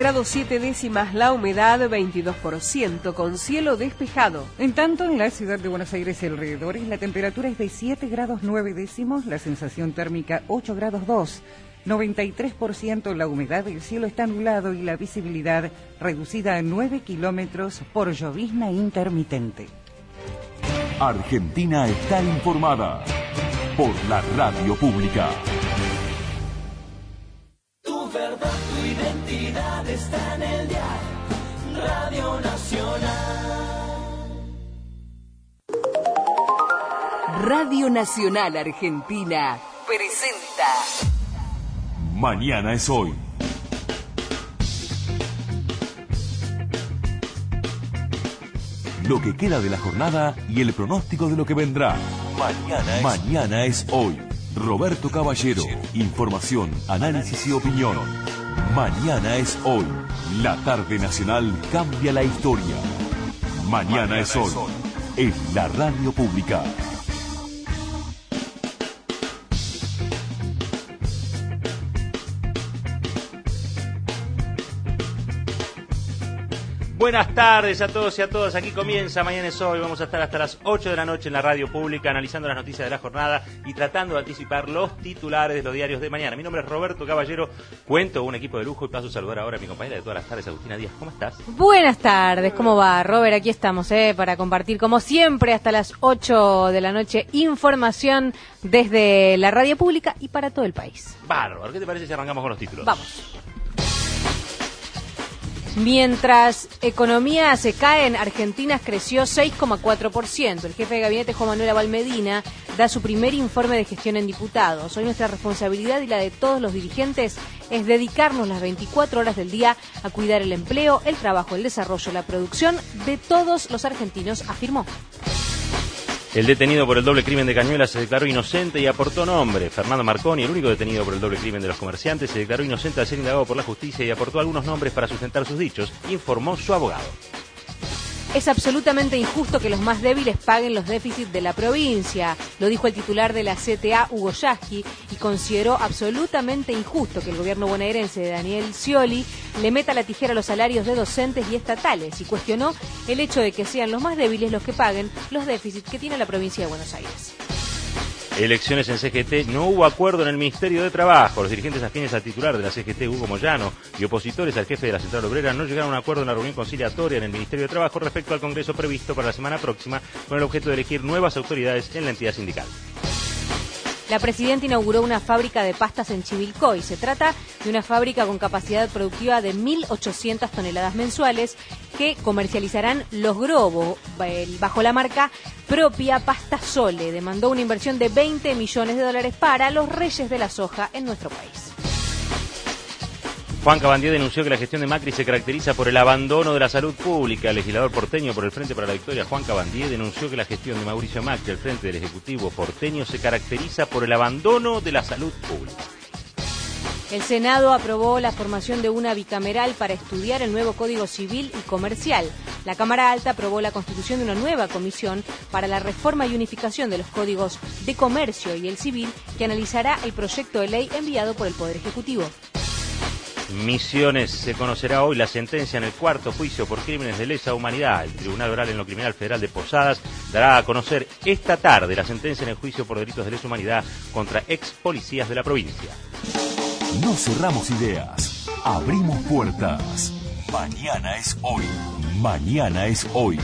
grados 7 décimas, la humedad 22%, con cielo despejado. En tanto, en la ciudad de Buenos Aires y alrededores, la temperatura es de 7 grados 9 décimos, la sensación térmica 8 grados 2, 93% la humedad, el cielo está nublado y la visibilidad reducida a 9 kilómetros por llovizna intermitente. Argentina está informada por la radio pública. Tu verdad, tu identidad está en el dial. Radio Nacional. Radio Nacional Argentina presenta Mañana es hoy. Lo que queda de la jornada y el pronóstico de lo que vendrá. Mañana es hoy. Roberto Caballero. Información, análisis y opinión. Mañana es hoy. La tarde nacional cambia la historia. Mañana es hoy. En la radio pública. Buenas tardes a todos y a todas, aquí comienza Mañana es Hoy, vamos a estar hasta las 8 de la noche en la radio pública analizando las noticias de la jornada y tratando de anticipar los titulares de los diarios de mañana. Mi nombre es Roberto Caballero, cuento con un equipo de lujo y paso a saludar ahora a mi compañera de todas las tardes, Agustina Díaz. ¿Cómo estás? Buenas tardes, ¿cómo va, Robert? Aquí estamos para compartir como siempre hasta las 8 de la noche información desde la radio pública y para todo el país. Bárbaro, ¿qué te parece si arrancamos con los títulos? Vamos. Mientras economía se cae, en Argentina creció 6,4%. El jefe de gabinete, Juan Manuel Abal Medina, da su primer informe de gestión en diputados. Hoy nuestra responsabilidad y la de todos los dirigentes es dedicarnos las 24 horas del día a cuidar el empleo, el trabajo, el desarrollo, la producción de todos los argentinos, afirmó. El detenido por el doble crimen de Cañuelas se declaró inocente y aportó nombre. Fernando Marconi, el único detenido por el doble crimen de los comerciantes, se declaró inocente al ser indagado por la justicia y aportó algunos nombres para sustentar sus dichos, informó su abogado. Es absolutamente injusto que los más débiles paguen los déficits de la provincia, lo dijo el titular de la CTA, Hugo Yasky, y consideró absolutamente injusto que el gobierno bonaerense de Daniel Scioli le meta la tijera a los salarios de docentes y estatales y cuestionó el hecho de que sean los más débiles los que paguen los déficits que tiene la provincia de Buenos Aires. Elecciones en CGT, no hubo acuerdo en el Ministerio de Trabajo. Los dirigentes afines al titular de la CGT, Hugo Moyano, y opositores al jefe de la Central Obrera no llegaron a un acuerdo en la reunión conciliatoria en el Ministerio de Trabajo respecto al Congreso previsto para la semana próxima con el objeto de elegir nuevas autoridades en la entidad sindical. La presidenta inauguró una fábrica de pastas en Chivilcoy. Se trata de una fábrica con capacidad productiva de 1.800 toneladas mensuales que comercializarán Los Grobo bajo la marca propia Pasta Sole. Demandó una inversión de $20 millones para los reyes de la soja en nuestro país. Juan Cabandier denunció que la gestión de Macri se caracteriza por el abandono de la salud pública. El legislador porteño por el Frente para la Victoria, Juan Cabandier, denunció que la gestión de Mauricio Macri al frente del Ejecutivo porteño se caracteriza por el abandono de la salud pública. El Senado aprobó la formación de una bicameral para estudiar el nuevo Código Civil y Comercial. La Cámara Alta aprobó la constitución de una nueva comisión para la reforma y unificación de los códigos de comercio y el civil, que analizará el proyecto de ley enviado por el Poder Ejecutivo. Misiones, se conocerá hoy la sentencia en el cuarto juicio por crímenes de lesa humanidad. El Tribunal Oral en lo Criminal Federal de Posadas dará a conocer esta tarde la sentencia en el juicio por delitos de lesa humanidad contra ex policías de la provincia. No cerramos ideas, abrimos puertas. Mañana es hoy. Mañana es hoy.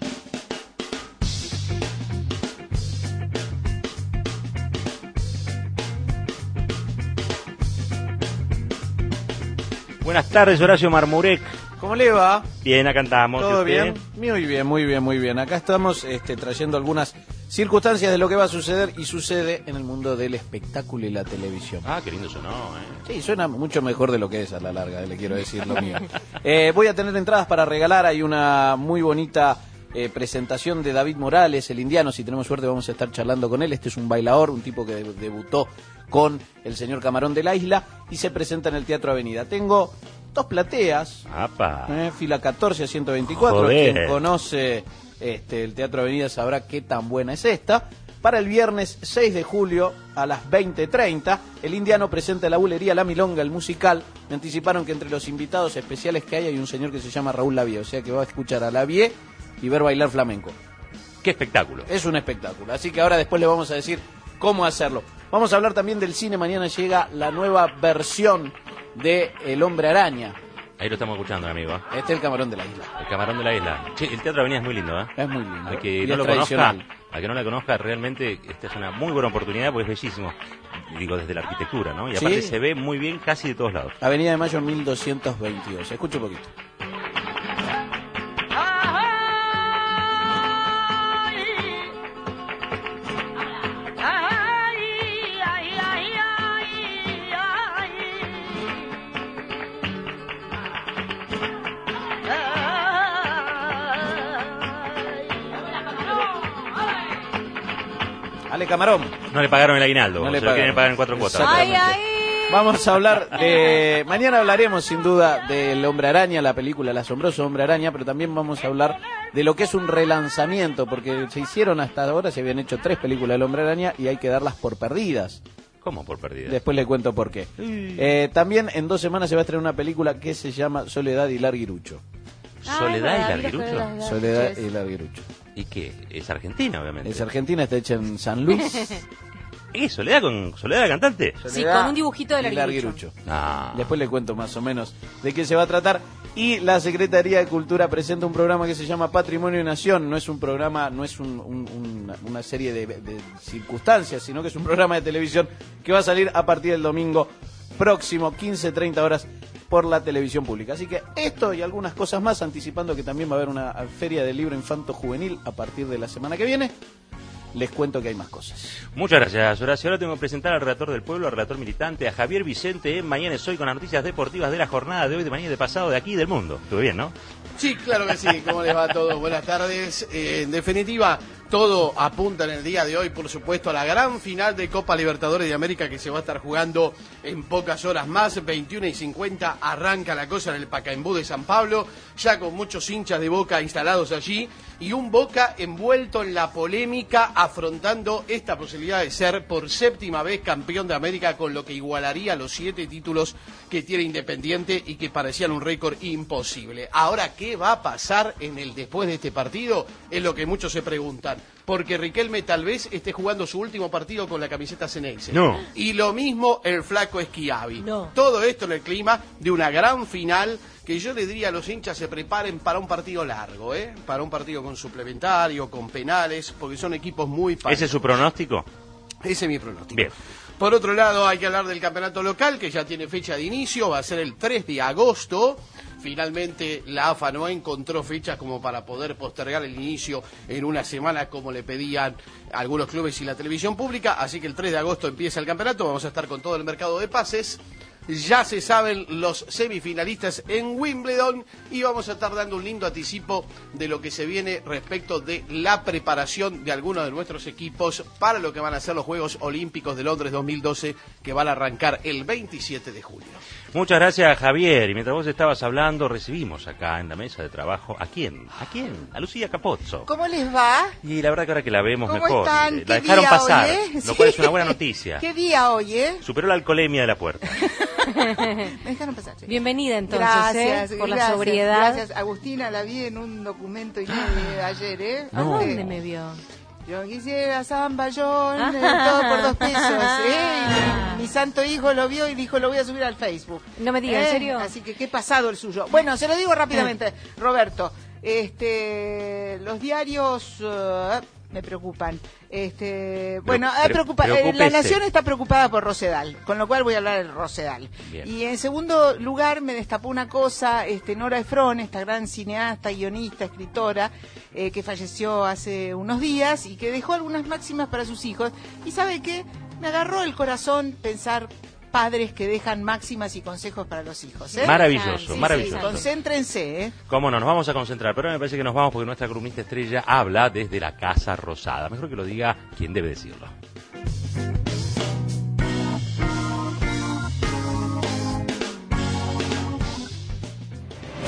Buenas tardes, Horacio Marmurek. ¿Cómo le va? Bien, acá andamos. ¿Todo bien? Muy bien, muy bien, muy bien. Acá estamos trayendo algunas circunstancias de lo que va a suceder y sucede en el mundo del espectáculo y la televisión. Ah, qué lindo sonó, Sí, suena mucho mejor de lo que es a la larga, le quiero decir lo mío. Voy a tener entradas para regalar, hay una muy bonita presentación de David Morales, el indiano, si tenemos suerte vamos a estar charlando con él. Este es un bailador, un tipo que debutó con el señor Camarón de la Isla y se presenta en el Teatro Avenida. Tengo dos plateas, fila 14 a 124, Joder. quien conoce el Teatro Avenida sabrá qué tan buena es esta. Para el viernes 6 de julio a las 20:30, el Indiano presenta la bulería La Milonga, el musical. Me anticiparon que entre los invitados especiales que hay un señor que se llama Raúl Lavie, o sea que va a escuchar a Lavie y ver bailar flamenco. ¡Qué espectáculo! Es un espectáculo, así que ahora después le vamos a decir cómo hacerlo. Vamos a hablar también del cine. Mañana llega la nueva versión de El Hombre Araña. Ahí lo estamos escuchando, amigo. Este es el Camarón de la Isla. El Camarón de la Isla. Che, el Teatro Avenida es muy lindo, ¿eh? Es muy lindo. Al que Y no es lo conozca, tradicional. al que no la conozca, realmente esta es una muy buena oportunidad porque es bellísimo. Digo, desde la arquitectura, ¿no? Y aparte Sí. se ve muy bien casi de todos lados. Avenida de Mayo 1222. Escucho un poquito. Ale Camarón. No le pagaron el aguinaldo, No le se lo quieren pagaron. pagar en 4 cuotas. Exactamente. Ay, ay. Vamos a hablar de... Mañana hablaremos sin duda del Hombre Araña, la película El asombroso Hombre Araña, pero también vamos a hablar de lo que es un relanzamiento, porque se hicieron hasta ahora, se habían hecho 3 películas del Hombre Araña y hay que darlas por perdidas. ¿Cómo por perdida? Después le cuento por qué. También en 2 semanas se va a estrenar una película que se llama Soledad y Larguirucho. ¿Soledad y Larguirucho? Soledad y Larguirucho. ¿Y qué? Es Argentina, obviamente. Es Argentina, está hecha en San Luis. ¿Qué? ¿Soledad con Soledad la cantante? Sí, con un dibujito de y Larguirucho. Ah. Después le cuento más o menos de qué se va a tratar. Y la Secretaría de Cultura presenta un programa que se llama Patrimonio y Nación. No es un programa, no es una serie de circunstancias, sino que es un programa de televisión que va a salir a partir del domingo próximo, 15:30 horas, por la televisión pública. Así que esto y algunas cosas más, anticipando que también va a haber una feria del libro infanto-juvenil a partir de la semana que viene. Les cuento que hay más cosas. Muchas gracias, Horacio. Ahora tengo que presentar al relator del pueblo, al relator militante, a Javier Vicente en Mañana es Hoy, con las noticias deportivas de la jornada de hoy, de mañana y de pasado, de aquí y del mundo. Estuve bien, ¿no? Sí, claro que sí. ¿Cómo les va a todos? Buenas tardes. En definitiva, todo apunta en el día de hoy, por supuesto, a la gran final de Copa Libertadores de América que se va a estar jugando en pocas horas más. 21:50 arranca la cosa en el Pacaembu de San Pablo, ya con muchos hinchas de Boca instalados allí y un Boca envuelto en la polémica, afrontando esta posibilidad de ser por 7ª vez campeón de América, con lo que igualaría los 7 títulos que tiene Independiente y que parecían un récord imposible. Ahora, ¿qué va a pasar en el después de este partido? Es lo que muchos se preguntan. Porque Riquelme tal vez esté jugando su último partido con la camiseta Ceneice. No. Y lo mismo el flaco Schiavi. No. Todo esto en el clima de una gran final que yo le diría a los hinchas se preparen para un partido largo, ¿eh? Para un partido con suplementario, con penales, porque son equipos muy parejos. ¿Ese es su pronóstico? Ese es mi pronóstico. Bien. Por otro lado, hay que hablar del campeonato local, que ya tiene fecha de inicio, va a ser el 3 de agosto. Finalmente, la AFA no encontró fechas como para poder postergar el inicio en una semana, como le pedían algunos clubes y la televisión pública. Así que el 3 de agosto empieza el campeonato, vamos a estar con todo el mercado de pases. Ya se saben los semifinalistas en Wimbledon y vamos a estar dando un lindo anticipo de lo que se viene respecto de la preparación de algunos de nuestros equipos para lo que van a ser los Juegos Olímpicos de Londres 2012, que van a arrancar el 27 de julio. Muchas gracias, Javier. Y mientras vos estabas hablando, recibimos acá en la mesa de trabajo, ¿a quién? ¿A quién? A Lucía Capozzo. ¿Cómo les va? Y la verdad que ahora que la vemos ¿Cómo mejor, están? la ¿Qué dejaron día pasar, hoy, lo cual es una buena noticia. ¿Qué día hoy, Superó la alcoholemia de la puerta. Me dejaron pasar. Sí. Bienvenida entonces, Gracias, por la gracias, sobriedad. Gracias. Agustina, la vi en un documento y ayer, ¿eh? ¿A dónde me vio? Yo quisiera zamballón, todo por 2 pesos, ¿eh? Y mi santo hijo lo vio y dijo, lo voy a subir al Facebook. No me diga, ¿en serio? Así que qué pasado el suyo. Bueno, se lo digo rápidamente, Roberto. Los diarios me preocupan. Bueno, Preocúpese. La Nación está preocupada por Rosedal, con lo cual voy a hablar del Rosedal. Bien. Y en segundo lugar me destapó una cosa, Nora Ephron, esta gran cineasta, guionista, escritora, que falleció hace unos días y que dejó algunas máximas para sus hijos. ¿Y sabe qué? Me agarró el corazón pensar padres que dejan máximas y consejos para los hijos. Maravilloso, Sí, maravilloso. sí, concéntrense, Cómo no, nos vamos a concentrar, pero me parece que nos vamos porque nuestra columnista estrella habla desde la Casa Rosada. Mejor que lo diga quien debe decirlo.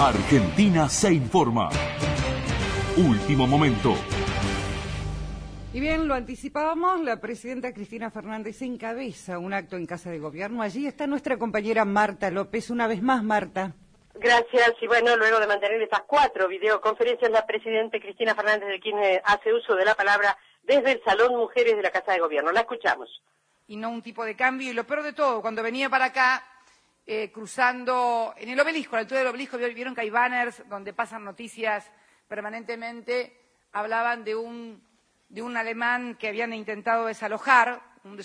Argentina se informa. Último momento. Y bien, lo anticipábamos, la presidenta Cristina Fernández encabeza un acto en Casa de Gobierno. Allí está nuestra compañera Marta López. Una vez más, Marta. Gracias. Y bueno, luego de mantener estas 4 videoconferencias, la presidenta Cristina Fernández de Kirchner hace uso de la palabra desde el Salón Mujeres de la Casa de Gobierno. La escuchamos. Y no un tipo de cambio. Y lo peor de todo, cuando venía para acá, cruzando en el obelisco, a la altura del obelisco, vieron que hay banners donde pasan noticias permanentemente, hablaban de un alemán que habían intentado desalojar, un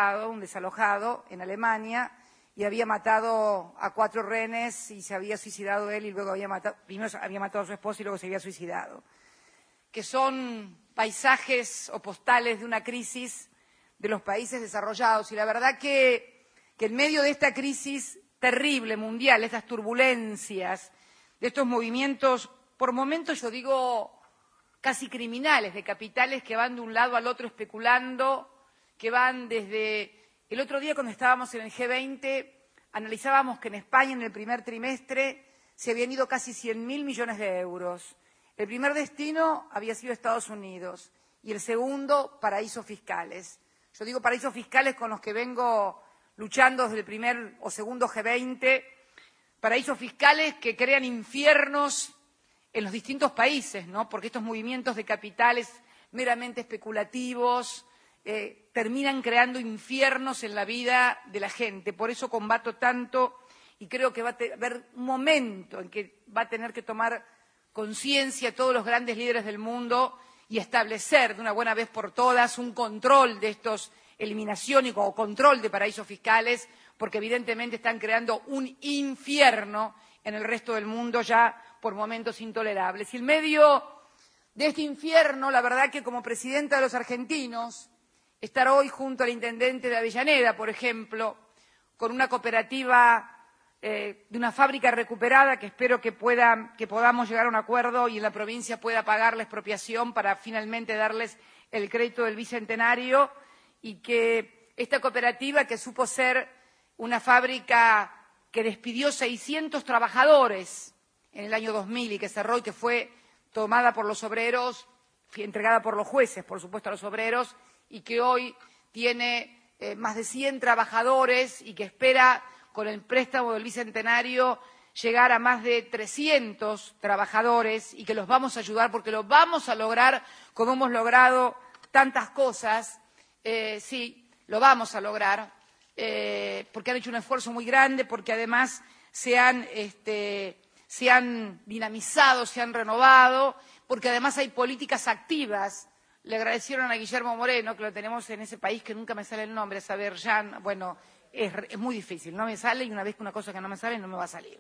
desalojado en Alemania, y había matado a 4 rehenes y se había suicidado él y luego primero había matado a su esposa y luego se había suicidado. Que son paisajes o postales de una crisis de los países desarrollados. Y la verdad que en medio de esta crisis terrible mundial, estas turbulencias, de estos movimientos, por momentos yo digo casi criminales, de capitales que van de un lado al otro especulando, que van desde... El otro día cuando estábamos en el G20 analizábamos que en España en el primer trimestre se habían ido casi 100.000 millones de euros. El primer destino había sido Estados Unidos y el segundo, paraísos fiscales. Yo digo paraísos fiscales con los que vengo luchando desde el primer o segundo G20, paraísos fiscales que crean infiernos en los distintos países, ¿no? Porque estos movimientos de capitales meramente especulativos terminan creando infiernos en la vida de la gente. Por eso combato tanto y creo que va a haber un momento en que va a tener que tomar conciencia todos los grandes líderes del mundo y establecer de una buena vez por todas un control de estos eliminación o control de paraísos fiscales, porque evidentemente están creando un infierno en el resto del mundo ya por momentos intolerables. Y en medio de este infierno, la verdad que como presidenta de los argentinos, estar hoy junto al intendente de Avellaneda, por ejemplo, con una cooperativa de una fábrica recuperada que espero que podamos llegar a un acuerdo y en la provincia pueda pagar la expropiación para finalmente darles el crédito del bicentenario, y que esta cooperativa, que supo ser una fábrica que despidió 600 trabajadores en el año 2000 y que cerró y que fue tomada por los obreros, entregada por los jueces, por supuesto, a los obreros, y que hoy tiene más de 100 trabajadores y que espera, con el préstamo del bicentenario, llegar a más de 300 trabajadores y que los vamos a ayudar porque lo vamos a lograr como hemos logrado tantas cosas. Sí, lo vamos a lograr porque han hecho un esfuerzo muy grande, porque además se han dinamizado, se han renovado, porque además hay políticas activas. Le agradecieron a Guillermo Moreno, que lo tenemos en ese país que nunca me sale el nombre, saber Jan, bueno, es muy difícil, no me sale y una vez que una cosa que no me sale no me va a salir.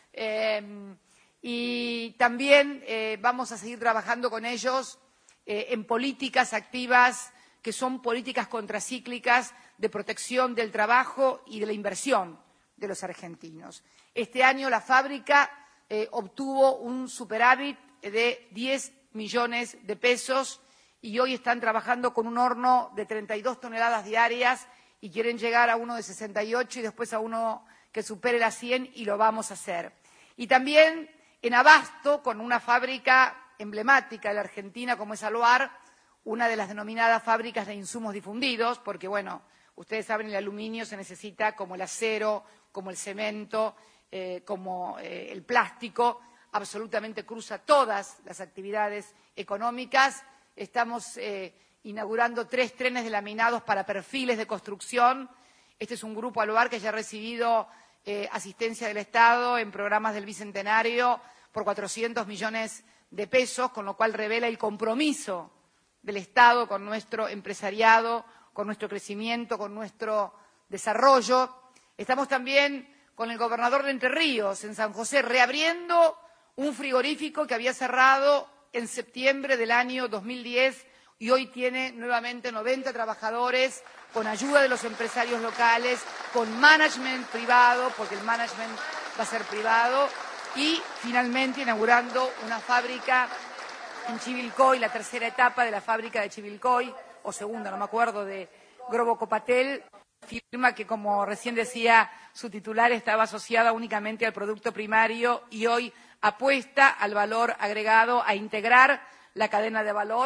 Y también vamos a seguir trabajando con ellos en políticas activas que son políticas contracíclicas de protección del trabajo y de la inversión de los argentinos. Este año la fábrica obtuvo un superávit de 10 millones de pesos y hoy están trabajando con un horno de 32 toneladas diarias y quieren llegar a uno de 68 y después a uno que supere las 100 y lo vamos a hacer. Y también en Abasto, con una fábrica emblemática de la Argentina como es Aluar, una de las denominadas fábricas de insumos difundidos, porque, bueno, ustedes saben, el aluminio se necesita como el acero, como el cemento, como el plástico, absolutamente cruza todas las actividades económicas. Estamos inaugurando 3 trenes de laminados para perfiles de construcción. Este es un grupo Aluar que ya ha recibido asistencia del Estado en programas del Bicentenario por 400 millones de pesos, con lo cual revela el compromiso del Estado con nuestro empresariado, con nuestro crecimiento, con nuestro desarrollo. Estamos también con el gobernador de Entre Ríos, en San José, reabriendo un frigorífico que había cerrado en septiembre del año 2010 y hoy tiene nuevamente 90 trabajadores, con ayuda de los empresarios locales, con management privado, porque el management va a ser privado, y finalmente inaugurando una fábrica en Chivilcoy, la tercera etapa de la fábrica de Chivilcoy, o segunda, no me acuerdo, de Grobo Copatel, firma que, como recién decía su titular, estaba asociada únicamente al producto primario y hoy apuesta al valor agregado, a integrar la cadena de valor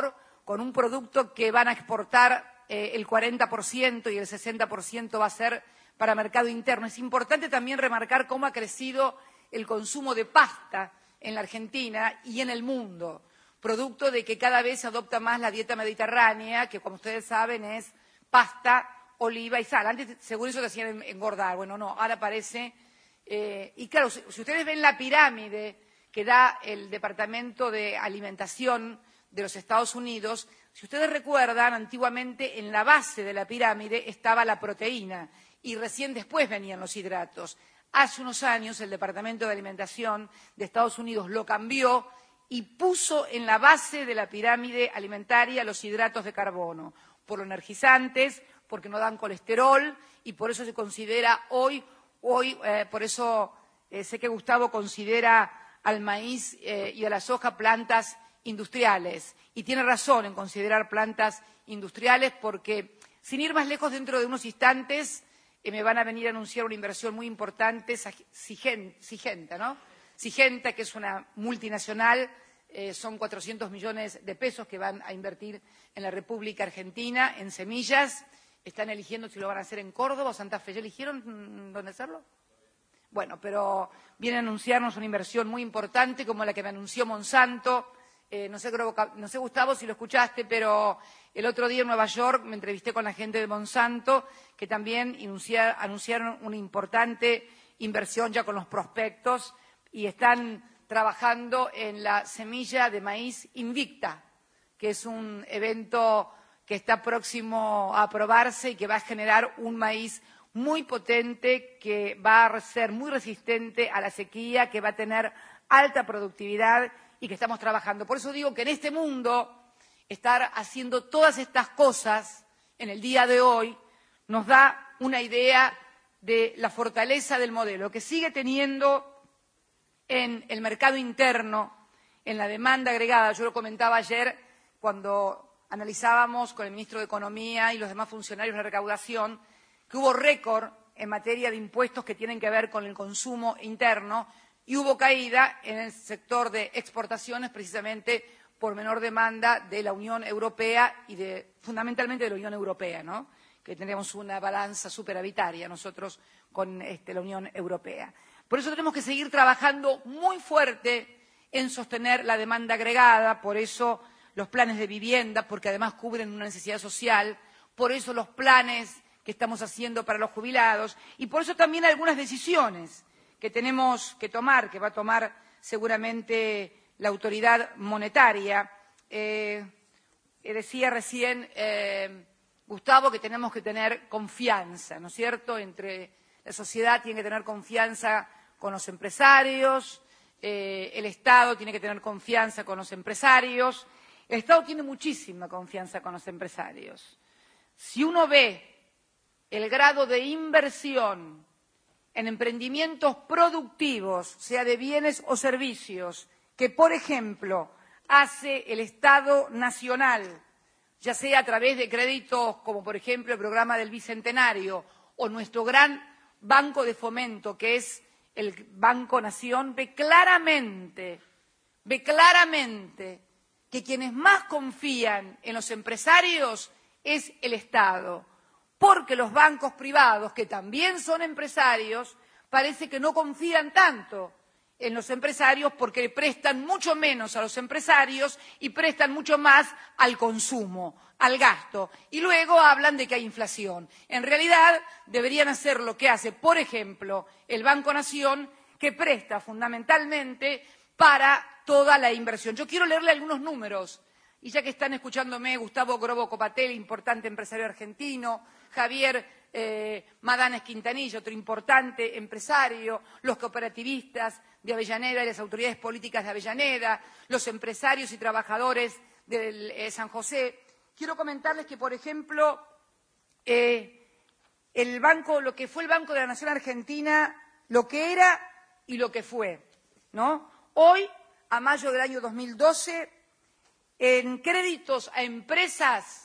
con un producto que van a exportar el 40% y el 60% va a ser para mercado interno. Es importante también remarcar cómo ha crecido el consumo de pasta en la Argentina y en el mundo, producto de que cada vez se adopta más la dieta mediterránea, que como ustedes saben es pasta, oliva y sal. Antes seguro eso te hacían engordar, bueno, no, ahora parece... y claro, si ustedes ven la pirámide que da el Departamento de Alimentación de los Estados Unidos, si ustedes recuerdan, antiguamente en la base de la pirámide estaba la proteína y recién después venían los hidratos. Hace unos años el Departamento de Alimentación de Estados Unidos lo cambió y puso en la base de la pirámide alimentaria los hidratos de carbono, por lo energizantes, porque no dan colesterol y por eso se considera hoy por eso sé que Gustavo considera al maíz y a la soja plantas industriales. Y tiene razón en considerar plantas industriales porque, sin ir más lejos, dentro de unos instantes me van a venir a anunciar una inversión muy importante, Sygenta, ¿no? Sygenta, que es una multinacional, son 400 millones de pesos que van a invertir en la República Argentina en semillas. Están eligiendo si lo van a hacer en Córdoba o Santa Fe. ¿Ya eligieron dónde hacerlo? Bueno, pero viene a anunciarnos una inversión muy importante como la que me anunció Monsanto. No sé, Gustavo, si lo escuchaste, pero el otro día en Nueva York me entrevisté con la gente de Monsanto, que también anunciaron una importante inversión ya con los prospectos y están trabajando en la semilla de maíz Invicta, que es un evento que está próximo a aprobarse y que va a generar un maíz muy potente, que va a ser muy resistente a la sequía, que va a tener alta productividad y que estamos trabajando. Por eso digo que en este mundo, estar haciendo todas estas cosas en el día de hoy nos da una idea de la fortaleza del modelo, que sigue teniendo en el mercado interno, en la demanda agregada. Yo lo comentaba ayer cuando analizábamos con el ministro de Economía y los demás funcionarios de la recaudación, que hubo récord en materia de impuestos que tienen que ver con el consumo interno y hubo caída en el sector de exportaciones precisamente por menor demanda de la Unión Europea y fundamentalmente de la Unión Europea, ¿no? Que tenemos una balanza superavitaria nosotros con la Unión Europea. Por eso tenemos que seguir trabajando muy fuerte en sostener la demanda agregada, por eso los planes de vivienda, porque además cubren una necesidad social, por eso los planes que estamos haciendo para los jubilados y por eso también algunas decisiones que tenemos que tomar, que va a tomar seguramente la autoridad monetaria. Decía recién Gustavo que tenemos que tener confianza, ¿no es cierto? La sociedad tiene que tener confianza con los empresarios, el Estado tiene que tener confianza con los empresarios. El Estado tiene muchísima confianza con los empresarios. Si uno ve el grado de inversión en emprendimientos productivos, sea de bienes o servicios, que, por ejemplo, hace el Estado Nacional, ya sea a través de créditos como, por ejemplo, el programa del Bicentenario o nuestro gran banco de fomento, que es el Banco Nación, ve claramente que quienes más confían en los empresarios es el Estado, porque los bancos privados, que también son empresarios, parece que no confían tanto en los empresarios porque prestan mucho menos a los empresarios y prestan mucho más al consumo, al gasto. Y luego hablan de que hay inflación. En realidad deberían hacer lo que hace, por ejemplo, el Banco Nación, que presta fundamentalmente para toda la inversión. Yo quiero leerle algunos números. Y ya que están escuchándome, Gustavo Grobo Copatel, importante empresario argentino, Javier Madanes Quintanilla, otro importante empresario, los cooperativistas de Avellaneda y las autoridades políticas de Avellaneda, los empresarios y trabajadores de San José. Quiero comentarles que, por ejemplo, lo que fue el Banco de la Nación Argentina, lo que era y lo que fue, ¿no? Hoy, a mayo del año 2012, en créditos a empresas,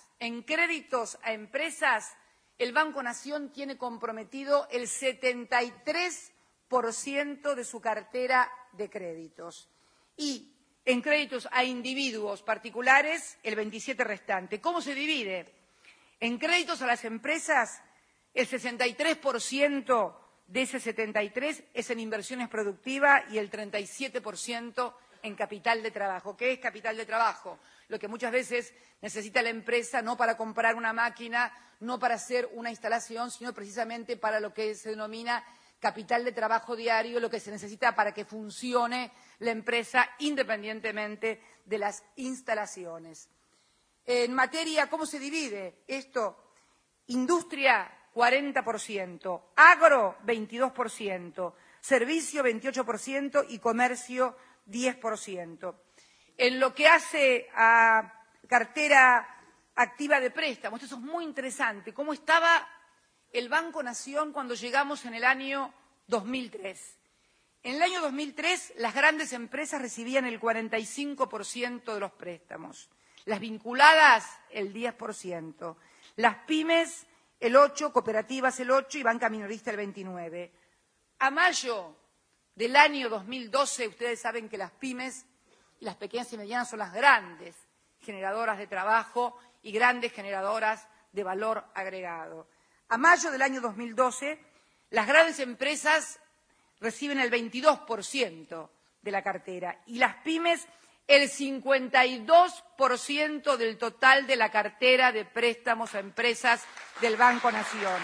el Banco Nación tiene comprometido el 73% de su cartera de créditos. Y en créditos a individuos particulares el 27% restante. ¿Cómo se divide? En créditos a las empresas, el 63% de ese 73% es en inversiones productivas y el 37% en capital de trabajo. ¿Qué es capital de trabajo? Lo que muchas veces necesita la empresa no para comprar una máquina, no para hacer una instalación, sino precisamente para lo que se denomina capital de trabajo diario, lo que se necesita para que funcione la empresa independientemente de las instalaciones. En materia, ¿cómo se divide esto? Industria, 40%, agro, 22%, servicio, 28% y comercio, 10%. En lo que hace a cartera activa de préstamos, esto es muy interesante, ¿cómo estaba el Banco Nación cuando llegamos en el año 2003? En el año 2003 las grandes empresas recibían el 45% de los préstamos, las vinculadas el 10%, las pymes el 8%, cooperativas el 8% y banca minorista el 29%. A mayo del año 2012, ustedes saben que las pymes y las pequeñas y medianas son las grandes generadoras de trabajo y grandes generadoras de valor agregado. A mayo del año 2012, las grandes empresas reciben el 22% de la cartera y las pymes el 52% del total de la cartera de préstamos a empresas del Banco Nación.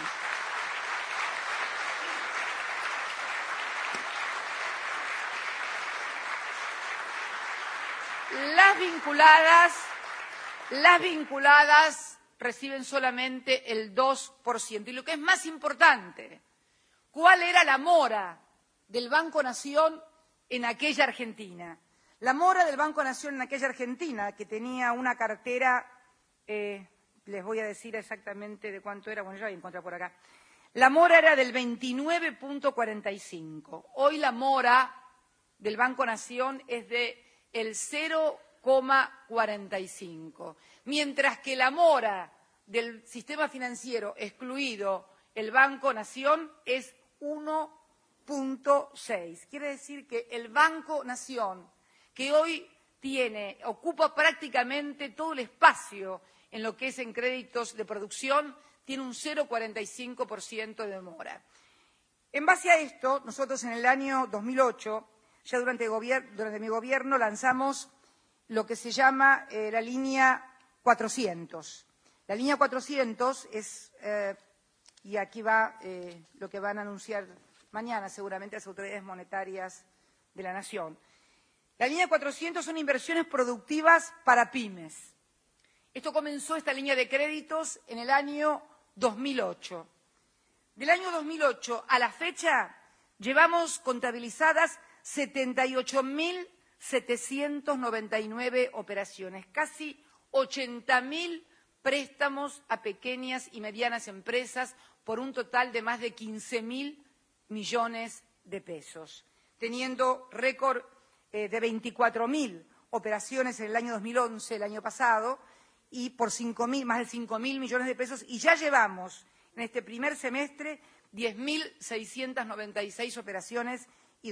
Las vinculadas reciben solamente el 2%. Y lo que es más importante, ¿cuál era la mora del Banco Nación en aquella Argentina? La mora del Banco Nación en aquella Argentina, que tenía una cartera, les voy a decir exactamente de cuánto era, bueno, ya voy a encontrar por acá. La mora era del 29.45. Hoy la mora del Banco Nación es de el 0,45. Mientras que la mora del sistema financiero, excluido el Banco Nación, es 1,6. Quiere decir que el Banco Nación, que hoy ocupa prácticamente todo el espacio en lo que es en créditos de producción, tiene un 0,45% de mora. En base a esto, nosotros en el año 2008, ya durante mi gobierno, lanzamos lo que se llama la línea 400. La línea 400 es, y aquí va lo que van a anunciar mañana seguramente las autoridades monetarias de la Nación. La línea 400 son inversiones productivas para pymes. Esto comenzó, esta línea de créditos, en el año 2008. Del año 2008 a la fecha llevamos contabilizadas 78.799 operaciones, casi 80.000 préstamos a pequeñas y medianas empresas por un total de más de 15.000 millones de pesos, teniendo récord de 24.000 operaciones en el año 2011, el año pasado, y por más de 5.000 millones de pesos, y ya llevamos en este primer semestre 10.696 operaciones y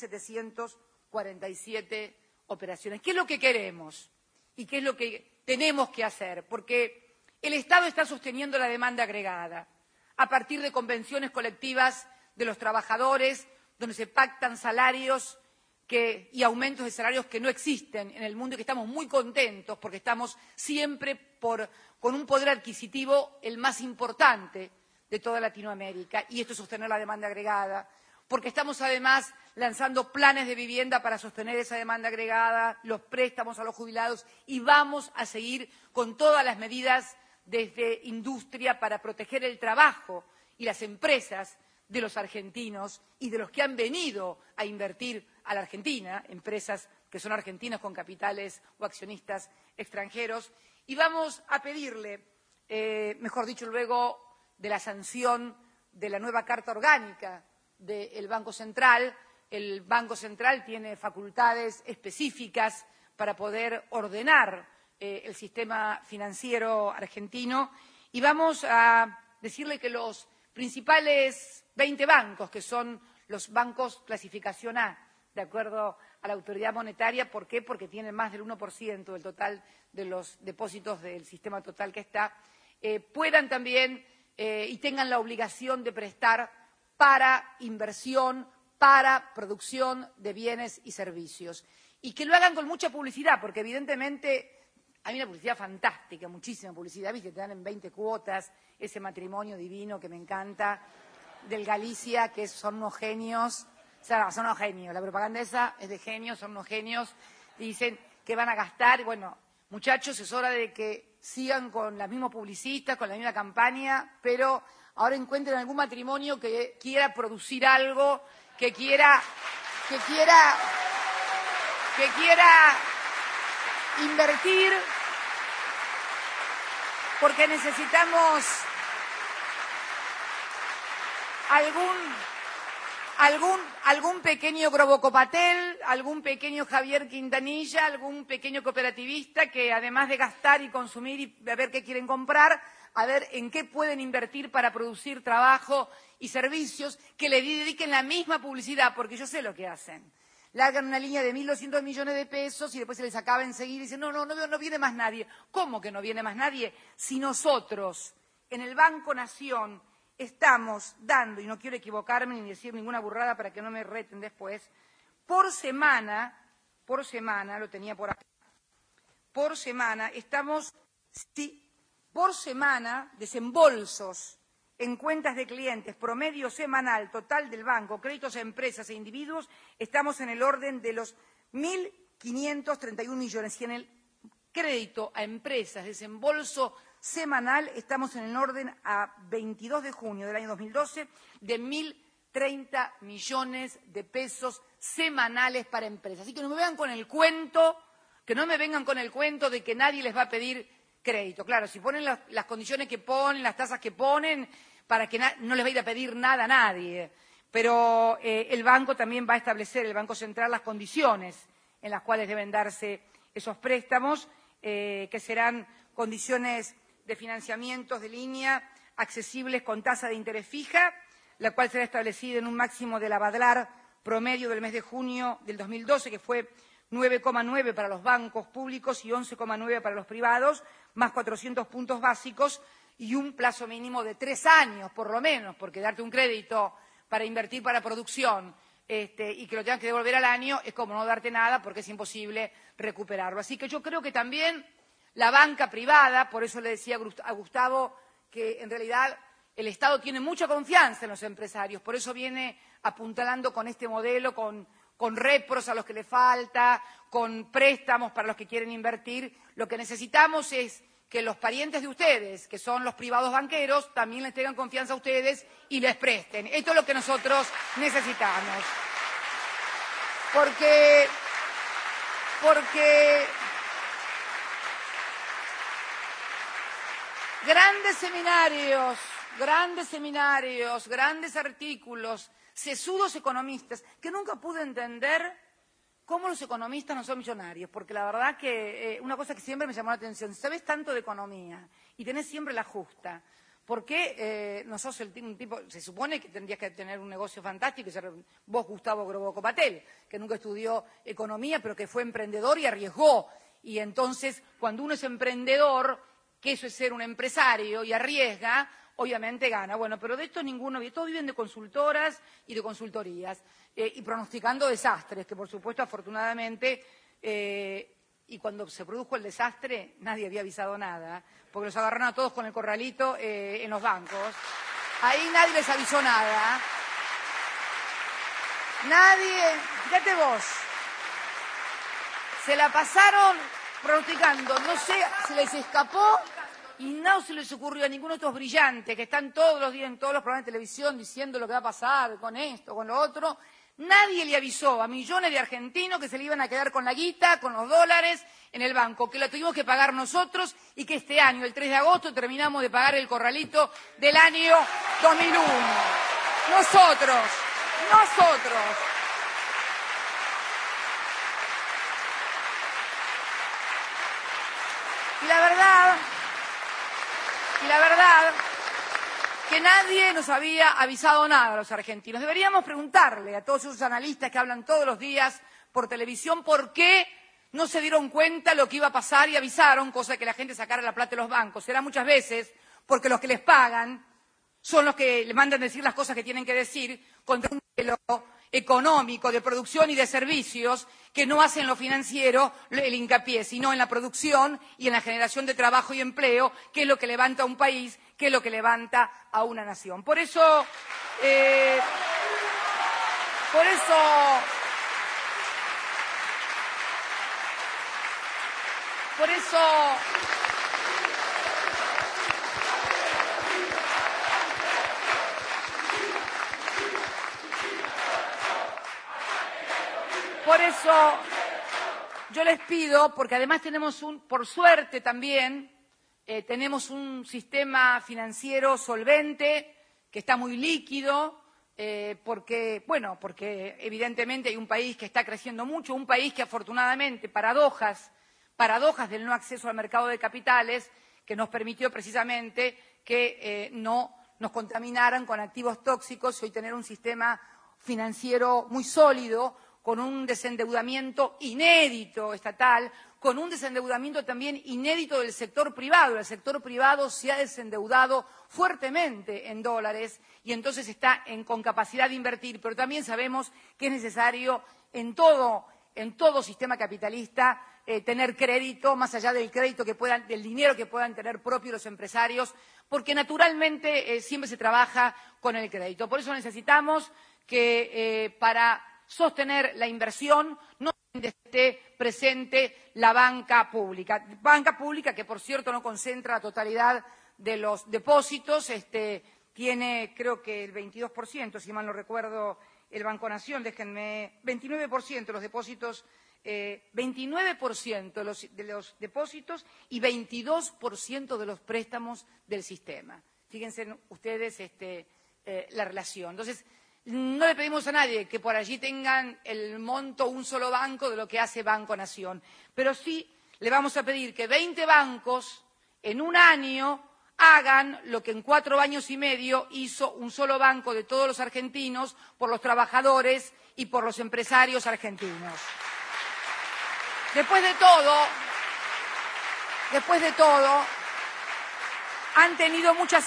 2.747 operaciones. ¿Qué es lo que queremos y qué es lo que tenemos que hacer? Porque el Estado está sosteniendo la demanda agregada a partir de convenciones colectivas de los trabajadores, donde se pactan salarios y aumentos de salarios que no existen en el mundo y que estamos muy contentos porque estamos siempre con un poder adquisitivo el más importante de toda Latinoamérica, y esto es sostener la demanda agregada, porque estamos además lanzando planes de vivienda para sostener esa demanda agregada, los préstamos a los jubilados, y vamos a seguir con todas las medidas desde industria para proteger el trabajo y las empresas de los argentinos y de los que han venido a invertir a la Argentina, empresas que son argentinas con capitales o accionistas extranjeros, y vamos a pedirle, mejor dicho, luego de la sanción de la nueva Carta Orgánica del Banco Central. El Banco Central tiene facultades específicas para poder ordenar el sistema financiero argentino, y vamos a decirle que los principales 20 bancos, que son los bancos clasificación A, de acuerdo a la autoridad monetaria. ¿Por qué? Porque tienen más del 1% del total de los depósitos del sistema total que está, puedan también y tengan la obligación de prestar para inversión, para producción de bienes y servicios. Y que lo hagan con mucha publicidad, porque evidentemente hay una publicidad fantástica, muchísima publicidad, ¿viste? Te dan en 20 cuotas ese matrimonio divino que me encanta, del Galicia, que son unos genios, o sea, son unos genios, la propaganda esa es de genios, son unos genios, y dicen que van a gastar. Bueno, muchachos, es hora de que sigan con las mismas publicistas, con la misma campaña, pero ahora encuentren algún matrimonio que quiera producir algo, que quiera invertir, porque necesitamos algún pequeño Grobocopatel, algún pequeño Javier Quintanilla, algún pequeño cooperativista que además de gastar y consumir y ver qué quieren comprar, a ver en qué pueden invertir para producir trabajo y servicios, que le dediquen la misma publicidad, porque yo sé lo que hacen. Largan una línea de 1.200 millones de pesos y después se les acaba enseguida y dicen, no viene más nadie. ¿Cómo que no viene más nadie? Si nosotros, en el Banco Nación, estamos dando, y no quiero equivocarme ni decir ninguna burrada para que no me reten después, por semana, lo tenía por acá, por semana, estamos, por semana, desembolsos en cuentas de clientes, promedio semanal total del banco, créditos a empresas e individuos, estamos en el orden de los 1.531 millones. Y en el crédito a empresas, desembolso semanal, estamos en el orden a 22 de junio del año 2012 de 1.030 millones de pesos semanales para empresas. Así que no me vengan con el cuento, de que nadie les va a pedir crédito. Claro, si ponen las condiciones que ponen, las tasas que ponen, para que no les va a ir a pedir nada a nadie. Pero el banco también va a establecer, el Banco Central, las condiciones en las cuales deben darse esos préstamos, que serán condiciones de financiamientos de línea accesibles con tasa de interés fija, la cual será establecida en un máximo del Abadlar promedio del mes de junio del 2012, que fue 9,9 para los bancos públicos y 11,9 para los privados, más 400 puntos básicos y un plazo mínimo de 3 años, por lo menos, porque darte un crédito para invertir para producción y que lo tengas que devolver al año es como no darte nada, porque es imposible recuperarlo. Así que yo creo que también la banca privada, por eso le decía a Gustavo que en realidad el Estado tiene mucha confianza en los empresarios, por eso viene apuntalando con este modelo, con repros a los que le falta, con préstamos para los que quieren invertir. Lo que necesitamos es que los parientes de ustedes, que son los privados banqueros, también les tengan confianza a ustedes y les presten. Esto es lo que nosotros necesitamos. Porque grandes seminarios, grandes artículos, sesudos economistas, que nunca pude entender cómo los economistas no son millonarios, porque la verdad que una cosa que siempre me llamó la atención, si sabes tanto de economía y tenés siempre la justa, ¿por qué no sos un tipo, se supone que tendrías que tener un negocio fantástico y ser vos, Gustavo Grobocopatel, que nunca estudió economía, pero que fue emprendedor y arriesgó, y entonces cuando uno es emprendedor, que eso es ser un empresario y arriesga, obviamente gana. Bueno, pero de esto ninguno, todos viven de consultoras y de consultorías, y pronosticando desastres, que por supuesto, afortunadamente, y cuando se produjo el desastre, nadie había avisado nada, porque los agarraron a todos con el corralito en los bancos. Ahí nadie les avisó nada. Nadie, fíjate vos, se la pasaron pronosticando, no sé, se les escapó y no se les ocurrió a ninguno de estos brillantes que están todos los días en todos los programas de televisión diciendo lo que va a pasar con esto, con lo otro. Nadie le avisó a millones de argentinos que se le iban a quedar con la guita, con los dólares en el banco, que lo tuvimos que pagar nosotros y que este año, el 3 de agosto, terminamos de pagar el corralito del año 2001. Nosotros. Y la verdad que nadie nos había avisado nada a los argentinos. Deberíamos preguntarle a todos esos analistas que hablan todos los días por televisión, ¿por qué no se dieron cuenta lo que iba a pasar y avisaron, cosa de que la gente sacara la plata de los bancos? Será muchas veces porque los que les pagan son los que le mandan decir las cosas que tienen que decir, contra un modelo económico de producción y de servicios que no hacen lo financiero el hincapié, sino en la producción y en la generación de trabajo y empleo, que es lo que levanta a un país, que es lo que levanta a una nación. Por eso yo les pido, porque además tenemos por suerte también, tenemos un sistema financiero solvente, que está muy líquido, porque evidentemente hay un país que está creciendo mucho, un país que afortunadamente, paradojas del no acceso al mercado de capitales, que nos permitió precisamente que no nos contaminaran con activos tóxicos y hoy tener un sistema financiero muy sólido, con un desendeudamiento inédito estatal, con un desendeudamiento también inédito del sector privado. El sector privado se ha desendeudado fuertemente en dólares y entonces está con capacidad de invertir, pero también sabemos que es necesario en todo sistema capitalista tener crédito, más allá del crédito del dinero que puedan tener propios los empresarios, porque naturalmente siempre se trabaja con el crédito. Por eso necesitamos que para sostener la inversión no esté presente la banca pública que por cierto no concentra la totalidad de los depósitos, tiene creo que el 22%, si mal no recuerdo, el Banco Nación, 29% de los depósitos, 29% de los depósitos y 22% de los préstamos del sistema. Fíjense ustedes la relación. Entonces, no le pedimos a nadie que por allí tengan el monto un solo banco de lo que hace Banco Nación, pero sí le vamos a pedir que 20 bancos en un año hagan lo que en 4 años y medio hizo un solo banco de todos los argentinos por los trabajadores y por los empresarios argentinos. Después de todo, han tenido mucha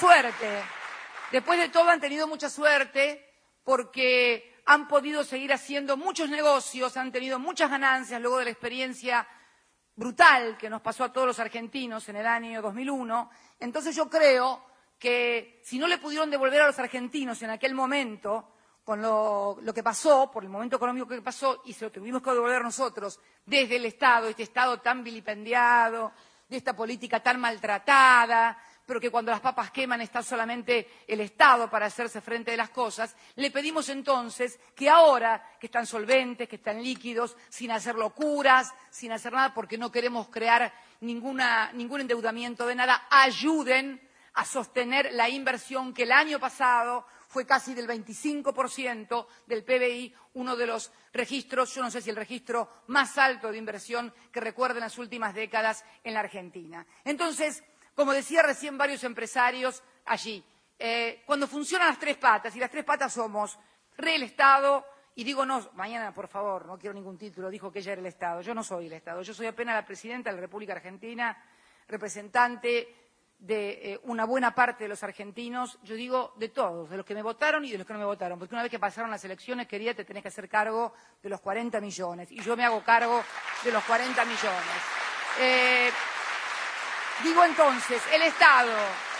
suerte. Porque han podido seguir haciendo muchos negocios, han tenido muchas ganancias luego de la experiencia brutal que nos pasó a todos los argentinos en el año 2001. Entonces yo creo que si no le pudieron devolver a los argentinos en aquel momento, con lo que pasó, por el momento económico que pasó, y se lo tuvimos que devolver nosotros desde el Estado, este Estado tan vilipendiado, de esta política tan maltratada, pero que cuando las papas queman está solamente el Estado para hacerse frente de las cosas, le pedimos entonces que ahora que están solventes, que están líquidos, sin hacer locuras, sin hacer nada, porque no queremos crear ningún endeudamiento de nada, ayuden a sostener la inversión que el año pasado fue casi del 25% del PBI, uno de los registros, yo no sé si el registro más alto de inversión que recuerden las últimas décadas en la Argentina. Entonces, como decía recién varios empresarios allí, cuando funcionan las tres patas, y las tres patas somos el Estado, y digo no, mañana por favor, no quiero ningún título, dijo que ella era el Estado, yo no soy el Estado, yo soy apenas la presidenta de la República Argentina, representante de una buena parte de los argentinos, yo digo de todos, de los que me votaron y de los que no me votaron, porque una vez que pasaron las elecciones, querida, te tenés que hacer cargo de los 40 millones, y yo me hago cargo de los 40 millones. Digo entonces, el Estado,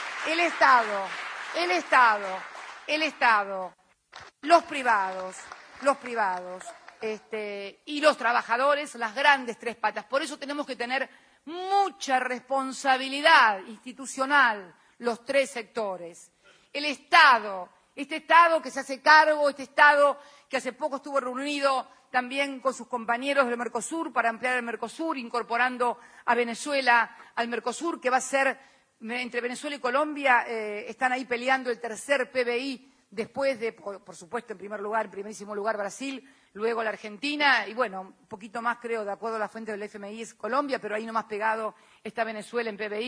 los privados, y los trabajadores, las grandes tres patas. Por eso tenemos que tener mucha responsabilidad institucional, los tres sectores. El Estado, este Estado que se hace cargo, este Estado que hace poco estuvo reunido también con sus compañeros del Mercosur para ampliar el Mercosur, incorporando a Venezuela al Mercosur, que va a ser, entre Venezuela y Colombia, están ahí peleando el tercer PBI, después de, por supuesto, en primerísimo lugar Brasil, luego la Argentina, y bueno, un poquito más creo, de acuerdo a la fuente del FMI, es Colombia, pero ahí nomás pegado está Venezuela en PBI.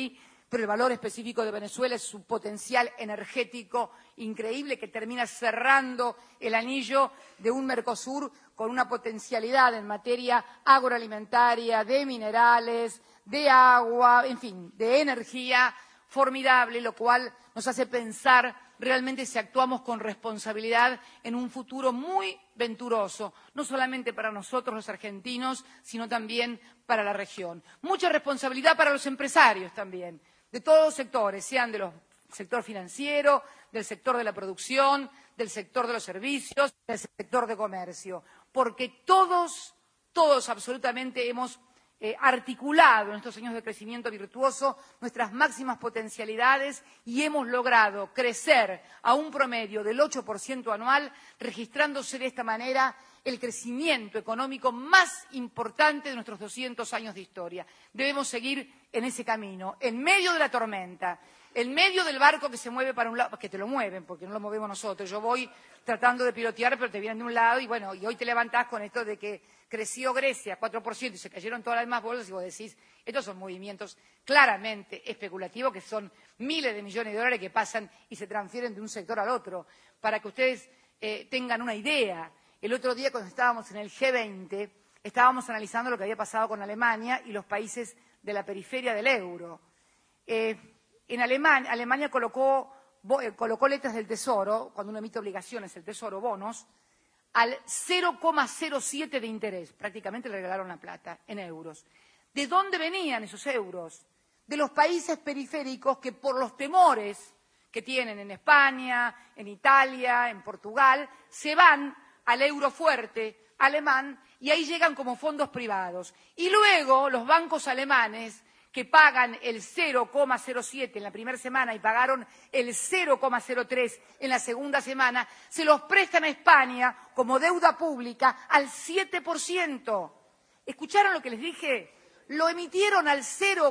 pero el valor específico de Venezuela es su potencial energético increíble que termina cerrando el anillo de un Mercosur con una potencialidad en materia agroalimentaria, de minerales, de agua, en fin, de energía formidable, lo cual nos hace pensar realmente si actuamos con responsabilidad en un futuro muy venturoso, no solamente para nosotros los argentinos, sino también para la región. Mucha responsabilidad para los empresarios también, de todos los sectores, sean del sector financiero, del sector de la producción, del sector de los servicios, del sector de comercio, porque todos absolutamente hemos articulado en estos años de crecimiento virtuoso nuestras máximas potencialidades y hemos logrado crecer a un promedio del 8% anual, registrándose de esta manera el crecimiento económico más importante de nuestros 200 años de historia. Debemos seguir en ese camino, en medio de la tormenta, en medio del barco que se mueve para un lado, que te lo mueven, porque no lo movemos nosotros. Yo voy tratando de pilotear, pero te vienen de un lado y bueno, y hoy te levantás con esto de que creció Grecia 4% y se cayeron todas las demás bolsas y vos decís, estos son movimientos claramente especulativos que son miles de millones de dólares que pasan y se transfieren de un sector al otro. Para que ustedes tengan una idea, el otro día cuando estábamos en el G20 estábamos analizando lo que había pasado con Alemania y los países de la periferia del euro. En Alemania colocó letras del Tesoro, cuando uno emite obligaciones, el Tesoro, bonos, al 0,07 de interés. Prácticamente le regalaron la plata en euros. ¿De dónde venían esos euros? De los países periféricos que por los temores que tienen en España, en Italia, en Portugal, se van al euro fuerte alemán y ahí llegan como fondos privados. Y luego los bancos alemanes que pagan el 0,07 en la primera semana y pagaron el 0,03 en la segunda semana, se los prestan a España como deuda pública al 7%. ¿Escucharon lo que les dije? Lo emitieron al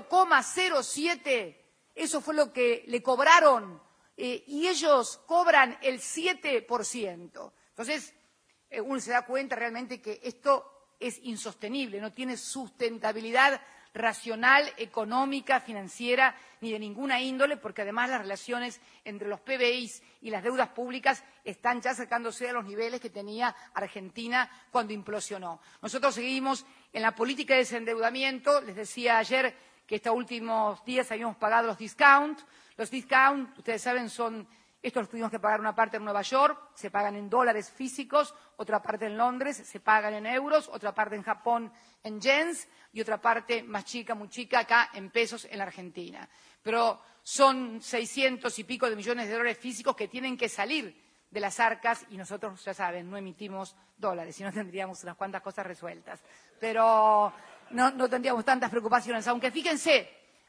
0,07. Eso fue lo que le cobraron y ellos cobran el 7%. Entonces, uno se da cuenta realmente que esto es insostenible, no tiene sustentabilidad racional, económica, financiera, ni de ninguna índole, porque además las relaciones entre los PBIs y las deudas públicas están ya acercándose a los niveles que tenía Argentina cuando implosionó. Nosotros seguimos en la política de desendeudamiento. Les decía ayer que estos últimos días habíamos pagado los discount. Los discount, ustedes saben, estos los tuvimos que pagar una parte en Nueva York, se pagan en dólares físicos, otra parte en Londres, se pagan en euros, otra parte en Japón en yens y otra parte más chica, muy chica, acá en pesos en la Argentina. Pero son 600 y pico de millones de dólares físicos que tienen que salir de las arcas y nosotros, ya saben, no emitimos dólares, si no tendríamos unas cuantas cosas resueltas. Pero no tendríamos tantas preocupaciones, aunque fíjense,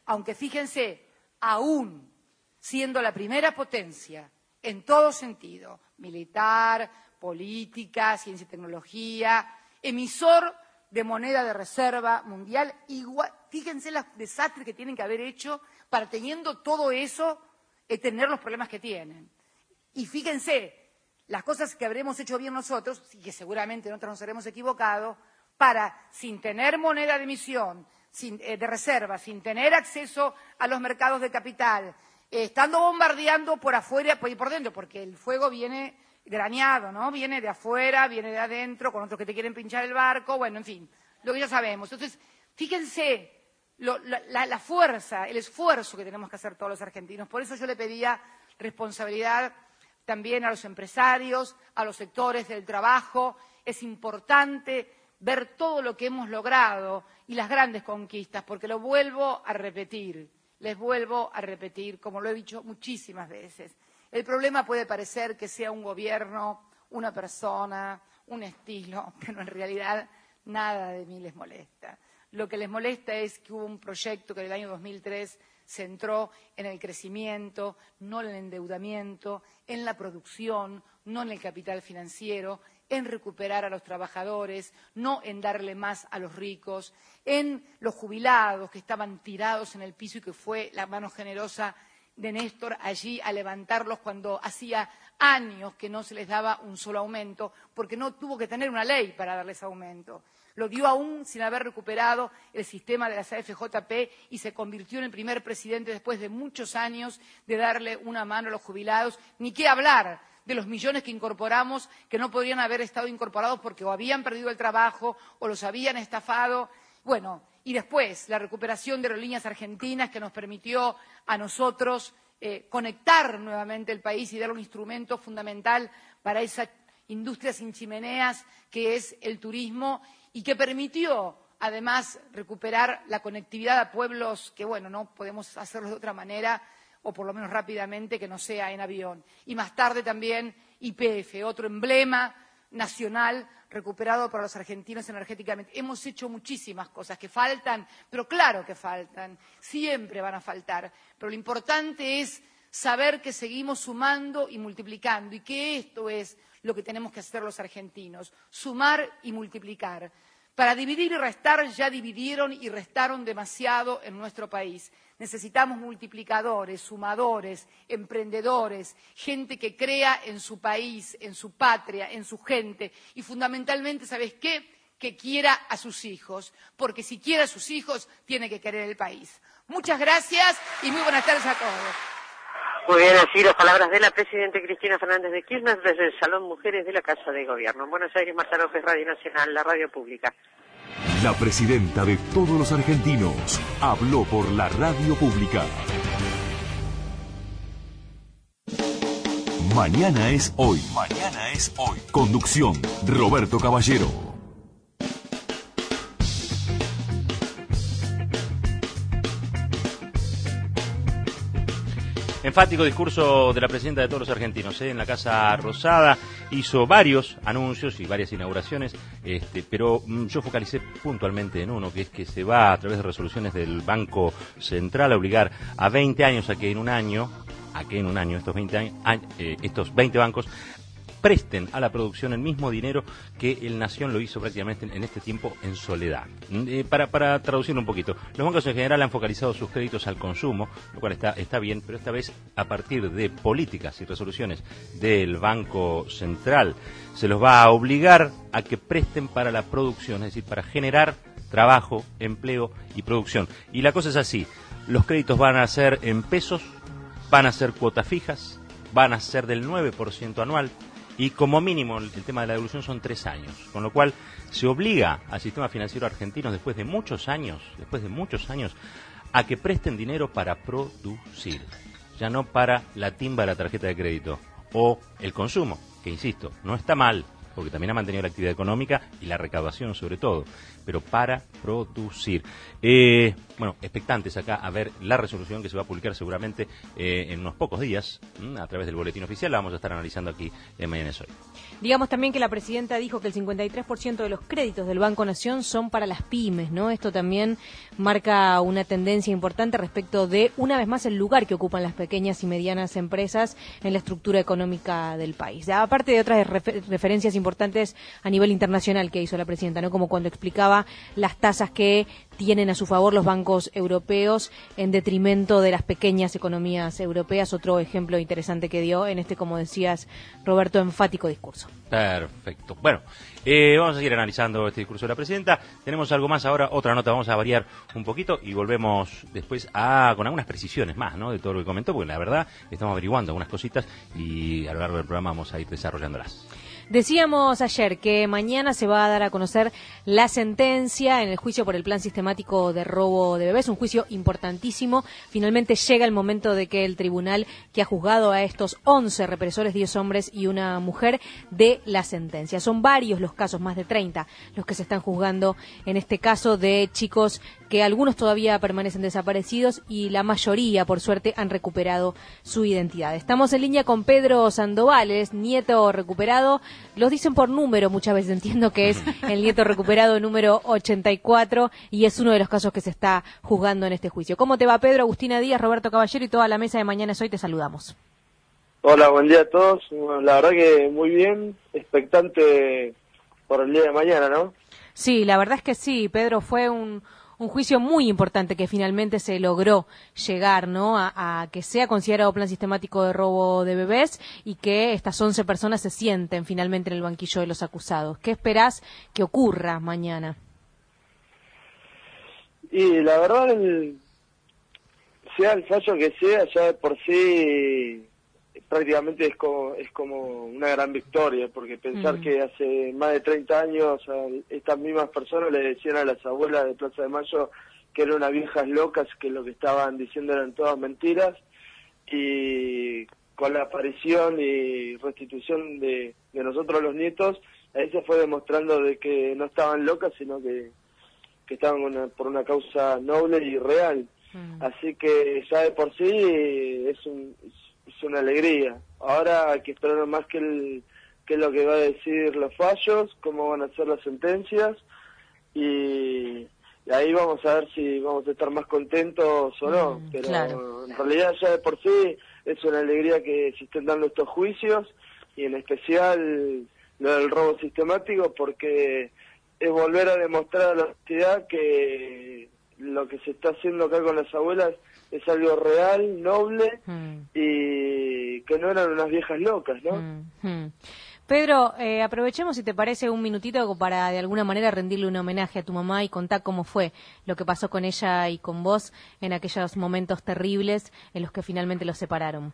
aún siendo la primera potencia en todo sentido, militar, política, ciencia y tecnología, emisor de moneda de reserva mundial, igual, fíjense los desastres que tienen que haber hecho para, teniendo todo eso, tener los problemas que tienen. Y fíjense las cosas que habremos hecho bien nosotros, y que seguramente nosotros nos habremos equivocado, para, sin tener moneda de emisión, de reserva, sin tener acceso a los mercados de capital, estando bombardeando por afuera y por dentro, porque el fuego viene graneado, ¿no? Viene de afuera, viene de adentro, con otros que te quieren pinchar el barco, bueno, en fin, lo que ya sabemos. Entonces, fíjense la fuerza, el esfuerzo que tenemos que hacer todos los argentinos. Por eso yo le pedía responsabilidad también a los empresarios, a los sectores del trabajo. Es importante ver todo lo que hemos logrado y las grandes conquistas, porque lo vuelvo a repetir. Les vuelvo a repetir, como lo he dicho muchísimas veces. El problema puede parecer que sea un gobierno, una persona, un estilo, pero en realidad nada de mí les molesta. Lo que les molesta es que hubo un proyecto que en el año 2003 se centró en el crecimiento, no en el endeudamiento, en la producción, no en el capital financiero, en recuperar a los trabajadores, no en darle más a los ricos, en los jubilados que estaban tirados en el piso y que fue la mano generosa de Néstor allí a levantarlos cuando hacía años que no se les daba un solo aumento, porque no tuvo que tener una ley para darles aumento. Lo dio aún sin haber recuperado el sistema de las AFJP y se convirtió en el primer presidente después de muchos años de darle una mano a los jubilados. Ni qué hablar de los millones que incorporamos que no podrían haber estado incorporados porque o habían perdido el trabajo o los habían estafado. Bueno, y después la recuperación de aerolíneas argentinas que nos permitió a nosotros conectar nuevamente el país y dar un instrumento fundamental para esa industria sin chimeneas que es el turismo y que permitió además recuperar la conectividad a pueblos que, bueno, no podemos hacerlo de otra manera o por lo menos rápidamente que no sea en avión. Y más tarde también YPF, otro emblema nacional recuperado para los argentinos energéticamente. Hemos hecho muchísimas cosas que faltan, pero claro que faltan, siempre van a faltar. Pero lo importante es saber que seguimos sumando y multiplicando y que esto es lo que tenemos que hacer los argentinos, sumar y multiplicar. Para dividir y restar ya dividieron y restaron demasiado en nuestro país. Necesitamos multiplicadores, sumadores, emprendedores, gente que crea en su país, en su patria, en su gente y fundamentalmente, ¿sabes qué? Que quiera a sus hijos, porque si quiere a sus hijos tiene que querer el país. Muchas gracias y muy buenas tardes a todos. Muy bien, así las palabras de la Presidenta Cristina Fernández de Kirchner desde el Salón Mujeres de la Casa de Gobierno. En Buenos Aires, Marta López, Radio Nacional, la radio pública. La presidenta de todos los argentinos habló por la radio pública. Mañana es hoy. Mañana es hoy. Conducción, Roberto Caballero. Enfático discurso de la presidenta de todos los argentinos, en la Casa Rosada. Hizo varios anuncios y varias inauguraciones, pero yo focalicé puntualmente en uno, que es que se va a través de resoluciones del Banco Central a obligar a 20 años a que en un año estos 20 bancos presten a la producción el mismo dinero que el Nación lo hizo prácticamente en este tiempo en soledad. Para traducirlo un poquito, los bancos en general han focalizado sus créditos al consumo, lo cual está bien, pero esta vez a partir de políticas y resoluciones del Banco Central se los va a obligar a que presten para la producción, es decir, para generar trabajo, empleo y producción. Y la cosa es así, los créditos van a ser en pesos, van a ser cuotas fijas, van a ser del 9% anual, y como mínimo el tema de la devolución son 3 años, con lo cual se obliga al sistema financiero argentino después de muchos años, a que presten dinero para producir, ya no para la timba de la tarjeta de crédito o el consumo, que insisto, no está mal, porque también ha mantenido la actividad económica y la recaudación sobre todo, pero para producir. Expectantes acá a ver la resolución que se va a publicar seguramente en unos pocos días a través del boletín oficial. La vamos a estar analizando aquí en Mañana es Hoy. Digamos también que la presidenta dijo que el 53% de los créditos del Banco Nación son para las pymes, ¿no? Esto también marca una tendencia importante respecto de, una vez más, el lugar que ocupan las pequeñas y medianas empresas en la estructura económica del país. Aparte de otras referencias importantes a nivel internacional que hizo la presidenta, ¿no? Como cuando explicaba las tasas que tienen a su favor los bancos europeos en detrimento de las pequeñas economías europeas. Otro ejemplo interesante que dio en este, como decías, Roberto, enfático discurso. Perfecto. Bueno, vamos a seguir analizando este discurso de la presidenta. Tenemos algo más ahora, otra nota, vamos a variar un poquito y volvemos después con algunas precisiones más, ¿no? De todo lo que comentó, porque la verdad estamos averiguando algunas cositas y a lo largo del programa vamos a ir desarrollándolas. Decíamos ayer que mañana se va a dar a conocer la sentencia en el juicio por el plan sistemático de robo de bebés, un juicio importantísimo. Finalmente llega el momento de que el tribunal que ha juzgado a estos 11 represores, 10 hombres y una mujer, dé la sentencia. Son varios los casos, más de 30, los que se están juzgando en este caso de chicos que algunos todavía permanecen desaparecidos y la mayoría, por suerte, han recuperado su identidad. Estamos en línea con Pedro Sandoval, es nieto recuperado. Los dicen por número muchas veces, entiendo que es el nieto recuperado número 84 y es uno de los casos que se está juzgando en este juicio. ¿Cómo te va, Pedro? Agustina Díaz, Roberto Caballero y toda la mesa de Mañana es Hoy, te saludamos. Hola, buen día a todos. Bueno, la verdad que muy bien, expectante por el día de mañana, ¿no? Sí, la verdad es que sí, Pedro, fue un juicio muy importante que finalmente se logró llegar, ¿no? A que sea considerado plan sistemático de robo de bebés y que estas 11 personas se sienten finalmente en el banquillo de los acusados. ¿Qué esperás que ocurra mañana? Y la verdad, sea el fallo que sea, ya de por sí prácticamente es como una gran victoria, porque pensar que hace más de 30 años estas mismas personas le decían a las abuelas de Plaza de Mayo que eran unas viejas locas, que lo que estaban diciendo eran todas mentiras, y con la aparición y restitución de nosotros los nietos, ahí se fue demostrando de que no estaban locas, sino que estaban por una causa noble y real. Así que ya de por sí es una alegría. Ahora hay que esperar más qué es lo que va a decir los fallos, cómo van a ser las sentencias, y ahí vamos a ver si vamos a estar más contentos o no. Pero claro, en realidad ya de por sí es una alegría que se estén dando estos juicios, y en especial lo del robo sistemático, porque es volver a demostrar a la sociedad que lo que se está haciendo acá con las abuelas es algo real, noble, y que no eran unas viejas locas, ¿no? Pedro, aprovechemos, si te parece, un minutito para de alguna manera rendirle un homenaje a tu mamá y contar cómo fue lo que pasó con ella y con vos en aquellos momentos terribles en los que finalmente los separaron.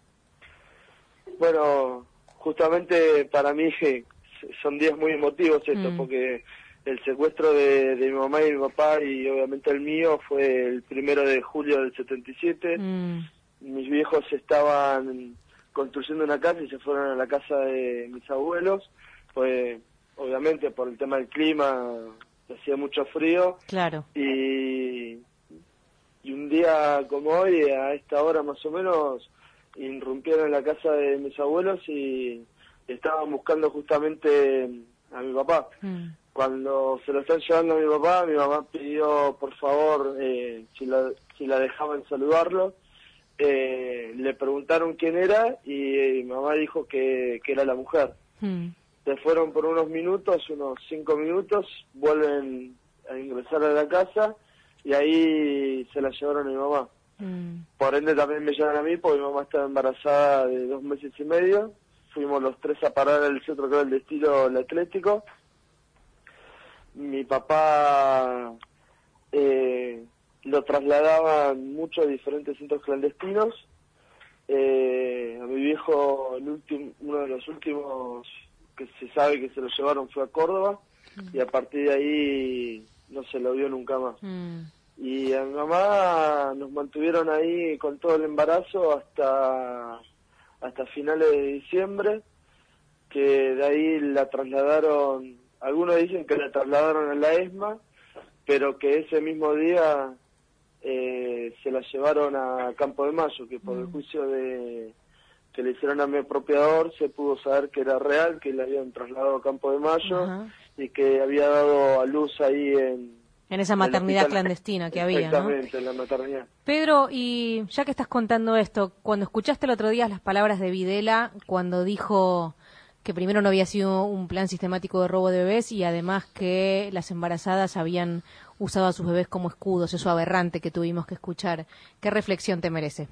Bueno, justamente para mí son días muy emotivos estos, porque el secuestro de mi mamá y mi papá, y obviamente el mío, fue el 1 de julio del 77. Mis viejos estaban construyendo una casa y se fueron a la casa de mis abuelos. Pues obviamente por el tema del clima hacía mucho frío. Claro. Y un día como hoy, a esta hora más o menos, irrumpieron en la casa de mis abuelos y estaban buscando justamente a mi papá. Cuando se lo están llevando a mi mamá pidió por favor si la dejaban saludarlo. Le preguntaron quién era y mi mamá dijo que era la mujer. Se fueron por unos 5 minutos, vuelven a ingresar a la casa y ahí se la llevaron a mi mamá. Por ende también me llevan a mí, porque mi mamá estaba embarazada de 2 meses y medio. Fuimos los 3 a parar al centro que era el destino El Atlético. Mi papá lo trasladaban mucho a diferentes centros clandestinos. A mi viejo, uno de los últimos que se sabe que se lo llevaron fue a Córdoba, y a partir de ahí no se lo vio nunca más. Y a mi mamá nos mantuvieron ahí con todo el embarazo hasta finales de diciembre, que de ahí la trasladaron. Algunos dicen que la trasladaron a la ESMA, pero que ese mismo día se la llevaron a Campo de Mayo, que por el juicio que le hicieron a mi apropiador se pudo saber que era real, que la habían trasladado a Campo de Mayo y que había dado a luz ahí en esa maternidad clandestina que había, ¿no? Exactamente, en la maternidad. Pedro, y ya que estás contando esto, cuando escuchaste el otro día las palabras de Videla, cuando dijo que primero no había sido un plan sistemático de robo de bebés y además que las embarazadas habían usado a sus bebés como escudos, eso aberrante que tuvimos que escuchar, ¿qué reflexión te merece?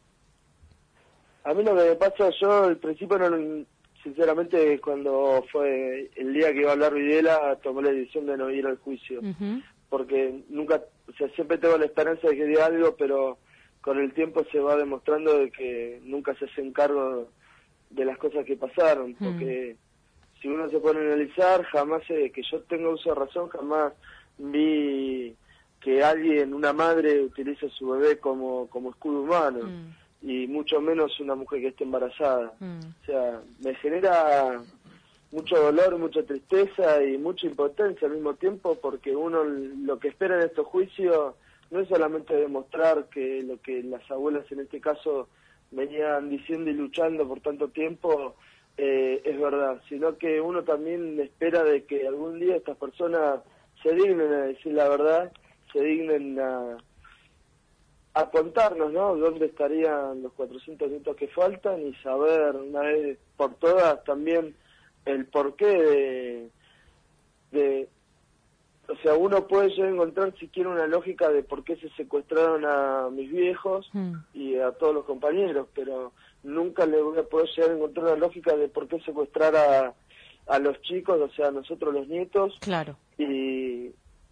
A mí lo que me pasa, yo al principio, sinceramente, cuando fue el día que iba a hablar Videla, tomé la decisión de no ir al juicio, porque nunca, siempre tengo la esperanza de que diga algo, pero con el tiempo se va demostrando de que nunca se hacen cargo de las cosas que pasaron, porque si uno se pone a analizar, jamás, que yo tenga uso de razón, jamás vi que alguien, una madre, utilice a su bebé como escudo humano, y mucho menos una mujer que esté embarazada. O sea, me genera mucho dolor, mucha tristeza y mucha impotencia al mismo tiempo, porque uno lo que espera en estos juicios no es solamente demostrar que lo que las abuelas en este caso venían diciendo y luchando por tanto tiempo es verdad, sino que uno también espera de que algún día estas personas se dignen a decir la verdad, se dignen a contarnos, ¿no?, dónde estarían los 400 nietos que faltan, y saber una vez por todas también el porqué de o sea, uno puede llegar a encontrar si quiere una lógica de por qué se secuestraron a mis viejos y a todos los compañeros, pero nunca le voy a poder llegar a encontrar una lógica de por qué secuestrar a los chicos, o sea, a nosotros los nietos. Claro. Y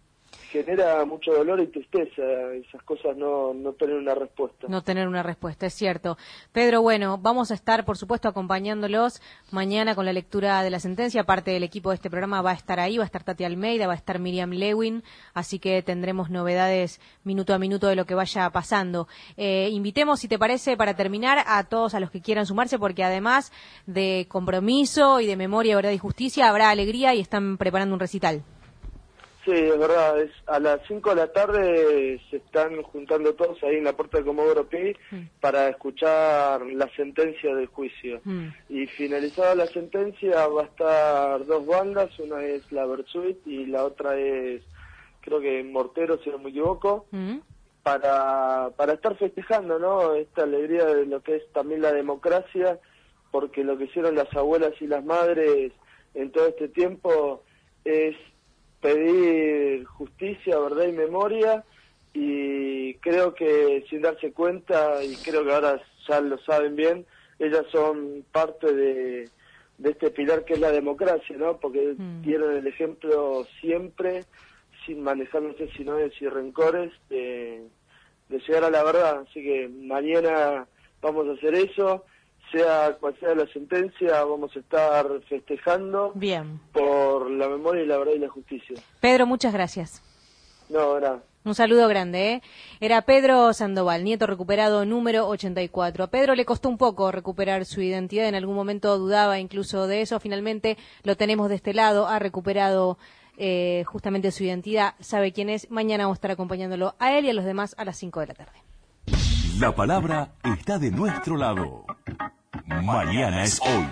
genera mucho dolor y tristeza, esas cosas no tener una respuesta. No tener una respuesta, es cierto. Pedro, bueno, vamos a estar, por supuesto, acompañándolos mañana con la lectura de la sentencia. Parte del equipo de este programa va a estar ahí, va a estar Tati Almeida, va a estar Miriam Lewin, así que tendremos novedades minuto a minuto de lo que vaya pasando. Invitemos, si te parece, para terminar, a todos a los que quieran sumarse, porque además de compromiso y de memoria, verdad y justicia, habrá alegría y están preparando un recital. Sí, es verdad, a las 5 de la tarde se están juntando todos ahí en la puerta de Comodoro Pi para escuchar la sentencia del juicio. Y finalizada la sentencia va a estar dos bandas, una es la Versuit y la otra es, creo que Mortero, si no me equivoco, para estar festejando, ¿no? Esta alegría de lo que es también la democracia, porque lo que hicieron las abuelas y las madres en todo este tiempo es pedir justicia, verdad y memoria, y creo que sin darse cuenta, y creo que ahora ya lo saben bien, ellas son parte de este pilar que es la democracia, ¿no? Porque dieron el ejemplo siempre, sin manejar, no sé si noes y rencores, de llegar a la verdad. Así que mañana vamos a hacer eso. Sea cual sea la sentencia, vamos a estar festejando por la memoria y la verdad y la justicia. Pedro, muchas gracias. No, nada. Un saludo grande, ¿eh? Era Pedro Sandoval, nieto recuperado número 84. A Pedro le costó un poco recuperar su identidad, en algún momento dudaba incluso de eso. Finalmente lo tenemos de este lado, ha recuperado justamente su identidad, sabe quién es. Mañana vamos a estar acompañándolo a él y a los demás a las 5 de la tarde. La palabra está de nuestro lado. Mañana es hoy.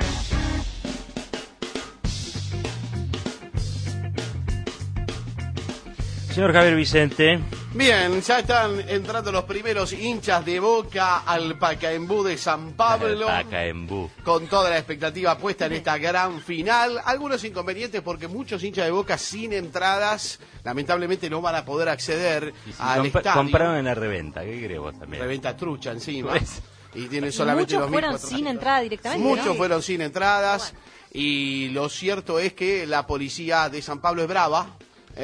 Señor Javier Vicente. Bien, ya están entrando los primeros hinchas de Boca al Pacaembú de San Pablo. Pacaembú. Con toda la expectativa puesta en esta gran final. Algunos inconvenientes porque muchos hinchas de Boca sin entradas, lamentablemente no van a poder acceder al estadio. Compraron en la reventa, ¿qué crees vos también? Reventa trucha encima. Pues. Y tienen solamente muchos fueron 2.400. sin entrada directamente. Muchos fueron sin entradas. Y lo cierto es que la policía de San Pablo es brava.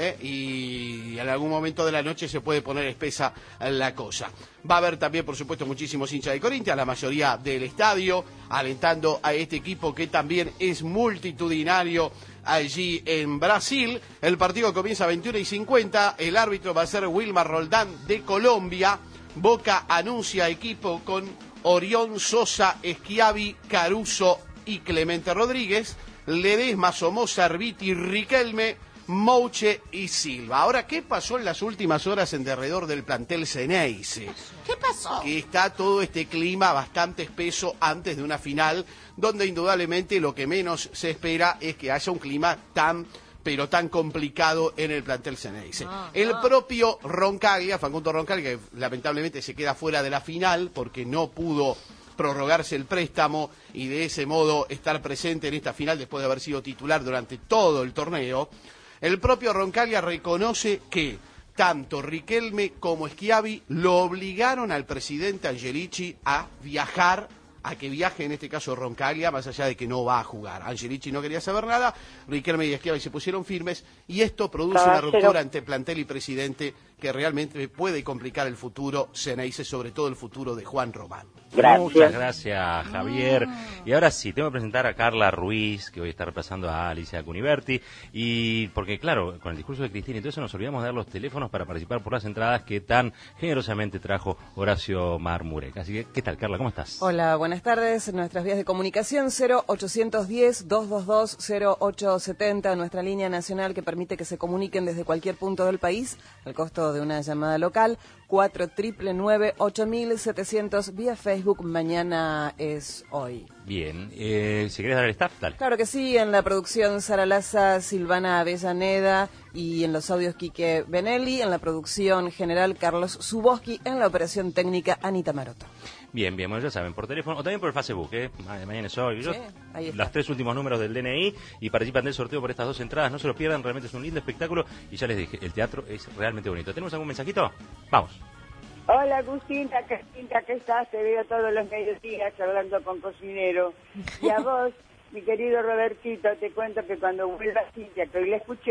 Y en algún momento de la noche se puede poner espesa la cosa. Va a haber también, por supuesto, muchísimos hinchas de Corinthians, la mayoría del estadio, alentando a este equipo que también es multitudinario allí en Brasil. El partido comienza a 21:50, el árbitro va a ser Wilmar Roldán de Colombia. Boca anuncia equipo con Orión, Sosa, Schiavi, Caruso y Clemente Rodríguez, Ledesma, Somoza, Arbiti, Riquelme, Mouche y Silva. Ahora, ¿qué pasó en las últimas horas en derredor del plantel Ceneice? ¿Qué pasó? Que está todo este clima bastante espeso antes de una final, donde indudablemente lo que menos se espera es que haya un clima tan complicado en el plantel Ceneice. El propio Roncaglia, Facundo Roncaglia, que lamentablemente se queda fuera de la final porque no pudo prorrogarse el préstamo y de ese modo estar presente en esta final después de haber sido titular durante todo el torneo. El propio Roncaglia reconoce que tanto Riquelme como Schiavi lo obligaron al presidente Angelici a que viaje, en este caso Roncaglia, más allá de que no va a jugar. Angelici no quería saber nada, Riquelme y Schiavi se pusieron firmes y esto produce una ruptura entre plantel y presidente que realmente puede complicar el futuro Ceneice, sobre todo el futuro de Juan Román. Gracias. Muchas gracias, Javier. Y ahora sí, tengo que presentar a Carla Ruiz, que hoy está reemplazando a Alicia Cuniverti, y porque claro, con el discurso de Cristina, entonces nos olvidamos de dar los teléfonos para participar por las entradas que tan generosamente trajo Horacio Marmurek. Así que, ¿qué tal, Carla? ¿Cómo estás? Hola, buenas tardes. Nuestras vías de comunicación 0810-222-0870, nuestra línea nacional que permite que se comuniquen desde cualquier punto del país, al costo de una llamada local, 499-8700, vía Facebook. Mañana es hoy. Bien, si querés dar el staff, dale. Claro que sí, en la producción Sara Laza, Silvana Avellaneda y en los audios Quique Benelli, en la producción general Carlos Zuboski, en la operación técnica Anita Maroto. Bien, bueno, ya saben, por teléfono o también por el Facebook, mañana es hoy. Sí, ahí está. Los 3 últimos números del DNI y participan del sorteo por estas 2 entradas, no se lo pierdan, realmente es un lindo espectáculo y ya les dije, el teatro es realmente bonito. ¿Tenemos algún mensajito? Vamos. Hola Agustina, ¿qué estás? Te veo todos los mediodías charlando con Cocinero. Y a vos, mi querido Robertito, te cuento que cuando vuelva Cintia, que hoy la escuché,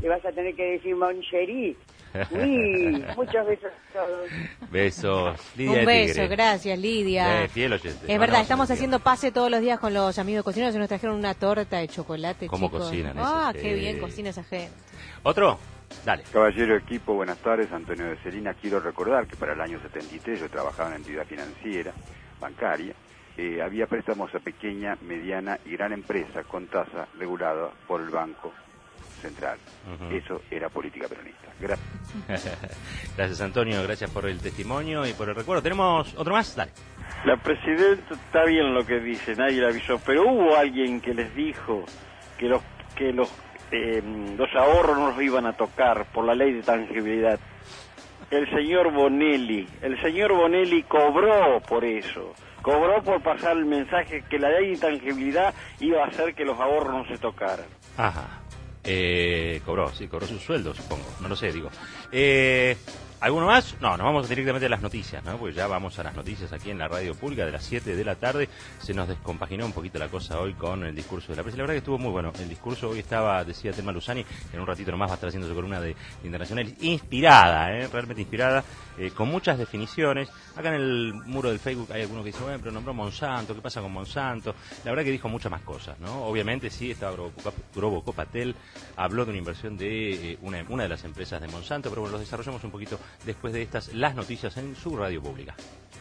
le vas a tener que decir Moncherí. Uy, muchos besos a todos. Besos. Lidia Un de beso, Tigre. Gracias, Lidia. Fiel oyente. Es verdad, estamos haciendo pase todos los días con los amigos cocineros. Se nos trajeron una torta de chocolate, ¿Cómo chicos. cocinan Ah, ese? qué bien cocina esa gente. ¿Otro? Dale. Caballero equipo, buenas tardes, Antonio de Celina. Quiero recordar que para el año 73 yo trabajaba en una entidad financiera, bancaria. Había préstamos a pequeña, mediana y gran empresa con tasa regulada por el Banco Central. Eso era política peronista. Gracias. Gracias, Antonio. Gracias por el testimonio y por el recuerdo. ¿Tenemos otro más? Dale. La presidenta está bien lo que dice, nadie la avisó, pero hubo alguien que les dijo que los ahorros no los iban a tocar por la ley de tangibilidad. El señor Bonelli cobró por eso, cobró por pasar el mensaje que la ley de tangibilidad iba a hacer que los ahorros no se tocaran. Ajá. Cobró su sueldo, supongo. No lo sé, digo. ¿Alguno más? No, nos vamos directamente a las noticias, ¿no? Porque ya vamos a las noticias aquí en la radio pública de las 7 de la tarde. Se nos descompaginó un poquito la cosa hoy con el discurso de la prensa. La verdad que estuvo muy bueno. El discurso hoy estaba, decía Telma Luzani, en un ratito nomás va a estar haciendo su columna de Internacional. Inspirada, realmente inspirada, con muchas definiciones. Acá en el muro del Facebook hay algunos que dicen, bueno, pero nombró Monsanto, ¿qué pasa con Monsanto? La verdad que dijo muchas más cosas, ¿no? Obviamente sí, estaba Grobocopatel, habló de una inversión de una de las empresas de Monsanto, pero bueno, los desarrollamos un poquito después de las noticias en su radio pública.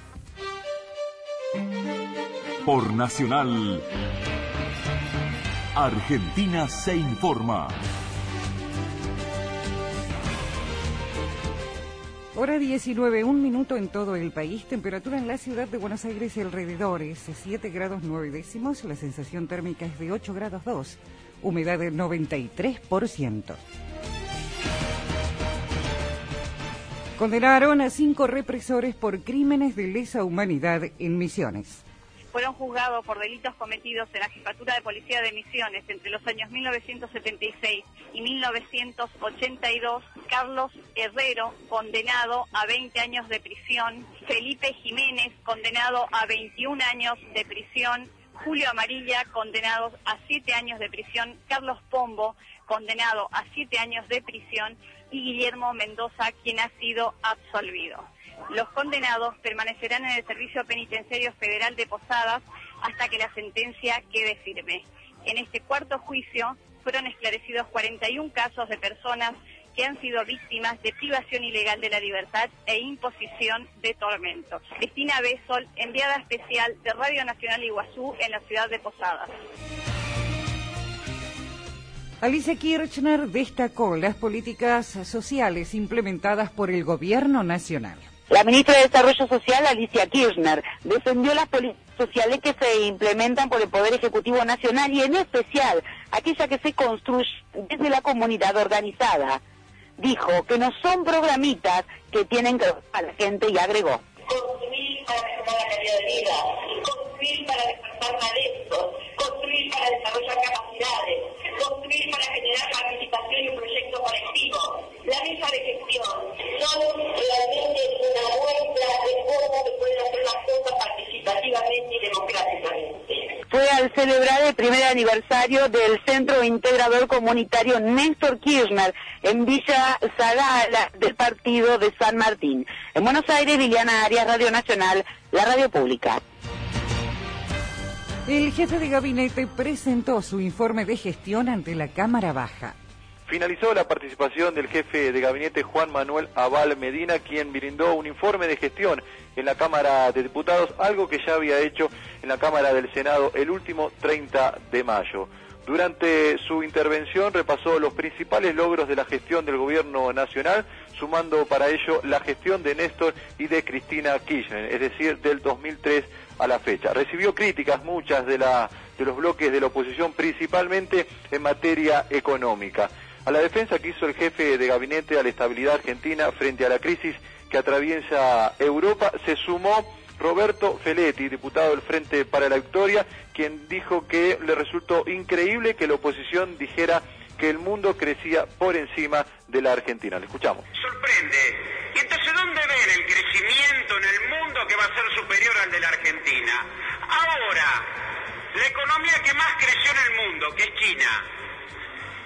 Por Nacional, Argentina se informa. Hora 19, 1 minuto en todo el país. Temperatura en la ciudad de Buenos Aires y alrededores, 7 grados 9 décimos. La sensación térmica es de 8 grados 2. Humedad del 93%. Condenaron a 5 represores por crímenes de lesa humanidad en Misiones. Fueron juzgados por delitos cometidos en la Jefatura de Policía de Misiones entre los años 1976 y 1982, Carlos Herrero, condenado a 20 años de prisión, Felipe Jiménez, condenado a 21 años de prisión, Julio Amarilla, condenado a 7 años de prisión, Carlos Pombo, condenado a 7 años de prisión, y Guillermo Mendoza, quien ha sido absolvido. Los condenados permanecerán en el Servicio Penitenciario Federal de Posadas hasta que la sentencia quede firme. En este cuarto juicio fueron esclarecidos 41 casos de personas que han sido víctimas de privación ilegal de la libertad e imposición de tormento. Cristina Bessol, enviada especial de Radio Nacional Iguazú en la ciudad de Posadas. Alicia Kirchner destacó las políticas sociales implementadas por el gobierno nacional. La ministra de Desarrollo Social, Alicia Kirchner, defendió las políticas sociales que se implementan por el Poder Ejecutivo Nacional y en especial aquella que se construye desde la comunidad organizada. Dijo que no son programitas que tienen que ver a la gente y agregó. Construir para mejorar la calidad de vida, construir para despertar talentos, construir para desarrollar capacidades, construir para generar participación y un proyecto colectivo. La mesa de gestión son realmente una muestra de cómo se pueden hacer las cosas participativamente y democráticamente. Fue al celebrar el primer aniversario del Centro Integrador Comunitario Néstor Kirchner en Villa Zagala del partido de San Martín. En Buenos Aires, Liliana Arias, Radio Nacional, la radio pública. El jefe de gabinete presentó su informe de gestión ante la Cámara Baja. Finalizó la participación del jefe de gabinete Juan Manuel Abal Medina, quien brindó un informe de gestión en la Cámara de Diputados, algo que ya había hecho en la Cámara del Senado el último 30 de mayo. Durante su intervención repasó los principales logros de la gestión del gobierno nacional, sumando para ello la gestión de Néstor y de Cristina Kirchner, es decir, del 2003 a la fecha. Recibió críticas muchas de los bloques de la oposición, principalmente en materia económica. A la defensa que hizo el jefe de gabinete a la estabilidad argentina frente a la crisis que atraviesa Europa, se sumó Roberto Feletti, diputado del Frente para la Victoria, quien dijo que le resultó increíble que la oposición dijera que el mundo crecía por encima de la Argentina. Le escuchamos. Sorprende. ¿Y entonces dónde ven el crecimiento en el mundo que va a ser superior al de la Argentina? Ahora, la economía que más creció en el mundo, que es China, que es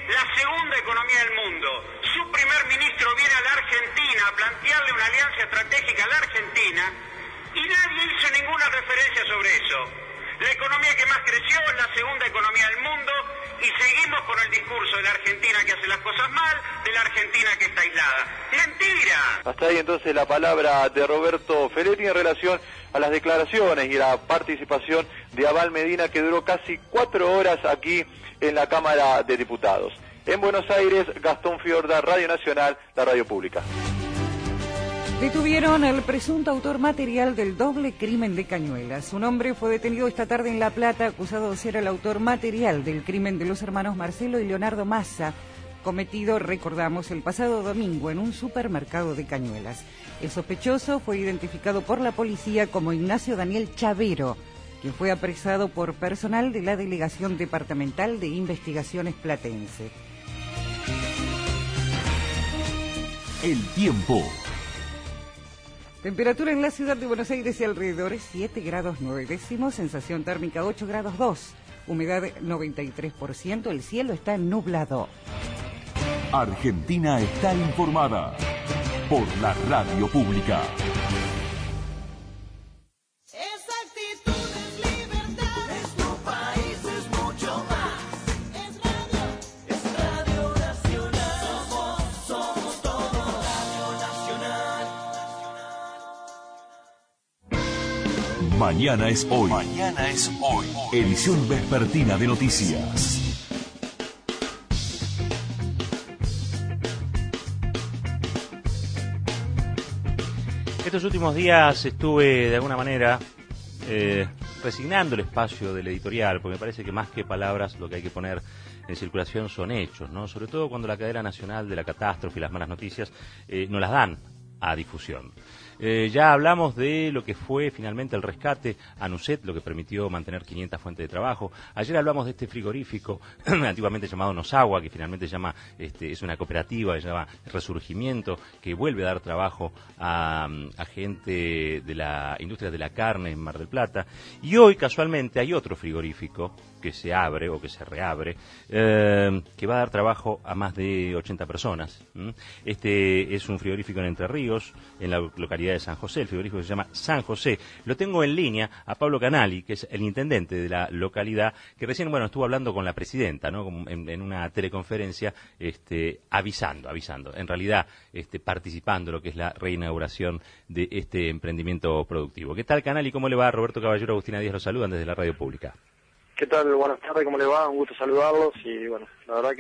la segunda economía del mundo. Su primer ministro viene a la Argentina a plantearle una alianza estratégica a la Argentina y nadie hizo ninguna referencia sobre eso. La economía que más creció es la segunda economía del mundo y seguimos con el discurso de la Argentina que hace las cosas mal, de la Argentina que está aislada. ¡Mentira! Hasta ahí entonces la palabra de Roberto Feletti en relación a las declaraciones y la participación de Abal Medina, que duró casi 4 horas aquí en la Cámara de Diputados. En Buenos Aires, Gastón Fiorda, Radio Nacional, la radio pública. Detuvieron al presunto autor material del doble crimen de Cañuelas. Un hombre fue detenido esta tarde en La Plata, acusado de ser el autor material del crimen de los hermanos Marcelo y Leonardo Massa, cometido, recordamos, el pasado domingo en un supermercado de Cañuelas. El sospechoso fue identificado por la policía como Ignacio Daniel Chavero, quien fue apresado por personal de la Delegación Departamental de Investigaciones Platense. El tiempo. Temperatura en la ciudad de Buenos Aires y alrededores 7 grados 9 décimos, sensación térmica 8 grados 2, humedad 93%, el cielo está nublado. Argentina está informada por la radio pública. Mañana es hoy. Mañana es hoy. Edición vespertina de noticias. Estos últimos días estuve de alguna manera resignando el espacio del editorial, porque me parece que más que palabras lo que hay que poner en circulación son hechos, ¿no? Sobre todo cuando la cadena nacional de la catástrofe y las malas noticias no las dan a difusión. Ya hablamos de lo que fue finalmente el rescate a Nuset, lo que permitió mantener 500 fuentes de trabajo. Ayer hablamos de este frigorífico, antiguamente llamado Nosagua, que finalmente es una cooperativa, se llama Resurgimiento, que vuelve a dar trabajo a gente de la industria de la carne en Mar del Plata. Y hoy, casualmente, hay otro frigorífico que se abre o que se reabre, que va a dar trabajo a más de 80 personas. Este es un frigorífico en Entre Ríos, en la localidad de San José. El frigorífico se llama San José. Lo tengo en línea a Pablo Canali, que es el intendente de la localidad, que recién, estuvo hablando con la presidenta, ¿no? En una teleconferencia, avisando, en realidad, participando en lo que es la reinauguración de este emprendimiento productivo. ¿Qué tal, Canali? ¿Cómo le va? Roberto Caballero, Agustina Díaz los saludan desde la radio pública. ¿Qué tal? Buenas tardes, ¿cómo le va? Un gusto saludarlos y la verdad que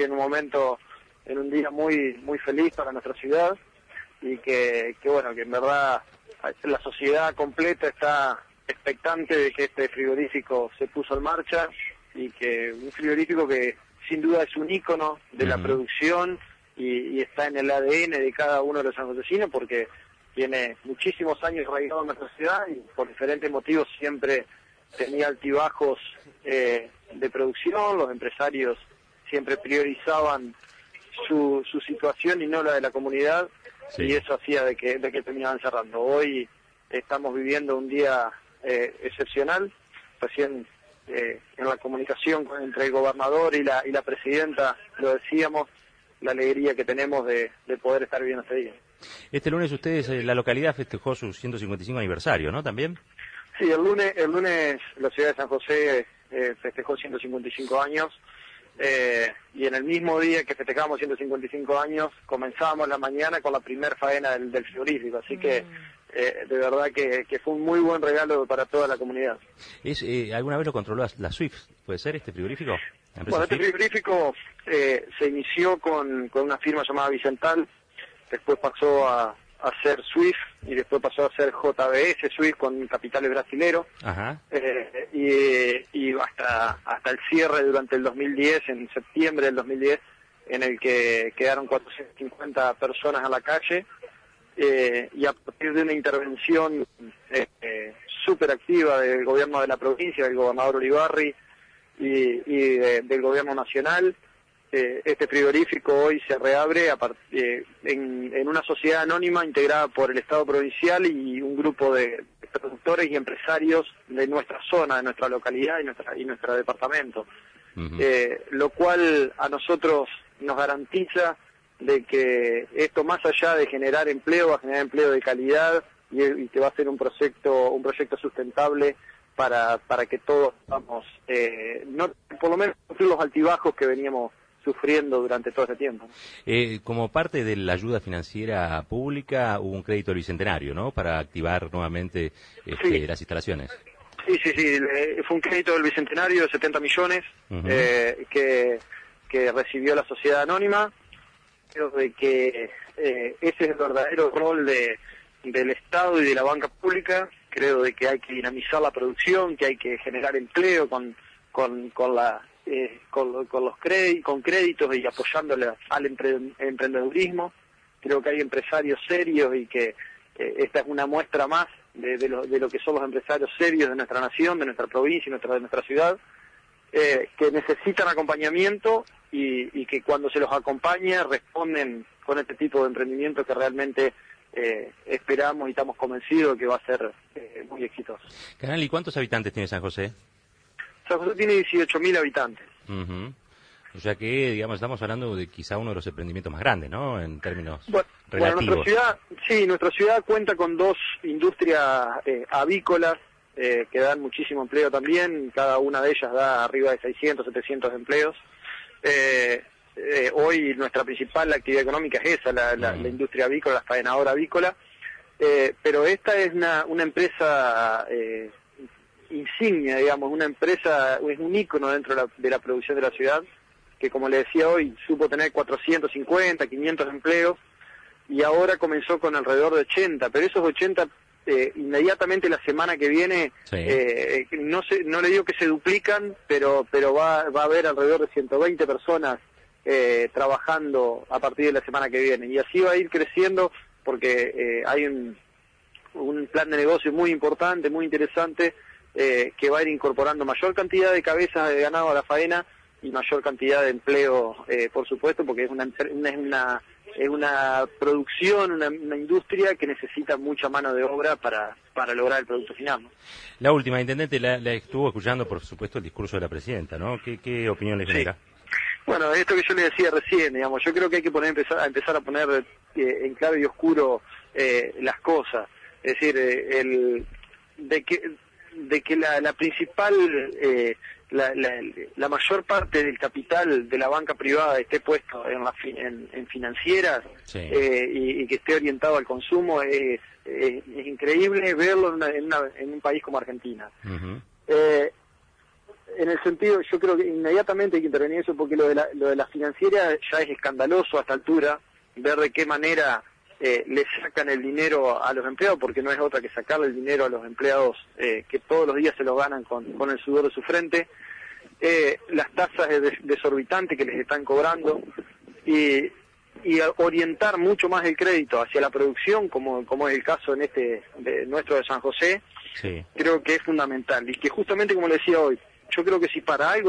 en un día muy muy feliz para nuestra ciudad y que en verdad la sociedad completa está expectante de que este frigorífico se puso en marcha y que un frigorífico que sin duda es un ícono de la producción y está en el ADN de cada uno de los sanjosecinos porque tiene muchísimos años arraigado en nuestra ciudad y por diferentes motivos siempre tenía altibajos de producción, los empresarios siempre priorizaban su situación y no la de la comunidad, y eso hacía de que terminaban cerrando. Hoy estamos viviendo un día excepcional, recién en la comunicación entre el gobernador y la presidenta lo decíamos, la alegría que tenemos de poder estar viviendo este día. Este lunes ustedes, la localidad festejó su 155 aniversario, ¿no? ¿También? Sí, el lunes la ciudad de San José festejó 155 años y en el mismo día que festejamos 155 años comenzábamos la mañana con la primer faena del frigorífico, así que de verdad que fue un muy buen regalo para toda la comunidad. ¿Alguna vez lo controló la SWIFT? ¿Puede ser este frigorífico? Bueno, este frigorífico se inició con una firma llamada Vicental, después pasó a ser SWIFT y después pasó a ser JBS SWIFT con capitales brasileros. Ajá. Y hasta el cierre durante el 2010, en septiembre del 2010, en el que quedaron 450 personas en la calle y a partir de una intervención súper activa del gobierno de la provincia, del gobernador Uribarri y del gobierno nacional, este frigorífico hoy se reabre en una sociedad anónima integrada por el Estado provincial y un grupo de productores y empresarios de nuestra zona, de nuestra localidad y nuestro departamento. Lo cual a nosotros nos garantiza de que esto, más allá de generar empleo, va a generar empleo de calidad y que va a ser un proyecto sustentable para que todos vamos, no, por lo menos sufrir los altibajos que veníamos sufriendo durante todo ese tiempo. Como parte de la ayuda financiera pública hubo un crédito del Bicentenario, ¿no?, para activar nuevamente las instalaciones. Sí, fue un crédito del Bicentenario de 70 millones que recibió la sociedad anónima. Creo de que ese es el verdadero rol del Estado y de la banca pública. Creo de que hay que dinamizar la producción, que hay que generar empleo con créditos y apoyándole al emprendedurismo. Creo que hay empresarios serios y que esta es una muestra más de lo que son los empresarios serios de nuestra nación, de nuestra provincia y de nuestra ciudad, que necesitan acompañamiento y que cuando se los acompaña responden con este tipo de emprendimiento que realmente esperamos y estamos convencidos que va a ser muy exitoso. Canal, ¿y cuántos habitantes tiene San José? San José tiene 18.000 habitantes. O sea que, digamos, estamos hablando de quizá uno de los emprendimientos más grandes, ¿no?, en términos relativos. Nuestra ciudad cuenta con 2 industrias avícolas que dan muchísimo empleo también. Cada una de ellas da arriba de 600, 700 empleos. Hoy nuestra principal actividad económica es esa, la industria avícola, la faenadora avícola. Pero esta es una empresa insignia, digamos, una empresa, es un ícono dentro de la producción de la ciudad, que como le decía hoy, supo tener 450, 500 empleos, y ahora comenzó con alrededor de 80, pero esos 80 inmediatamente la semana que viene, no le digo que se duplican, pero va a haber alrededor de 120 personas trabajando a partir de la semana que viene, y así va a ir creciendo porque hay un plan de negocio muy importante, muy interesante, que va a ir incorporando mayor cantidad de cabezas de ganado a la faena y mayor cantidad de empleo, por supuesto, porque es una producción, una industria que necesita mucha mano de obra para lograr el producto final, ¿no? La última, intendente, la estuvo escuchando, por supuesto, el discurso de la presidenta, ¿no? ¿Qué opinión le genera? Bueno, esto que yo le decía recién, digamos, yo creo que hay que empezar a poner en claro y oscuro las cosas. Es decir, de que la principal, la mayor parte del capital de la banca privada esté puesto en financieras, y que esté orientado al consumo, es increíble verlo en un país como Argentina. En el sentido, yo creo que inmediatamente hay que intervenir eso, porque lo de la financiera ya es escandaloso a esta altura, ver de qué manera le sacan el dinero a los empleados, porque no es otra que sacarle el dinero a los empleados que todos los días se lo ganan con el sudor de su frente, las tasas desorbitantes que les están cobrando, y orientar mucho más el crédito hacia la producción, como es el caso nuestro de San José. Creo que es fundamental, y que justamente, como le decía hoy, yo creo que si para algo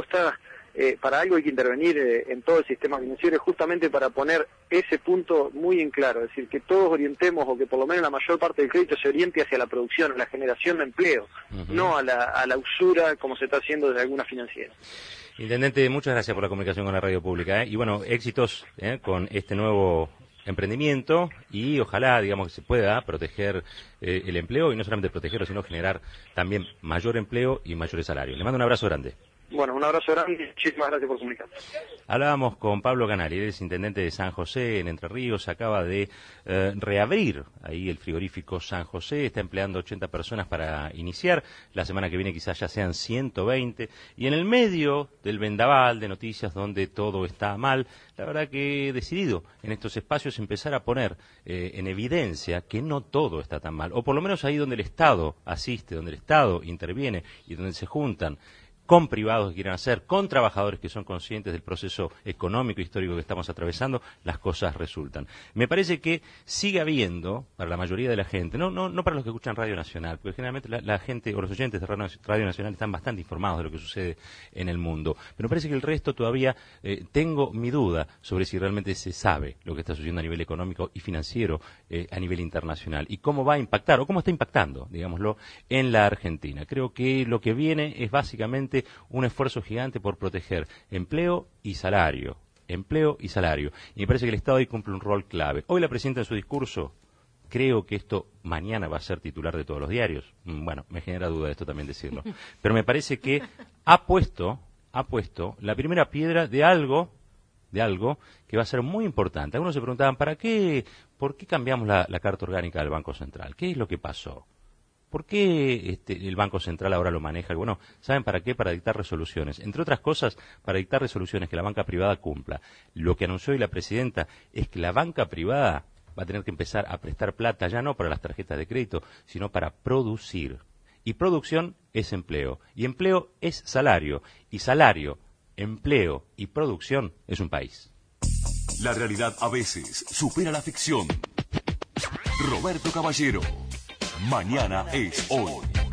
hay que intervenir en todo el sistema financiero, es justamente para poner ese punto muy en claro, es decir, que todos orientemos, o que por lo menos la mayor parte del crédito se oriente hacia la producción, a la generación de empleo, no a la usura como se está haciendo desde alguna financiera. Intendente, muchas gracias por la comunicación con la radio pública, y bueno, éxitos con este nuevo emprendimiento, y ojalá, digamos, que se pueda proteger el empleo, y no solamente protegerlo, sino generar también mayor empleo y mayores salarios. Le mando un abrazo grande. Bueno, un abrazo grande y muchísimas gracias por comunicar. Hablábamos con Pablo Canali, él es intendente de San José, en Entre Ríos. Acaba de reabrir ahí el frigorífico San José, está empleando 80 personas para iniciar. La semana que viene quizás ya sean 120. Y en el medio del vendaval de noticias donde todo está mal, la verdad que he decidido en estos espacios empezar a poner en evidencia que no todo está tan mal. O por lo menos ahí donde el Estado asiste, donde el Estado interviene y donde se juntan con privados que quieran hacer, con trabajadores que son conscientes del proceso económico e histórico que estamos atravesando, las cosas resultan. Me parece que sigue habiendo, para la mayoría de la gente, no para los que escuchan Radio Nacional, porque generalmente la gente o los oyentes de Radio Nacional están bastante informados de lo que sucede en el mundo, pero me parece que el resto todavía tengo mi duda sobre si realmente se sabe lo que está sucediendo a nivel económico y financiero a nivel internacional, y cómo va a impactar, o cómo está impactando, digámoslo, en la Argentina. Creo que lo que viene es básicamente un esfuerzo gigante por proteger empleo y salario, empleo y salario. Y me parece que el Estado ahí cumple un rol clave. Hoy la presidenta en su discurso, creo que esto mañana va a ser titular de todos los diarios. Bueno, me genera duda esto también decirlo. Pero me parece que ha puesto la primera piedra de algo que va a ser muy importante. Algunos se preguntaban, ¿por qué cambiamos la Carta Orgánica del Banco Central? ¿Qué es lo que pasó? ¿Por qué el Banco Central ahora lo maneja? Bueno, ¿saben para qué? Para dictar resoluciones. Entre otras cosas, para dictar resoluciones que la banca privada cumpla. Lo que anunció hoy la presidenta es que la banca privada va a tener que empezar a prestar plata, ya no para las tarjetas de crédito, sino para producir. Y producción es empleo. Y empleo es salario. Y salario, empleo y producción es un país. La realidad a veces supera la ficción. Roberto Caballero. Mañana es hoy.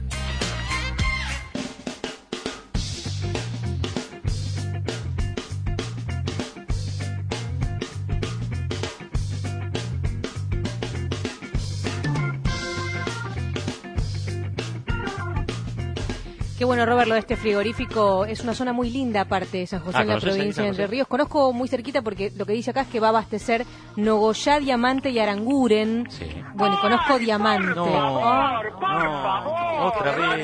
Qué bueno, Robert, lo de este frigorífico. Es una zona muy linda, aparte de San José, en la provincia de Entre Ríos. Conozco muy cerquita porque lo que dice acá es que va a abastecer Nogoyá, Diamante y Aranguren. Sí. Bueno, y conozco Diamante. Por favor. Otra vez.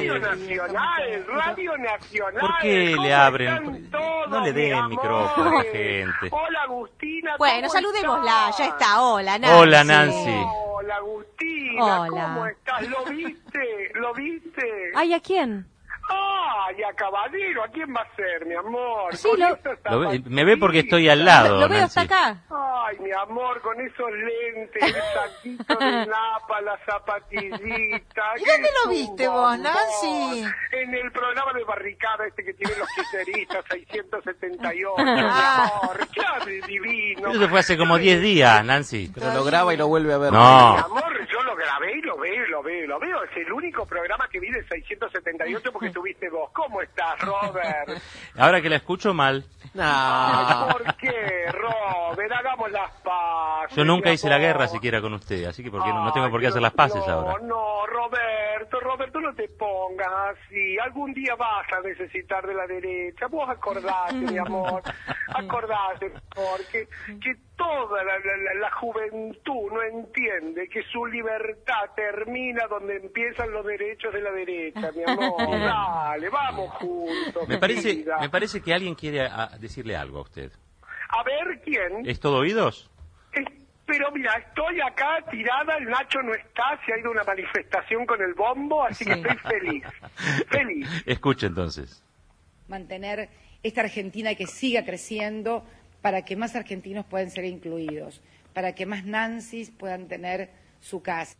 Radio Nacional. ¿Por qué le abren? No le den micrófono a la gente. Hola, Agustina. Bueno, saludémosla. Ya está. Hola, Nancy. Hola, Nancy. Hola, Agustina. Hola. ¿Cómo estás? ¿Lo viste? Ay, ¿a quién? ¡Ay, a Caballero! ¿A quién va a ser, mi amor? Sí, me ve porque estoy al lado, Lo veo Nancy. hasta acá. Ay, mi amor, con esos lentes, el saquito de napa, la zapatillita. ¿Y dónde lo viste vos, Nancy? En el programa de barricada que tienen los kirchneristas, 678, mi amor. ¡Qué divino! Eso fue hace como 10 días, Nancy. Pero lo graba y lo vuelve a ver. No. Mi amor, yo lo grabé y lo veo. Es el único programa que vi de 678 porque tuviste vos. ¿Cómo estás, Robert? Ahora que la escucho mal. Ay, ¿por qué, Robert? Hagamos las paces. Yo nunca hice la guerra siquiera con usted, así que no tengo por qué hacer las paces ahora. No, Roberto, no te pongas así. Algún día vas a necesitar de la derecha. Vos acordate, mi amor. Acordate, porque que toda la juventud no entiende que su libertad termina donde empiezan los derechos de la derecha, mi amor. Dale, vamos juntos. Me parece que alguien quiere decirle algo a usted. A ver, ¿quién? ¿Es todo oídos? Pero mira, estoy acá tirada, el Nacho no está, se ha ido a una manifestación con el bombo, así que estoy feliz. Escuche entonces. Mantener esta Argentina que siga creciendo para que más argentinos puedan ser incluidos, para que más Nancys puedan tener su casa.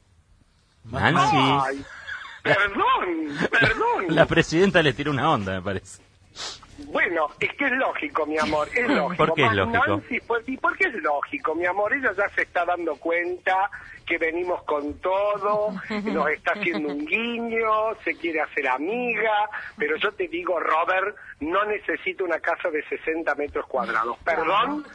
Nancy. Ay, perdón. La presidenta le tiró una onda, me parece. Bueno, es que es lógico, mi amor, es lógico. ¿Por qué es lógico? Nancy, ¿y por qué es lógico, mi amor? Ella ya se está dando cuenta que venimos con todo, nos está haciendo un guiño, se quiere hacer amiga, pero yo te digo, Robert, no necesito una casa de 60 metros cuadrados. Perdón,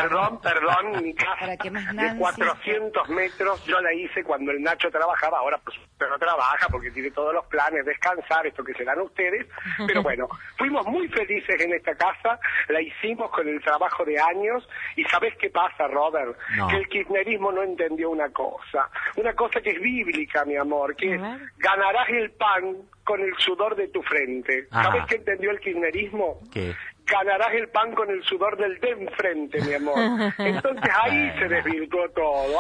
mi casa de 400 metros yo la hice cuando el Nacho trabajaba, ahora pues no trabaja porque tiene todos los planes, descansar, esto que se dan ustedes, pero bueno, fuimos muy felices en esta casa, la hicimos con el trabajo de años, y ¿sabés qué pasa, Robert? No. Que el kirchnerismo no entendió una cosa que es bíblica, mi amor, que es, ganarás el pan con el sudor de tu frente. ¿Sabes qué entendió el kirchnerismo? ¿Qué? Ganarás el pan con el sudor del de enfrente, mi amor. Entonces ahí se desvirtuó todo,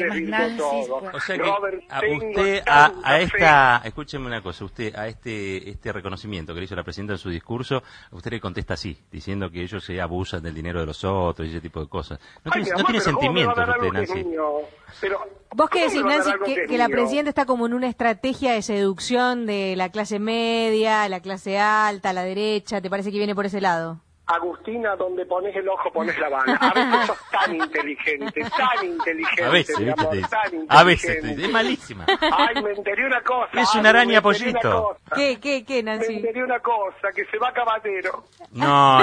O sea que Robert, usted escúcheme una cosa, usted a este reconocimiento que le hizo la presidenta en su discurso, a usted le contesta así, diciendo que ellos se abusan del dinero de los otros y ese tipo de cosas. No tiene sentimientos usted, Nancy. ¿Vos qué decís, Nancy, que la presidenta está como en una estrategia de seducción de la clase media, la clase alta, la derecha? ¿Te parece que viene por ese lado? Agustina, donde pones el ojo pones la bala. A veces sos tan inteligente, a veces, mi amor, tan inteligente. A veces, es malísima. Ay, me enteré una cosa. Es una araña pollito. ¿Qué, Nancy? Me enteré una cosa, que se va Caballero. No.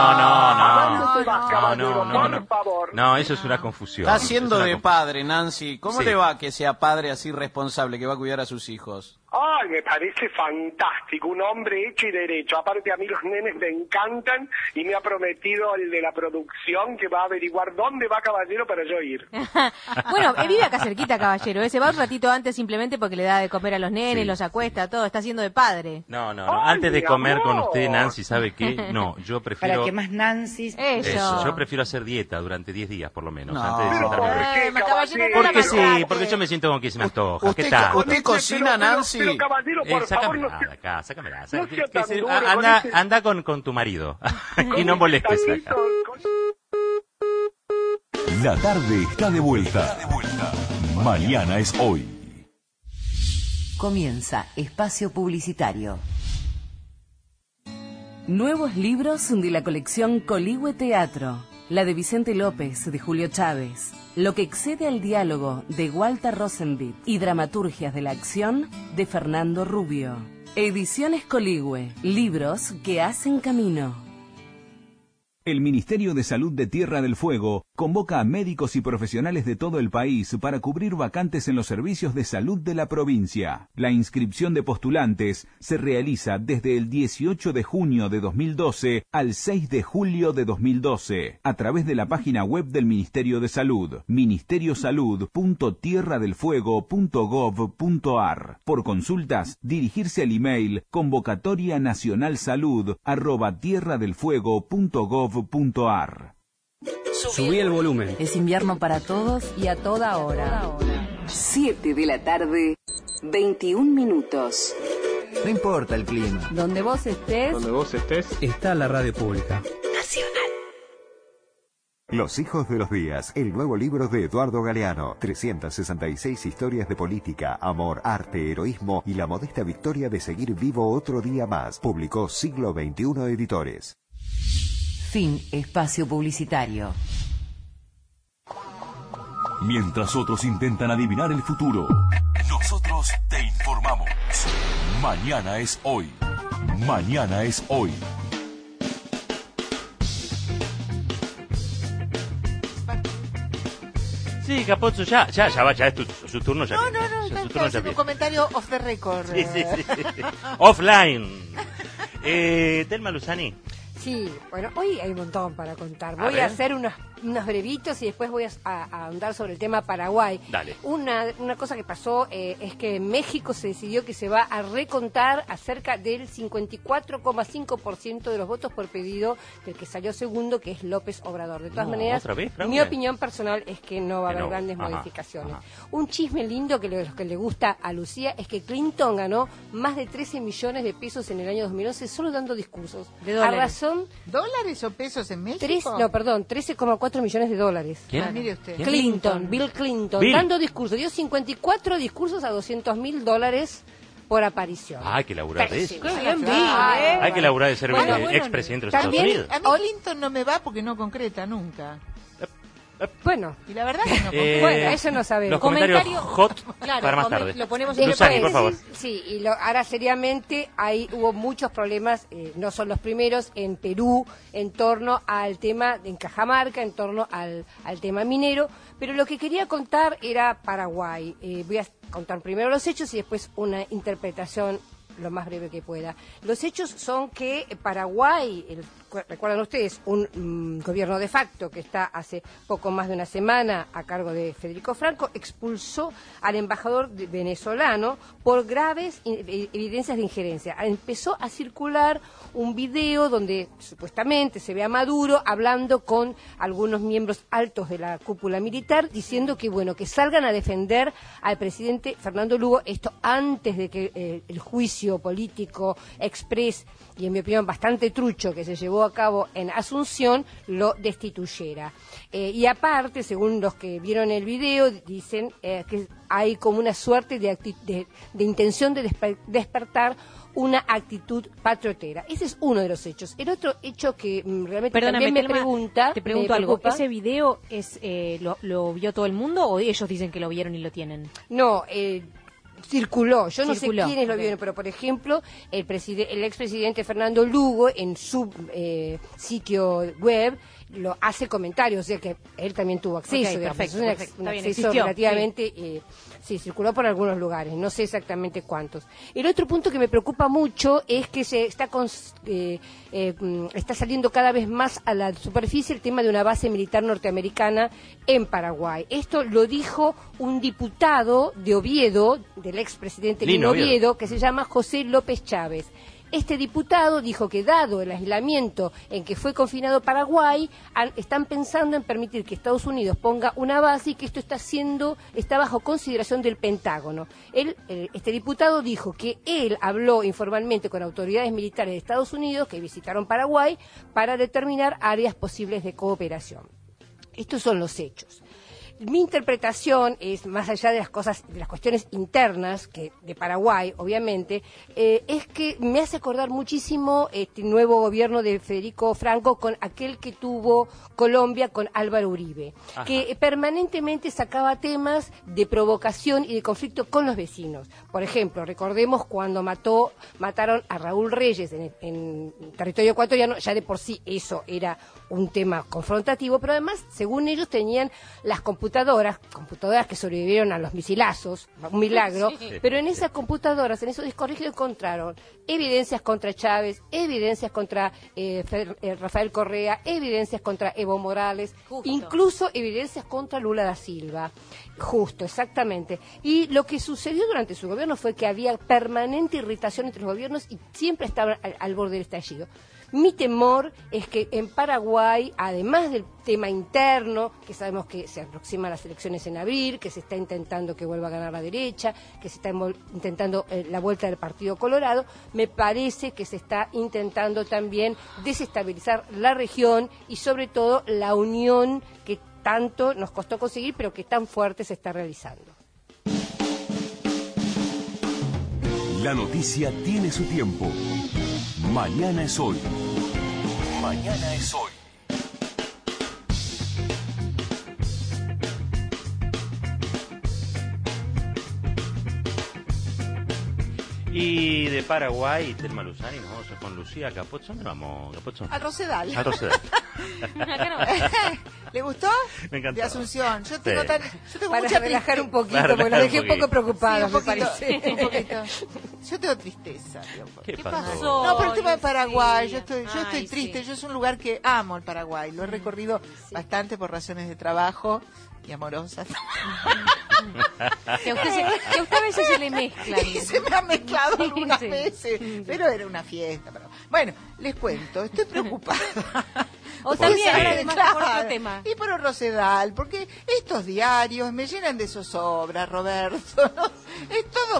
Por favor. No, eso es una confusión. Está haciendo de padre, Nancy. ¿Cómo le va que sea padre así responsable, que va a cuidar a sus hijos? cual me parece fantástico, un hombre hecho y derecho. Aparte a mí los nenes me encantan y me ha prometido el de la producción que va a averiguar dónde va Caballero para yo ir. Bueno, vive acá cerquita, Caballero. Se va un ratito antes simplemente porque le da de comer a los nenes, los acuesta, todo. Está haciendo de padre. No. Antes de comer con usted, Nancy, ¿sabe qué? No, yo prefiero... Para que más Nancy... Eso. Yo prefiero hacer dieta durante 10 días, por lo menos, No. antes de sentarme a ver. Caballero, Porque sí, porque yo me siento como que se me antoja. ¿Qué tal? ¿Usted cocina, Nancy? Pero Caballero, por favor, no Sácamela de acá, sácamela. no sea tan duro Anda con tu marido y no molestes acá. La tarde está de vuelta. Mañana es hoy. Comienza Espacio Publicitario. Nuevos libros de la colección Coligüe Teatro. La de Vicente López, de Julio Chávez. Lo que excede al diálogo, de Walter Rosenblit. Y Dramaturgias de la acción, de Fernando Rubio. Ediciones Coligüe. Libros que hacen camino. El Ministerio de Salud de Tierra del Fuego convoca a médicos y profesionales de todo el país para cubrir vacantes en los servicios de salud de la provincia. La inscripción de postulantes se realiza desde el 18 de junio de 2012 al 6 de julio de 2012 a través de la página web del Ministerio de Salud, ministeriosalud.tierradelfuego.gov.ar. Por consultas, dirigirse al email convocatorianacionalsalud@tierradelfuego.gov.ar. Subí el volumen. Es invierno para todos y a toda hora. 7 de la tarde, 21 minutos. No importa el clima. Donde vos estés, está la radio pública. Nacional. Los hijos de los días, el nuevo libro de Eduardo Galeano. 366 historias de política, amor, arte, heroísmo y la modesta victoria de seguir vivo otro día más. Publicó Siglo XXI Editores. Fin. Espacio Publicitario. Mientras otros intentan adivinar el futuro, nosotros te informamos. Mañana es hoy. Mañana es hoy. Sí, Capozzo, ya es su turno. Ya No, su turno ya un comentario off the record. Sí. Offline. Telma Luzani. Sí, bueno, hoy hay un montón para contar. Voy a hacer unos brevitos y después voy a ahondar sobre el tema Paraguay. Dale. Una cosa que pasó es que en México se decidió que se va a recontar acerca del 54,5% de los votos por pedido del que salió segundo, que es López Obrador. De todas maneras, mi opinión personal es que no va a haber grandes modificaciones. Un chisme lindo que los que le gusta a Lucía es que Clinton ganó más de 13 millones de pesos en el año 2011 solo dando discursos. ¿De dólares? A razón... ¿Dólares o pesos en México? 13,4 millones de dólares. ¿Quién? Mire usted. Bill Clinton, dando discursos. Dio 54 discursos a $200,000 por aparición. Hay que laburar de eso. Qué bien, Hay que laburar de ser expresidente de los Estados Unidos. A mí Clinton no me va porque no concreta nunca. Bueno, y la verdad que no bueno, eso no sabemos. Los comentarios hot para más tarde. Lo ponemos Luzani, por favor. Sí, y ahora seriamente ahí hubo muchos problemas, no son los primeros, en Perú, en torno al tema, en Cajamarca, en torno al tema minero, pero lo que quería contar era Paraguay. Voy a contar primero los hechos y después una interpretación lo más breve que pueda. Los hechos son que Paraguay, recuerdan ustedes, un gobierno de facto que está hace poco más de una semana a cargo de Federico Franco, expulsó al embajador venezolano por graves evidencias de injerencia. Empezó a circular un video donde supuestamente se ve a Maduro hablando con algunos miembros altos de la cúpula militar, diciendo que bueno, que salgan a defender al presidente Fernando Lugo, esto antes de que el juicio político express y en mi opinión bastante trucho que se llevó a cabo en Asunción lo destituyera. Y aparte, según los que vieron el video, dicen que hay como una suerte de intención de despertar una actitud patriotera. Ese es uno de los hechos. El otro hecho que realmente también me pregunta... Te pregunto algo. ¿Ese video lo vio todo el mundo o ellos dicen que lo vieron y lo tienen? No, circuló. Yo no sé quiénes lo vieron, pero por ejemplo, el expresidente Fernando Lugo en su sitio web lo hace comentarios, o sea que él también tuvo acceso. Perfecto. Un acceso relativamente Sí, circuló por algunos lugares, no sé exactamente cuántos. El otro punto que me preocupa mucho es que se está está saliendo cada vez más a la superficie el tema de una base militar norteamericana en Paraguay. Esto lo dijo un diputado de Oviedo, del expresidente Lino Oviedo, que se llama José López Chávez. Este diputado dijo que, dado el aislamiento en que fue confinado Paraguay, están pensando en permitir que Estados Unidos ponga una base y que esto está bajo consideración del Pentágono. Este diputado dijo que él habló informalmente con autoridades militares de Estados Unidos que visitaron Paraguay para determinar áreas posibles de cooperación. Estos son los hechos. Mi interpretación es, más allá de las cuestiones internas de Paraguay, obviamente, es que me hace acordar muchísimo este nuevo gobierno de Federico Franco con aquel que tuvo Colombia con Álvaro Uribe, Ajá. que permanentemente sacaba temas de provocación y de conflicto con los vecinos. Por ejemplo, recordemos cuando mataron a Raúl Reyes en territorio ecuatoriano, ya de por sí eso era un tema confrontativo, pero además, según ellos, tenían las computadoras que sobrevivieron a los misilazos, un milagro, sí. pero en esas computadoras, en esos discos rígidos encontraron evidencias contra Chávez, evidencias contra Rafael Correa, evidencias contra Evo Morales, Justo. Incluso evidencias contra Lula da Silva. Justo, exactamente. Y lo que sucedió durante su gobierno fue que había permanente irritación entre los gobiernos y siempre estaban al borde del estallido. Mi temor es que en Paraguay, además del tema interno, que sabemos que se aproximan las elecciones en abril, que se está intentando que vuelva a ganar la derecha, que se está intentando la vuelta del Partido Colorado, me parece que se está intentando también desestabilizar la región y sobre todo la unión que tanto nos costó conseguir, pero que tan fuerte se está realizando. La noticia tiene su tiempo. Mañana es hoy. Mañana es hoy. Y de Paraguay, Telma Luzani, nos vamos con Lucía Capozzo. ¿Dónde vamos, Capozzo? Al Rosedal. Al Rosedal. ¿Le gustó? Me encantó. De Asunción. Yo tengo para mucha relajar un poquito, porque la dejé un poco preocupada, sí, me parece. Un poquito. Yo tengo tristeza. ¿Qué pasó? No, por el tema de Paraguay. Yo estoy triste. Sí. Yo es un lugar que amo, el Paraguay. Lo he recorrido bastante por razones de trabajo y amorosas. Que a usted a veces se le mezcla. Y se me ha mezclado algunas veces, pero era una fiesta. Pero... Bueno, les cuento, estoy preocupada. O también, además, por otro tema. Y por el Rosedal, porque estos diarios me llenan de zozobra, Roberto. ¿No? Es todo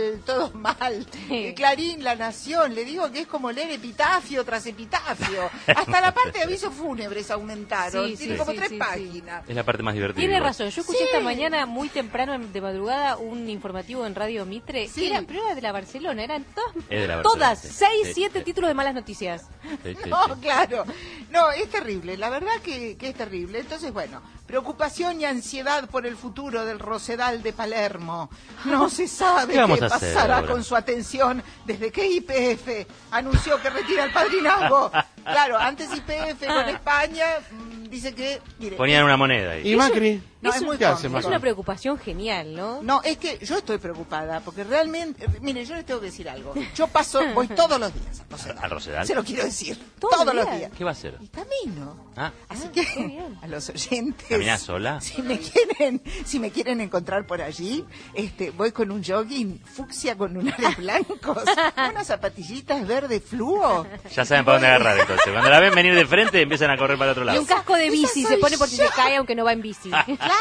mal. Clarín, La Nación, le digo que es como leer epitafio tras epitafio. Hasta la parte de avisos fúnebres aumentaron. Tiene como 3 páginas. Es la parte más divertida. Tiene razón. Yo escuché esta mañana, muy temprano, de madrugada, un informativo en Radio Mitre. Pero era de la Barcelona. Eran todas 6, 7 títulos de malas noticias. No, claro. No, es terrible. La verdad que es terrible. Entonces, bueno, preocupación y ansiedad por el futuro del Rosedal de Palermo. No se sabe qué pasará con su atención desde que YPF anunció que retira el padrinazgo. Claro, antes YPF con España dice que... Mire, ponían una moneda ahí. ¿Y Macri? No, es muy es una preocupación genial, ¿no? No, es que yo estoy preocupada, porque realmente, mire, yo les tengo que decir algo. Yo voy todos los días al Rosedal. Se lo quiero decir. Todos los días. ¿Qué va a hacer? Y camino. Ah. Así que a los oyentes. ¿Caminás sola? Si me quieren encontrar por allí, voy con un jogging fucsia con lunares blancos, unas zapatillitas verde fluo. Ya saben para dónde agarrar entonces. Cuando la ven venir de frente empiezan a correr para el otro lado. Y un casco de bici, se pone por si se cae aunque no va en bici.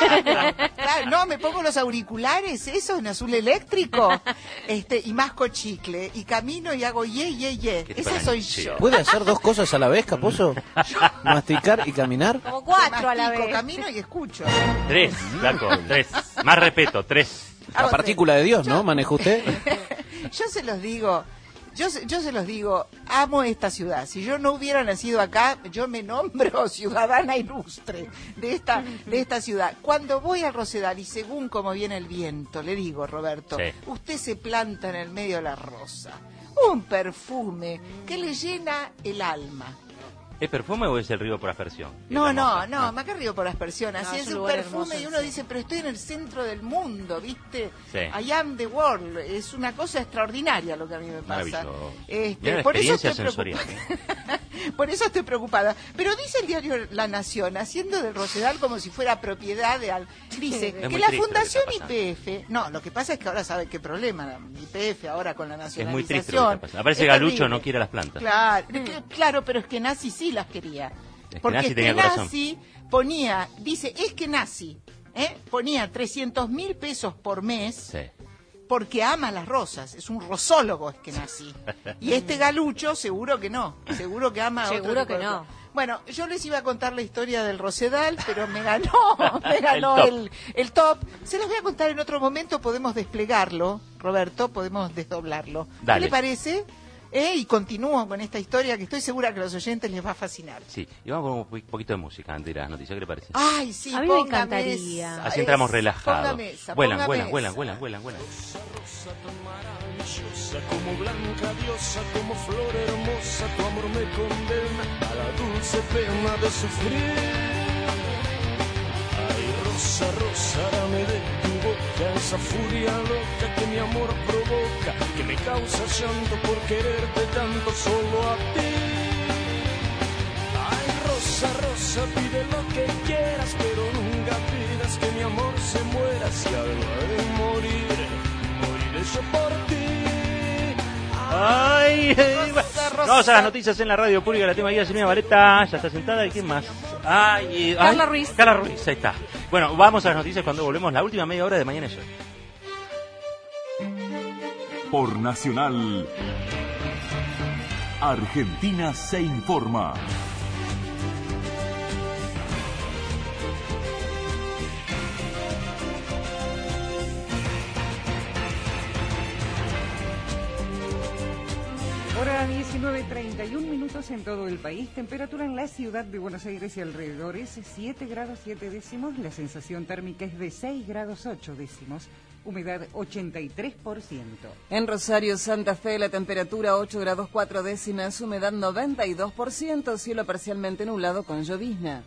Claro, no, me pongo los auriculares, eso en azul eléctrico, y masco chicle, y camino y hago ye. Esa soy yo. ¿Puede hacer 2 cosas a la vez, Capozzo? ¿Masticar y caminar? Como 4 a la vez. Camino y escucho. 3, flaco, 3. Más respeto, 3. La partícula de Dios, ¿no? ¿Maneja usted? Yo se los digo... Yo se los digo, amo esta ciudad. Si yo no hubiera nacido acá, yo me nombro ciudadana ilustre de esta ciudad. Cuando voy al Rosedal y según como viene el viento, le digo, Roberto, usted se planta en el medio de la rosa. Un perfume que le llena el alma. ¿Es perfume o es el río por aspersión? No, Maca Río por aspersión. Así es un perfume y uno sí. dice, pero estoy en el centro del mundo, ¿viste? Sí. I am the world. Es una cosa extraordinaria lo que a mí me pasa. Maravilloso. Mirá la Por eso experiencia estoy sensorial. Por eso estoy preocupada. Pero dice el diario La Nación, haciendo del Rosedal como si fuera propiedad de dice Es que muy la triste Fundación lo que está YPF, no, lo que pasa es que ahora sabe qué problema YPF ahora con la Es nacionalización. muy triste lo que está pasando. Aparece Es Galucho, terrible. no quiere las plantas. Claro, pero es que Nazi sí las quería. Es que Porque Nazi es tenía que corazón. Nazi ponía, dice, es que Nazi ponía 300.000 pesos por mes Sí. porque ama las rosas, es un rosólogo es que Nazi. Y este Galucho seguro que no, seguro que ama a otro Seguro tipo que de no. cosas. Bueno, yo les iba a contar la historia del Rosedal, pero me ganó el top. Se los voy a contar en otro momento, podemos desplegarlo, Roberto, podemos desdoblarlo. Dale. ¿Qué le parece? Y continúo con esta historia que estoy segura que a los oyentes les va a fascinar. Sí, y vamos con un poquito de música antes de las noticias, ¿qué le parece? Ay, sí, A mí me póngame encantaría. esa. Así entramos relajados. Póngame esa, Vuelan. Rosa tan maravillosa, como blanca diosa, como flor hermosa, tu amor me condena a la dulce pena de sufrir. Ay, rosa, rosa, dame de tu boca esa furia loca que mi amor provoca, que me causa llanto por quererte tanto solo a ti. Ay, rosa, rosa, pide lo que quieras, pero nunca pidas que mi amor se muera. Si algo ha de morir, moriré yo por ti. Ay, vamos a las noticias en la radio pública. La tema guía Silvina Vareta, ya está sentada. ¿Y quién más? Carla Ruiz. Carla Ruiz, ahí está. Bueno, vamos a las noticias cuando volvemos. La última media hora de Mañana es Hoy. Por Nacional, Argentina se informa. Hora 19:31 minutos en todo el país. Temperatura en la ciudad de Buenos Aires y alrededores 7 grados 7 décimos. La sensación térmica es de 6 grados 8 décimos. Humedad 83%. En Rosario, Santa Fe, la temperatura 8 grados 4 décimas, humedad 92%, cielo parcialmente nublado con llovizna.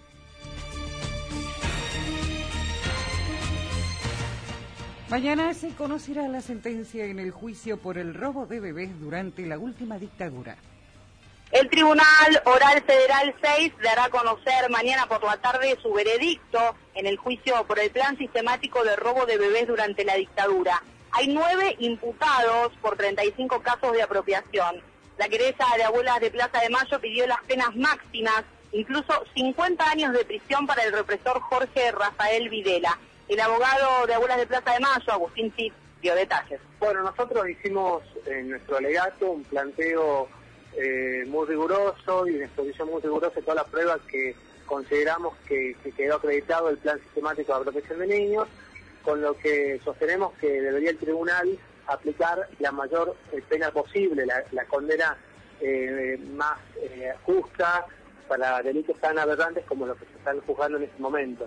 Mañana se conocerá la sentencia en el juicio por el robo de bebés durante la última dictadura. El Tribunal Oral Federal 6 dará a conocer mañana por la tarde su veredicto en el juicio por el plan sistemático de robo de bebés durante la dictadura. Hay 9 imputados por 35 casos de apropiación. La querella de Abuelas de Plaza de Mayo pidió las penas máximas, incluso 50 años de prisión para el represor Jorge Rafael Videla. El abogado de Abuelas de Plaza de Mayo, Agustín Cid, dio detalles. Bueno, nosotros hicimos en nuestro alegato un planteo muy riguroso y una exposición muy rigurosa de todas las pruebas que consideramos que quedó acreditado el plan sistemático de apropiación de niños, con lo que sostenemos que debería el tribunal aplicar la mayor pena posible, la condena más justa para delitos tan aberrantes como los que se están juzgando en este momento.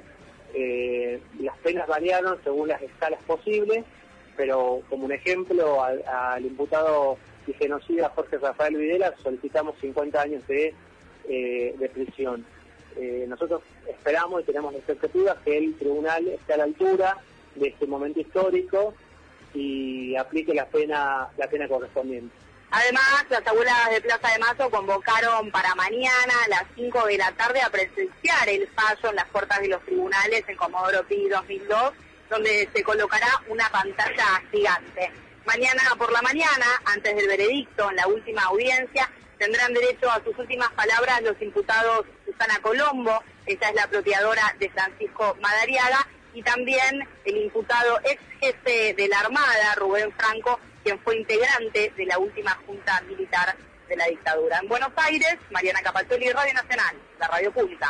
Las penas variaron según las escalas posibles, pero como un ejemplo al imputado y genocida Jorge Rafael Videla solicitamos 50 años de prisión. Nosotros esperamos y tenemos la expectativa que el tribunal esté a la altura de este momento histórico y aplique la pena correspondiente. Además, las Abuelas de Plaza de Mayo convocaron para mañana a las 5 de la tarde a presenciar el fallo en las puertas de los tribunales en Comodoro Pi 2002, donde se colocará una pantalla gigante. Mañana por la mañana, antes del veredicto, en la última audiencia, tendrán derecho a sus últimas palabras los imputados Susana Colombo, ella es la apropiadora de Francisco Madariaga, y también el imputado ex jefe de la Armada, Rubén Franco, quien fue integrante de la última junta militar de la dictadura. En Buenos Aires, Mariana Capaccioli, Radio Nacional, la radio pública.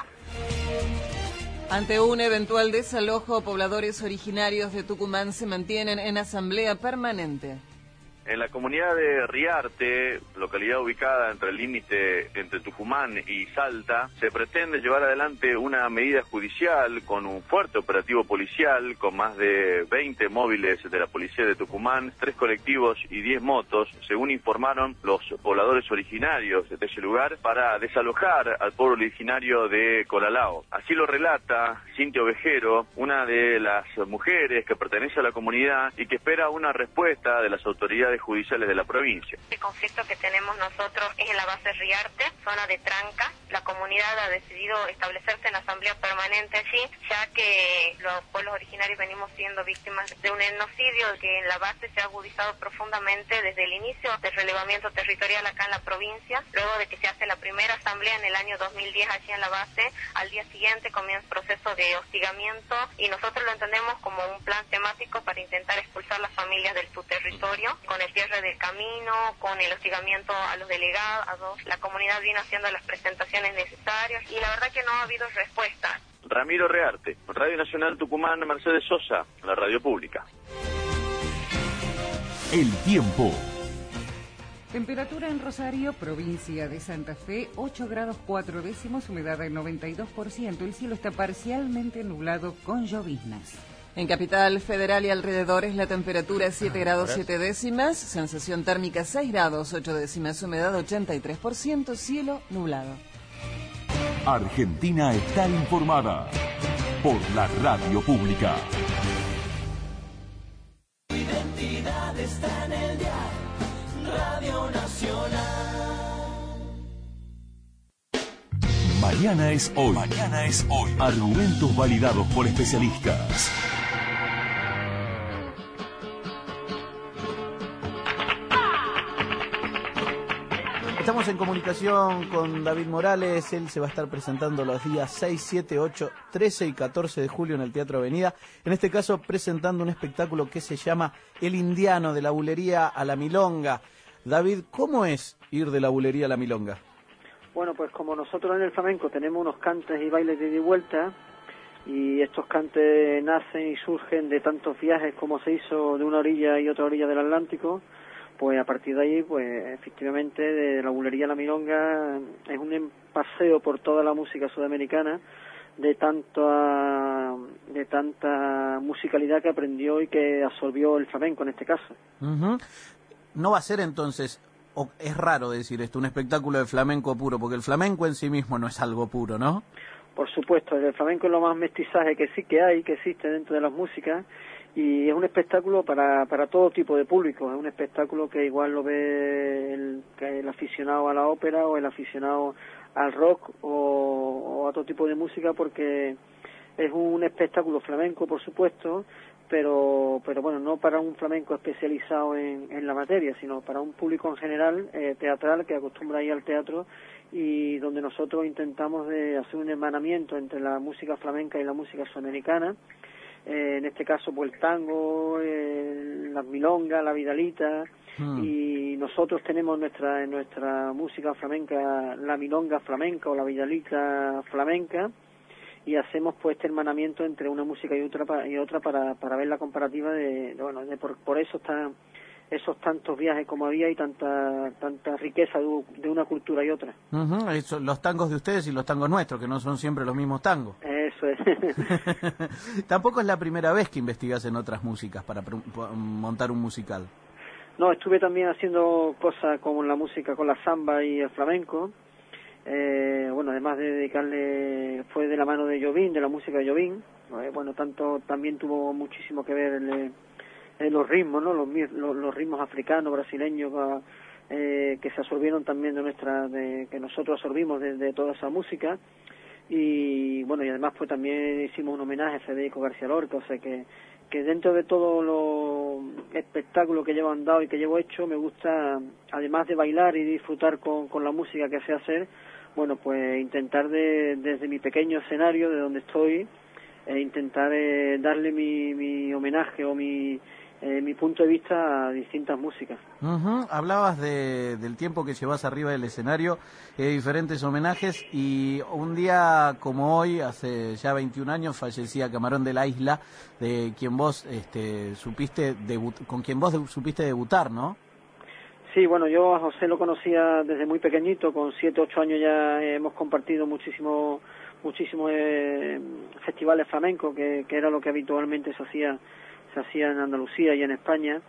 Ante un eventual desalojo, pobladores originarios de Tucumán se mantienen en asamblea permanente. En la comunidad de Riarte, localidad ubicada entre el límite entre Tucumán y Salta, se pretende llevar adelante una medida judicial con un fuerte operativo policial, con más de 20 móviles de la policía de Tucumán, 3 colectivos y 10 motos, según informaron los pobladores originarios de ese lugar, para desalojar al pueblo originario de Colalao. Así lo relata Cintia Ovejero, una de las mujeres que pertenece a la comunidad y que espera una respuesta de las autoridades judiciales de la provincia. El conflicto que tenemos nosotros es en la base Riarte, zona de Tranca. La comunidad ha decidido establecerse en asamblea permanente allí, ya que los pueblos originarios venimos siendo víctimas de un etnocidio que en la base se ha agudizado profundamente desde el inicio del relevamiento territorial acá en la provincia. Luego de que se hace la primera asamblea en el año 2010 allí en la base, al día siguiente comienza el proceso de hostigamiento y nosotros lo entendemos como un plan temático para intentar expulsar las familias de su territorio, con el cierre del camino, con el hostigamiento a los delegados. La comunidad viene haciendo las presentaciones necesarias y la verdad que no ha habido respuesta. Ramiro Rearte, Radio Nacional Tucumán, Mercedes Sosa, la radio pública. El tiempo. Temperatura en Rosario, provincia de Santa Fe, 8 grados 4 décimos, humedad del 92%. El cielo está parcialmente nublado con lloviznas. En Capital Federal y alrededores la temperatura 7 grados 7 décimas, sensación térmica 6 grados 8 décimas, humedad 83%, cielo nublado. Argentina está informada por la radio pública. Identidad está en el dial, Radio Nacional. Mañana es hoy. Mañana es hoy. Argumentos validados por especialistas. Estamos en comunicación con David Morales. Él se va a estar presentando los días 6, 7, 8, 13 y 14 de julio en el Teatro Avenida. En este caso presentando un espectáculo que se llama El Indiano, de la bulería a la milonga. David, ¿cómo es ir de la bulería a la milonga? Bueno, pues como nosotros en el flamenco tenemos unos cantes y bailes de ida y vuelta, y estos cantes nacen y surgen de tantos viajes como se hizo de una orilla y otra orilla del Atlántico, pues a partir de ahí, pues efectivamente, de la bulería a la milonga es un paseo por toda la música sudamericana de tanta musicalidad que aprendió y que absorbió el flamenco en este caso. No va a ser entonces, o es raro decir esto, un espectáculo de flamenco puro, porque el flamenco en sí mismo no es algo puro, ¿no? Por supuesto, el flamenco es lo más mestizaje que existe dentro de las músicas, y es un espectáculo para todo tipo de público. Es un espectáculo que igual lo ve el aficionado a la ópera o el aficionado al rock o a otro tipo de música, porque es un espectáculo flamenco, por supuesto, pero bueno, no para un flamenco especializado en la materia, sino para un público en general teatral que acostumbra a ir al teatro, y donde nosotros intentamos de hacer un hermanamiento entre la música flamenca y la música sudamericana. En este caso, pues el tango, las milongas, la vidalita, y nosotros tenemos en nuestra música flamenca la milonga flamenca o la vidalita flamenca, y hacemos pues este hermanamiento entre una música y otra para ver la comparativa por eso están esos tantos viajes como había y tanta riqueza de una cultura y otra. Eso, los tangos de ustedes y los tangos nuestros, que no son siempre los mismos tangos. Eso es. Tampoco es la primera vez que investigas en otras músicas para montar un musical. No, estuve también haciendo cosas como la música con la samba y el flamenco. Bueno, además de dedicarle, fue de la mano de Jobim, de la música de Jobim. Bueno, también tuvo muchísimo que ver los ritmos, ¿no? Los ritmos africanos, brasileños, que se absorbieron también que nosotros absorbimos de toda esa música. Y bueno, y además pues también hicimos un homenaje a Federico García Lorca, o sea que dentro de todos los espectáculos que llevo andado y que llevo hecho, me gusta, además de bailar y disfrutar con la música que sé hacer, bueno, pues intentar desde mi pequeño escenario, de donde estoy, intentar darle mi homenaje o mi punto de vista a distintas músicas. Hablabas del tiempo que llevas arriba del escenario, diferentes homenajes, y un día como hoy, hace ya 21 años, fallecía Camarón de la Isla, de quien vos supiste debutar, ¿no? Sí, bueno, yo a José lo conocía desde muy pequeñito, con 7, 8 años ya hemos compartido muchísimos festivales flamencos, que era lo que habitualmente se hacía en Andalucía y en España.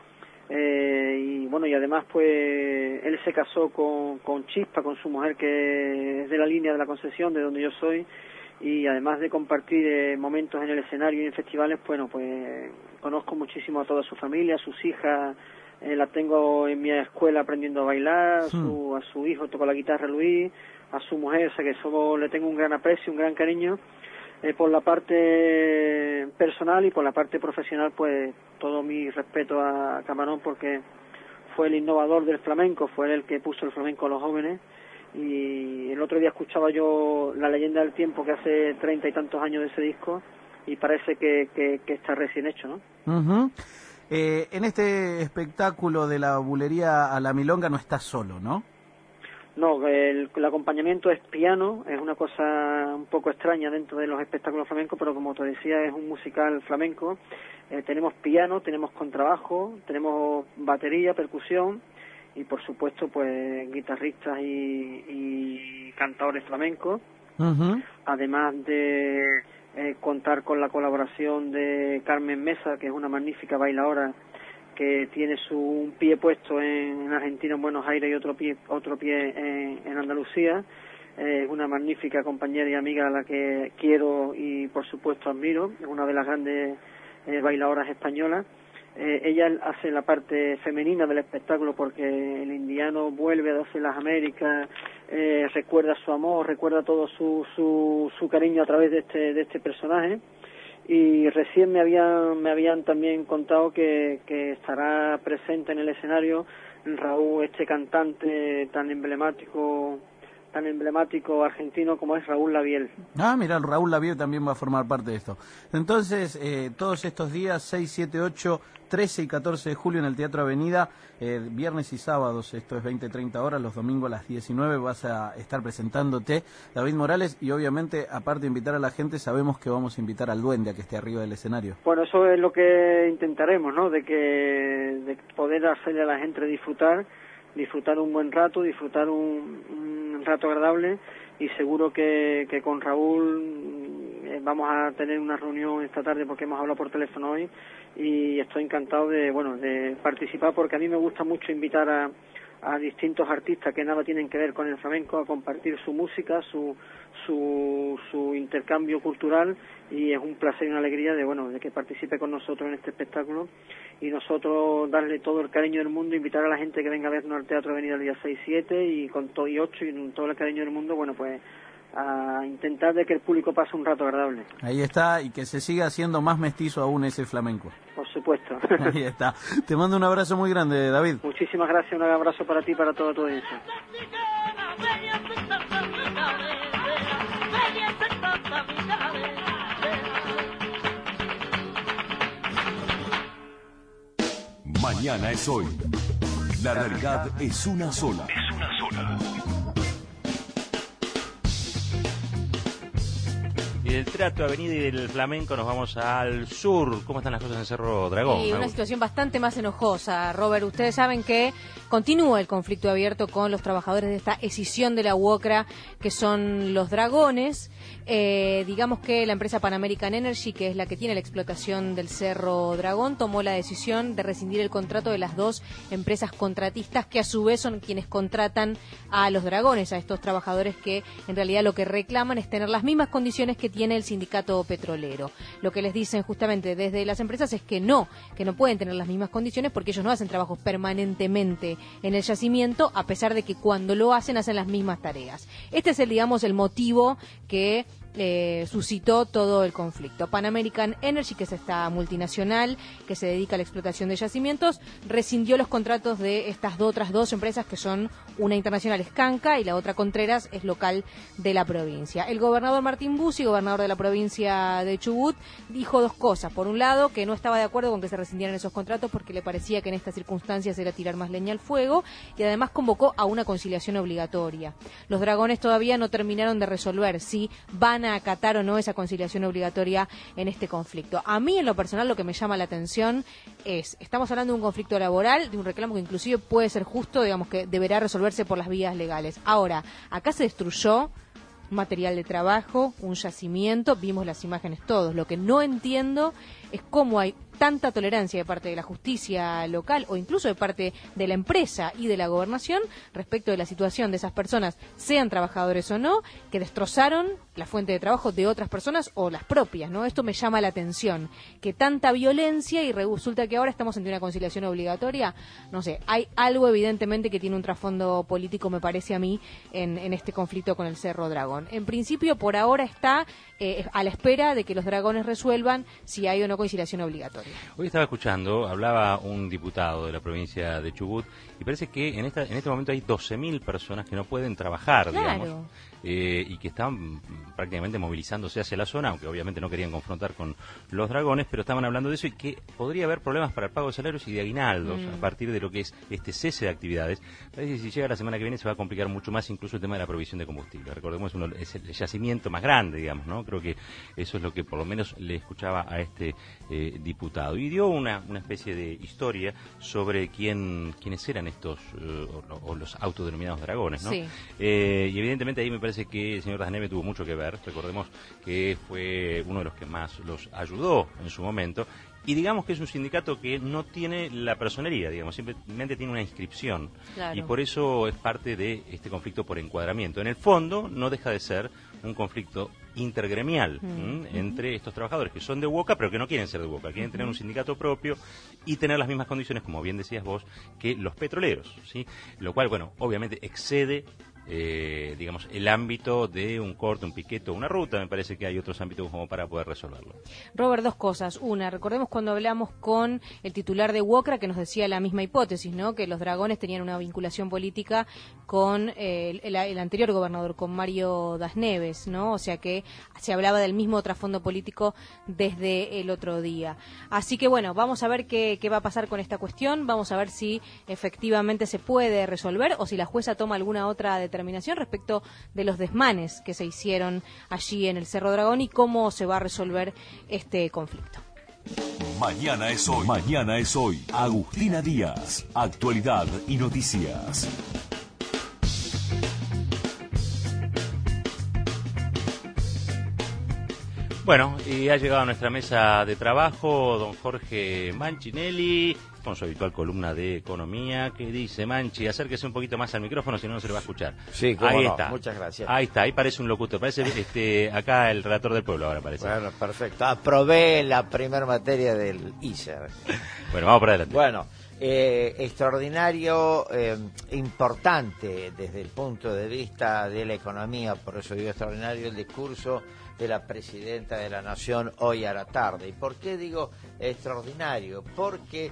Y bueno, y además pues él se casó con Chispa, con su mujer, que es de la línea de la Concesión, de donde yo soy, y además de compartir momentos en el escenario y en festivales, bueno, pues conozco muchísimo a toda su familia, a sus hijas, la tengo en mi escuela aprendiendo a bailar, a su hijo toca la guitarra, Luis, a su mujer, o sea que le tengo un gran aprecio, un gran cariño. Por la parte personal y por la parte profesional, pues todo mi respeto a Camarón, porque fue el innovador del flamenco, fue el que puso el flamenco a los jóvenes. Y el otro día escuchaba yo La leyenda del tiempo, que hace 30 y tantos años de ese disco, y parece que está recién hecho, ¿no? Uh-huh. En este espectáculo de la bulería a la milonga no estás solo, ¿no? No, el acompañamiento es piano, es una cosa un poco extraña dentro de los espectáculos flamencos, pero como te decía, es un musical flamenco. Tenemos piano, tenemos contrabajo, tenemos batería, percusión y por supuesto pues guitarristas y cantadores flamencos. Uh-huh. Además de contar con la colaboración de Carmen Mesa, que es una magnífica bailadora, que tiene un pie puesto en Argentina, en Buenos Aires, y otro pie en Andalucía. Es una magnífica compañera y amiga a la que quiero y por supuesto admiro. Es una de las grandes bailadoras españolas. Ella hace la parte femenina del espectáculo, porque el indiano vuelve a darse las Américas, recuerda su amor, recuerda todo su cariño a través de este personaje. Y recién me habían también contado que estará presente en el escenario Raúl, este cantante tan emblemático argentino como es Raúl Labiel. Ah, mira, Raúl Labiel también va a formar parte de esto. Entonces, todos estos días, 6, 7, 8, 13 y 14 de julio en el Teatro Avenida, viernes y sábados, esto es 20-30 horas, los domingos a las 19 vas a estar presentándote, David Morales, y obviamente, aparte de invitar a la gente, sabemos que vamos a invitar al duende a que esté arriba del escenario. Bueno, eso es lo que intentaremos, ¿no? De poder hacerle a la gente disfrutar un buen rato, disfrutar un rato agradable, y seguro que con Raúl vamos a tener una reunión esta tarde, porque hemos hablado por teléfono hoy, y estoy encantado de participar, porque a mí me gusta mucho invitar a distintos artistas que nada tienen que ver con el flamenco a compartir su música, su intercambio cultural, y es un placer y una alegría de que participe con nosotros en este espectáculo, y nosotros darle todo el cariño del mundo, invitar a la gente que venga a vernos al Teatro Avenida el día 6, 7 y con todo y 8 y con todo el cariño del mundo, pues a intentar de que el público pase un rato agradable. Ahí está, y que se siga haciendo más mestizo aún ese flamenco. Por supuesto. Ahí está. Te mando un abrazo muy grande, David. Muchísimas gracias, un abrazo para ti y para toda tu audiencia. Mañana es hoy. La realidad es una sola. Y del Teatro Avenida y del flamenco nos vamos al sur. ¿Cómo están las cosas en Cerro Dragón? Y una situación bastante más enojosa, Robert. Ustedes saben que continúa el conflicto abierto con los trabajadores de esta escisión de la UOCRA, que son los Dragones. Digamos que la empresa Pan American Energy, que es la que tiene la explotación del Cerro Dragón, tomó la decisión de rescindir el contrato de las dos empresas contratistas, que a su vez son quienes contratan a los Dragones, a estos trabajadores que en realidad lo que reclaman es tener las mismas condiciones que tiene el sindicato petrolero. Lo que les dicen justamente desde las empresas es que no pueden tener las mismas condiciones, porque ellos no hacen trabajos permanentemente en el yacimiento, a pesar de que cuando lo hacen las mismas tareas. Este es el motivo que suscitó todo el conflicto. Pan American Energy, que es esta multinacional que se dedica a la explotación de yacimientos, rescindió los contratos de estas otras dos empresas, que son una internacional, es Canca, y la otra Contreras, es local de la provincia. El gobernador Martín Bussi, gobernador de la provincia de Chubut, dijo dos cosas. Por un lado, que no estaba de acuerdo con que se rescindieran esos contratos, porque le parecía que en estas circunstancias era tirar más leña al fuego, y además convocó a una conciliación obligatoria. Los Dragones todavía no terminaron de resolver si van van a acatar o no esa conciliación obligatoria en este conflicto. A mí, en lo personal, lo que me llama la atención estamos hablando de un conflicto laboral, de un reclamo que inclusive puede ser justo, digamos que deberá resolverse por las vías legales. Ahora, acá se destruyó material de trabajo, un yacimiento, vimos las imágenes todos. Lo que no entiendo es cómo hay tanta tolerancia de parte de la justicia local o incluso de parte de la empresa y de la gobernación respecto de la situación de esas personas, sean trabajadores o no, que destrozaron la fuente de trabajo de otras personas o las propias, ¿no? Esto me llama la atención, que tanta violencia y resulta que ahora estamos ante una conciliación obligatoria. No sé, hay algo evidentemente que tiene un trasfondo político, me parece a mí, en este conflicto con el Cerro Dragón. En principio, por ahora está a la espera de que los dragones resuelvan si hay o no conciliación obligatoria. Hoy estaba escuchando, hablaba un diputado de la provincia de Chubut, y parece que en este momento hay 12.000 personas que no pueden trabajar, claro, digamos, y que están prácticamente movilizándose hacia la zona, aunque obviamente no querían confrontar con los dragones, pero estaban hablando de eso y que podría haber problemas para el pago de salarios y de aguinaldos a partir de lo que es este cese de actividades. Parece que si llega la semana que viene se va a complicar mucho más incluso el tema de la provisión de combustible. Recordemos, es el yacimiento más grande, digamos, ¿no? Creo que eso es lo que por lo menos le escuchaba a este diputado. Y dio una especie de historia sobre quiénes eran estos, o los autodenominados dragones, ¿no? Sí. Y evidentemente ahí me parece que el señor Dasneve tuvo mucho que ver. Recordemos que fue uno de los que más los ayudó en su momento. Y digamos que es un sindicato que no tiene la personería, digamos, simplemente tiene una inscripción. Claro. Y por eso es parte de este conflicto por encuadramiento. En el fondo no deja de ser un conflicto intergremial entre estos trabajadores que son de UOCA pero que no quieren ser de UOCA, quieren tener un sindicato propio y tener las mismas condiciones, como bien decías vos, que los petroleros, ¿sí? Lo cual, bueno, obviamente excede digamos, el ámbito de un corte, un piquete o una ruta. Me parece que hay otros ámbitos como para poder resolverlo. Robert, dos cosas. Una, recordemos cuando hablamos con el titular de UOCRA que nos decía la misma hipótesis, ¿no? Que los dragones tenían una vinculación política con el anterior gobernador, con Mario Dasneves, ¿no? O sea que se hablaba del mismo trasfondo político desde el otro día. Así que bueno, vamos a ver qué va a pasar con esta cuestión, vamos a ver si efectivamente se puede resolver o si la jueza toma alguna otra determinación respecto de los desmanes que se hicieron allí en el Cerro Dragón y cómo se va a resolver este conflicto. Mañana es hoy. Mañana es hoy. Agustina Díaz. Actualidad y noticias. Bueno, y ha llegado a nuestra mesa de trabajo don Jorge Manchinelli, con su habitual columna de economía, que dice: Manchi, acérquese un poquito más al micrófono, si no, no se le va a escuchar. Sí, cómo ahí no. está. Muchas gracias. Ahí está, ahí parece un locutor, parece acá el relator del pueblo ahora parece. Bueno, perfecto. Aprobé la primera materia del ISER. Bueno, vamos para adelante. Bueno, extraordinario, importante desde el punto de vista de la economía, por eso digo extraordinario el discurso de la presidenta de la Nación hoy a la tarde. ¿Y por qué digo extraordinario? Porque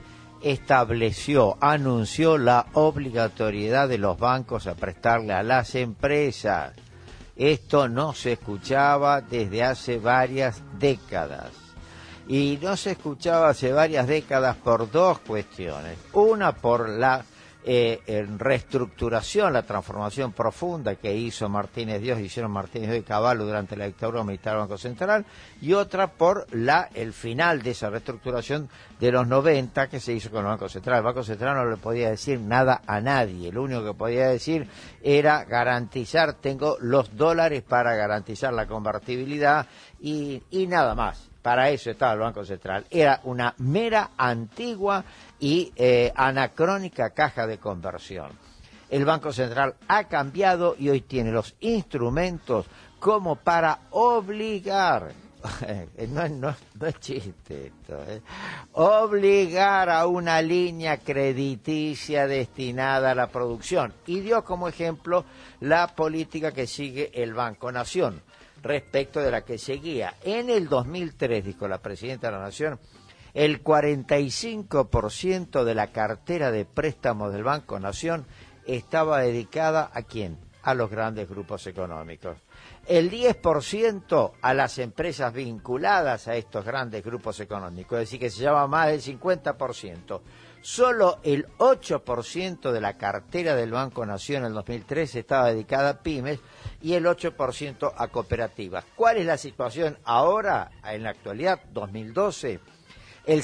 anunció la obligatoriedad de los bancos a prestarle a las empresas. Esto no se escuchaba desde hace varias décadas. Y no se escuchaba hace varias décadas por dos cuestiones. Una, por la reestructuración, la transformación profunda que hicieron Martínez Dios y Cavallo durante la dictadura militar del Banco Central, y otra por el final de esa reestructuración de los 90 que se hizo con el Banco Central. El Banco Central no le podía decir nada a nadie, lo único que podía decir era garantizar, tengo los dólares para garantizar la convertibilidad y nada más. Para eso estaba el Banco Central. Era una mera, antigua y anacrónica caja de conversión. El Banco Central ha cambiado y hoy tiene los instrumentos como para obligar, no es chiste esto, obligar a una línea crediticia destinada a la producción. Y dio como ejemplo la política que sigue el Banco Nación, respecto de la que seguía. En el 2003, dijo la presidenta de la Nación, el 45% de la cartera de préstamos del Banco Nación estaba dedicada ¿a quién? A los grandes grupos económicos. El 10% a las empresas vinculadas a estos grandes grupos económicos, es decir, que se llama más del 50%. Solo el 8% de la cartera del Banco Nación en el 2013 estaba dedicada a pymes y el 8% a cooperativas. ¿Cuál es la situación ahora, en la actualidad, 2012? El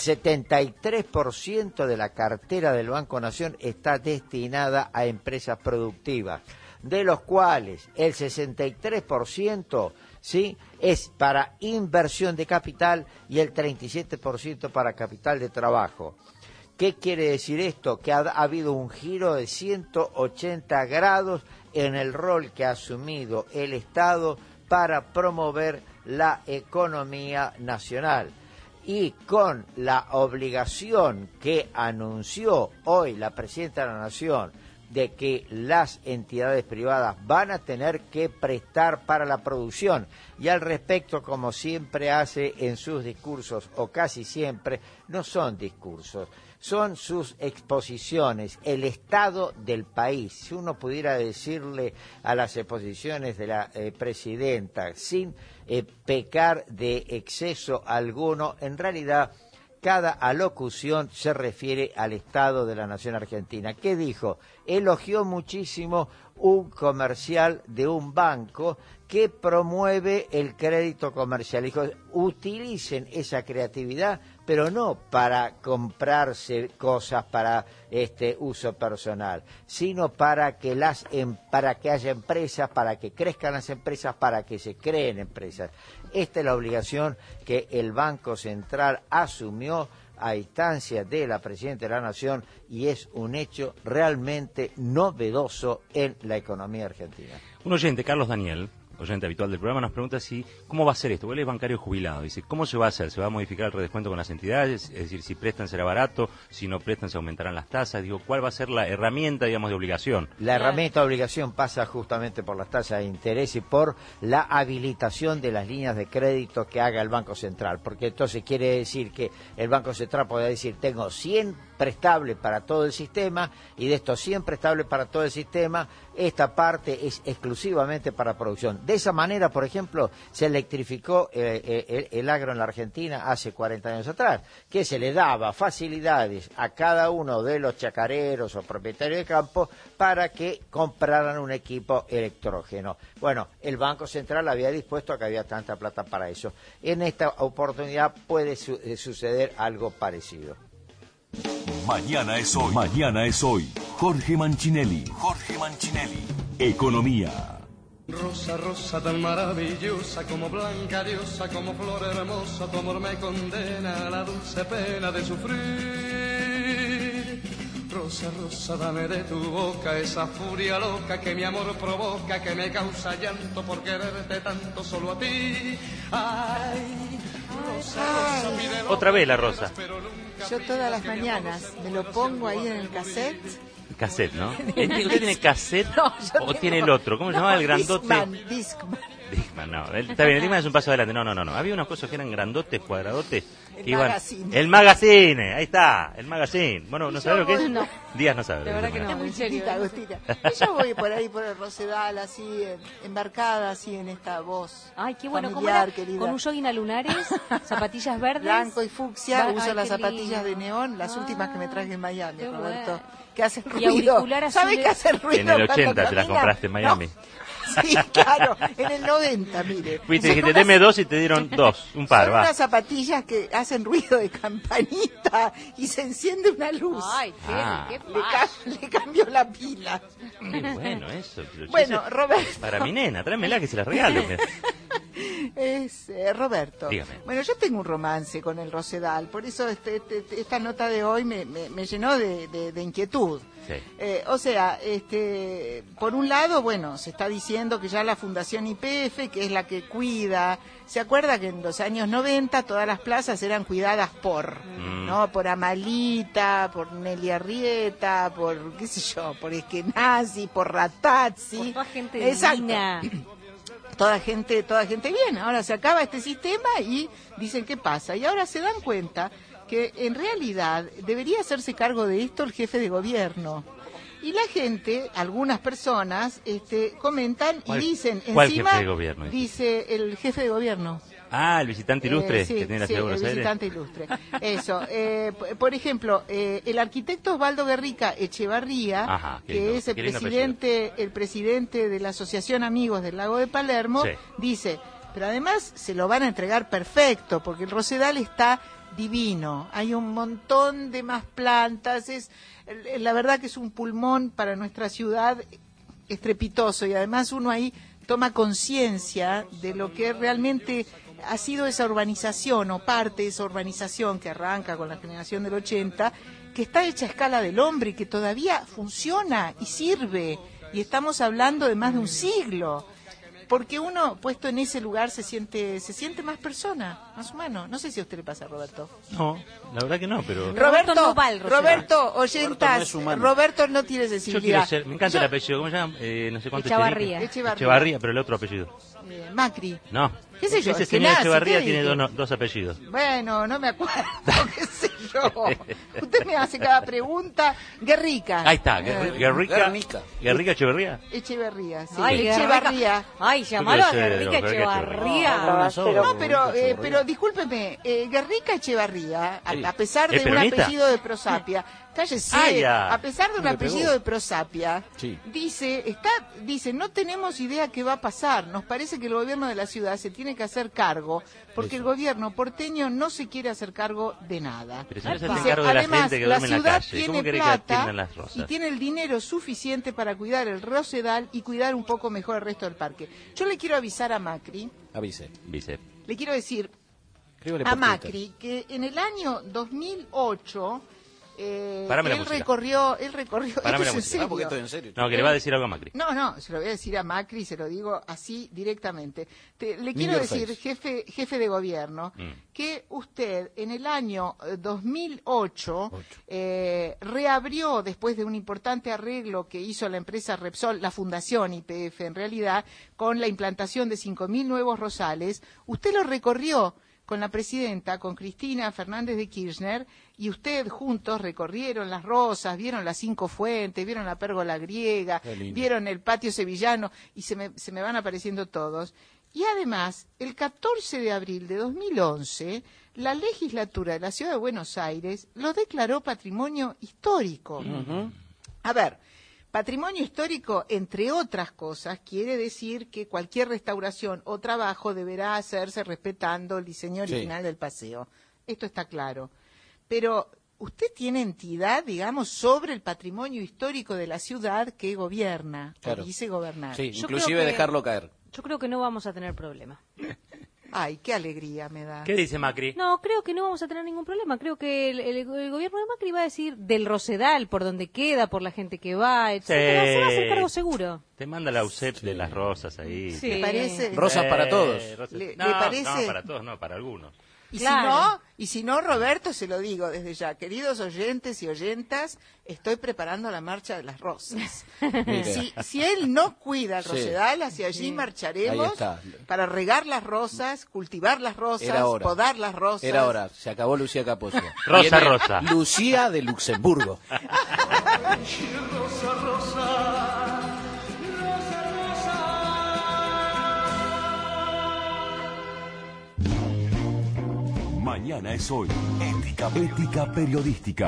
73% de la cartera del Banco Nación está destinada a empresas productivas, de los cuales el 63% ¿sí? es para inversión de capital y el 37% para capital de trabajo. ¿Qué quiere decir esto? Que ha habido un giro de 180 grados en el rol que ha asumido el Estado para promover la economía nacional. Y con la obligación que anunció hoy la Presidenta de la Nación de que las entidades privadas van a tener que prestar para la producción, y al respecto, como siempre hace en sus discursos, o casi siempre, no son discursos, son sus exposiciones, el estado del país. Si uno pudiera decirle a las exposiciones de la Presidenta, sin pecar de exceso alguno, en realidad cada alocución se refiere al Estado de la Nación Argentina. ¿Qué dijo? Elogió muchísimo un comercial de un banco que promueve el crédito comercial. Dijo, utilicen esa creatividad, pero no para comprarse cosas para uso personal, sino para que haya empresas, para que crezcan las empresas, para que se creen empresas. Esta es la obligación que el Banco Central asumió a instancia de la Presidenta de la Nación y es un hecho realmente novedoso en la economía argentina. Un oyente, Carlos Daniel, oyente habitual del programa, nos pregunta cómo va a ser esto. Él es bancario jubilado. Dice, ¿cómo se va a hacer? ¿Se va a modificar el redescuento con las entidades? Es decir, si prestan será barato, si no prestan se aumentarán las tasas. Digo, ¿cuál va a ser la herramienta, digamos, de obligación? La herramienta de obligación pasa justamente por las tasas de interés y por la habilitación de las líneas de crédito que haga el Banco Central. Porque entonces quiere decir que el Banco Central puede decir, tengo 100 prestables para todo el sistema y de estos 100 prestables para todo el sistema, esta parte es exclusivamente para producción. De esa manera, por ejemplo, se electrificó el agro en la Argentina hace 40 años atrás, que se le daba facilidades a cada uno de los chacareros o propietarios de campo para que compraran un equipo electrógeno. Bueno, el Banco Central había dispuesto a que había tanta plata para eso. En esta oportunidad puede suceder algo parecido. Mañana es hoy. Mañana es hoy. Jorge Manchinelli. Jorge Manchinelli. Economía. Rosa, rosa tan maravillosa, como blanca diosa, como flor hermosa, tu amor me condena a la dulce pena de sufrir. Rosa, rosa, dame de tu boca esa furia loca que mi amor provoca, que me causa llanto por quererte tanto solo a ti. Ay, rosa, rosa, pide Otra vez la rosa. Yo todas las mañanas me lo pongo ahí en el cassette. Cassette, ¿no? ¿Usted tiene cassette o tiene el otro? ¿Cómo se llamaba el grandote? Discman. Discman, no. Está bien, el Discman es un paso adelante. No. Había unas cosas que eran grandotes, cuadradotes. El magazine, ahí está, el magazine. Bueno, ¿no sabe lo que es? No. Díaz no sabe. La verdad que no, muy chiquita, Agustina. Yo voy por ahí, por el Rosedal, así, embarcada, así, en esta voz. Ay, qué bueno, familiar, ¿cómo era? querida. Con un jogging a lunares, zapatillas verdes. Blanco y fucsia, uso ay, las qué zapatillas lindo. de neón, las últimas que me traje en Miami, Qué Roberto. bueno. Que hacen Y ruido. auricular azul. ¿Sabes qué hacen ruido? En el 80 cuando te las camina? compraste en Miami. No. Sí, claro, en el 90, mire. Fuiste y dijiste, deme dos y te dieron dos, un par, Son va. unas zapatillas que hacen ruido de campanita y se enciende una luz. Ay, qué le cambió la pila. Qué bueno eso. Pero Bueno, Roberto. Para mi nena, tráemela que se la regalo. Es Roberto. Dígame. Bueno, yo tengo un romance con el Rosedal, por eso esta nota de hoy me llenó de inquietud. Sí. O sea, por un lado, bueno, se está diciendo que ya la Fundación YPF, que es la que cuida, ¿se acuerda que en los años 90 todas las plazas eran cuidadas ¿no? Por Amalita, por Nelly Arrieta, por, qué sé yo, por Eskenazi, por Ratazzi. Por toda gente divina. Toda gente bien. Ahora se acaba este sistema y dicen, ¿qué pasa? Y ahora se dan cuenta que en realidad debería hacerse cargo de esto el jefe de gobierno, Y la gente, algunas personas, comentan y dicen, ¿Cuál encima, jefe de gobierno? dice el jefe de gobierno. Ah, el visitante ilustre Sí, que tiene la ciudad de Buenos el Aires. visitante ilustre. Eso. Por ejemplo, el arquitecto Osvaldo Guerrica Echevarría, Ajá, qué que lindo, es el qué lindo presidente de la Asociación Amigos del Lago de Palermo, Sí. dice, pero además se lo van a entregar perfecto, porque el Rosedal está divino, hay un montón de más plantas, la verdad que es un pulmón para nuestra ciudad estrepitoso, y además uno ahí toma conciencia de lo que realmente ha sido esa urbanización o parte de esa urbanización que arranca con la generación del 80, que está hecha a escala del hombre y que todavía funciona y sirve, y estamos hablando de más de un siglo. Porque uno, puesto en ese lugar, se siente más persona, más humano. No sé si a usted le pasa, Roberto. No, la verdad que no, pero... Roberto, no va al Rosedal. Roberto, oyentas, Roberto no tiene Yo quiero sensibilidad. ser, me encanta el apellido, ¿cómo se llama? No sé cuánto. Echavarría. Echevarría, pero el otro apellido. Macri. No. ¿Qué sé yo? Ese Es que señor nace, Echevarría ¿qué tiene dije? dos apellidos. Bueno, no me acuerdo, qué sé yo. Usted me hace cada pregunta. Guerrica. Ahí está, Guerrica Echevarría. Echevarría, sí. Ay, Echevarría. Ay, llamalo a Yo quiero ser Guerrica Echevarría. Echevarría. No, pero discúlpeme, Guerrica Echevarría, Sí. a pesar ¿Es de un peronista? apellido de prosapia, cállese, Ah, ya. a pesar de un Le pegó. apellido de prosapia, Sí. dice, no tenemos idea qué va a pasar, nos parece que el gobierno de la ciudad se tiene que hacer cargo, porque el gobierno porteño no se quiere hacer cargo de nada. Pero si no se Dice, hace cargo de la además, gente que duerme en la ciudad calle, ¿cómo tiene querés que plata atiendan las rosas? y tiene el dinero suficiente para cuidar el Rosedal y cuidar un poco mejor el resto del parque. Yo le quiero avisar a Macri, Avise. le quiero decir Escríbele a por Macri que en el año 2008 Párame la él música. recorrió Párame la esto es música. en serio. en serio. No, que le va a decir algo a Macri. No, se lo voy a decir a Macri, se lo digo así directamente. Le quiero your decir, face. jefe de gobierno, que usted en el año 2008 reabrió, después de un importante arreglo que hizo la empresa Repsol, la fundación YPF en realidad, con la implantación de 5.000 nuevos rosales, usted lo recorrió con la presidenta, con Cristina Fernández de Kirchner, y usted juntos recorrieron las rosas, vieron las 5 fuentes, vieron la pérgola griega, vieron el patio sevillano, y se me van apareciendo todos. Y además, el 14 de abril de 2011, la legislatura de la Ciudad de Buenos Aires lo declaró patrimonio histórico. A ver, patrimonio histórico, entre otras cosas, quiere decir que cualquier restauración o trabajo deberá hacerse respetando el diseño original del paseo. Esto está claro. Pero usted tiene entidad, digamos, sobre el patrimonio histórico de la ciudad que gobierna, Claro. o dice gobernar. Sí, Yo inclusive creo que- dejarlo caer. Yo creo que no vamos a tener problema. Ay, qué alegría me da. ¿Qué dice Macri? No, creo que no vamos a tener ningún problema. Creo que el gobierno de Macri va a decir del Rosedal, por donde queda, por la gente que va, etcétera. Se va a hacer cargo seguro. Te manda la UCEP de las rosas ahí. Sí. ¿Le parece? Rosas para todos. Rosas. ¿Le No, parece? no, para todos no, para algunos. Y si no, Roberto, se lo digo desde ya, queridos oyentes y oyentas, estoy preparando la marcha de las rosas. Si él no cuida el Sí. Rosedal, hacia allí Ahí marcharemos está. para regar las rosas, cultivar las rosas, Era hora. podar las rosas. Era hora, se acabó Lucía Capozzo. Rosa, Viene Rosa. Lucía de Luxemburgo. Mañana es hoy. Ética periodística.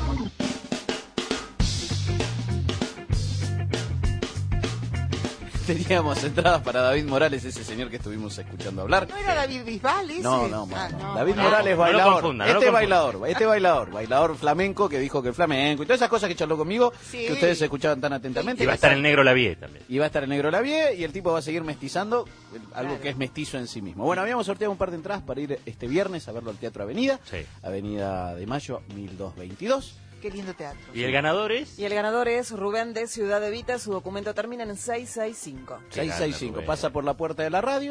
Teníamos entradas para David Morales, ese señor que estuvimos escuchando hablar. ¿No era David Bisbal ese? No, Ah, no. David No, Morales, no lo bailador. confunda, no lo Este confunda. bailador flamenco que dijo que el flamenco y todas esas cosas que charló conmigo, Sí. que ustedes escuchaban tan atentamente. Y va a estar el negro Lavie también. Y va a estar el negro Lavie y el tipo va a seguir mestizando algo que es mestizo en sí mismo. Bueno, habíamos sorteado un par de entradas para ir este viernes a verlo al Teatro Avenida, Sí. Avenida de Mayo 1222. Qué lindo teatro. ¿Y el ganador es? Y el ganador es Rubén de Ciudad Evita. Su documento termina en 665. Qué 665. grande, Pasa por la puerta de la radio.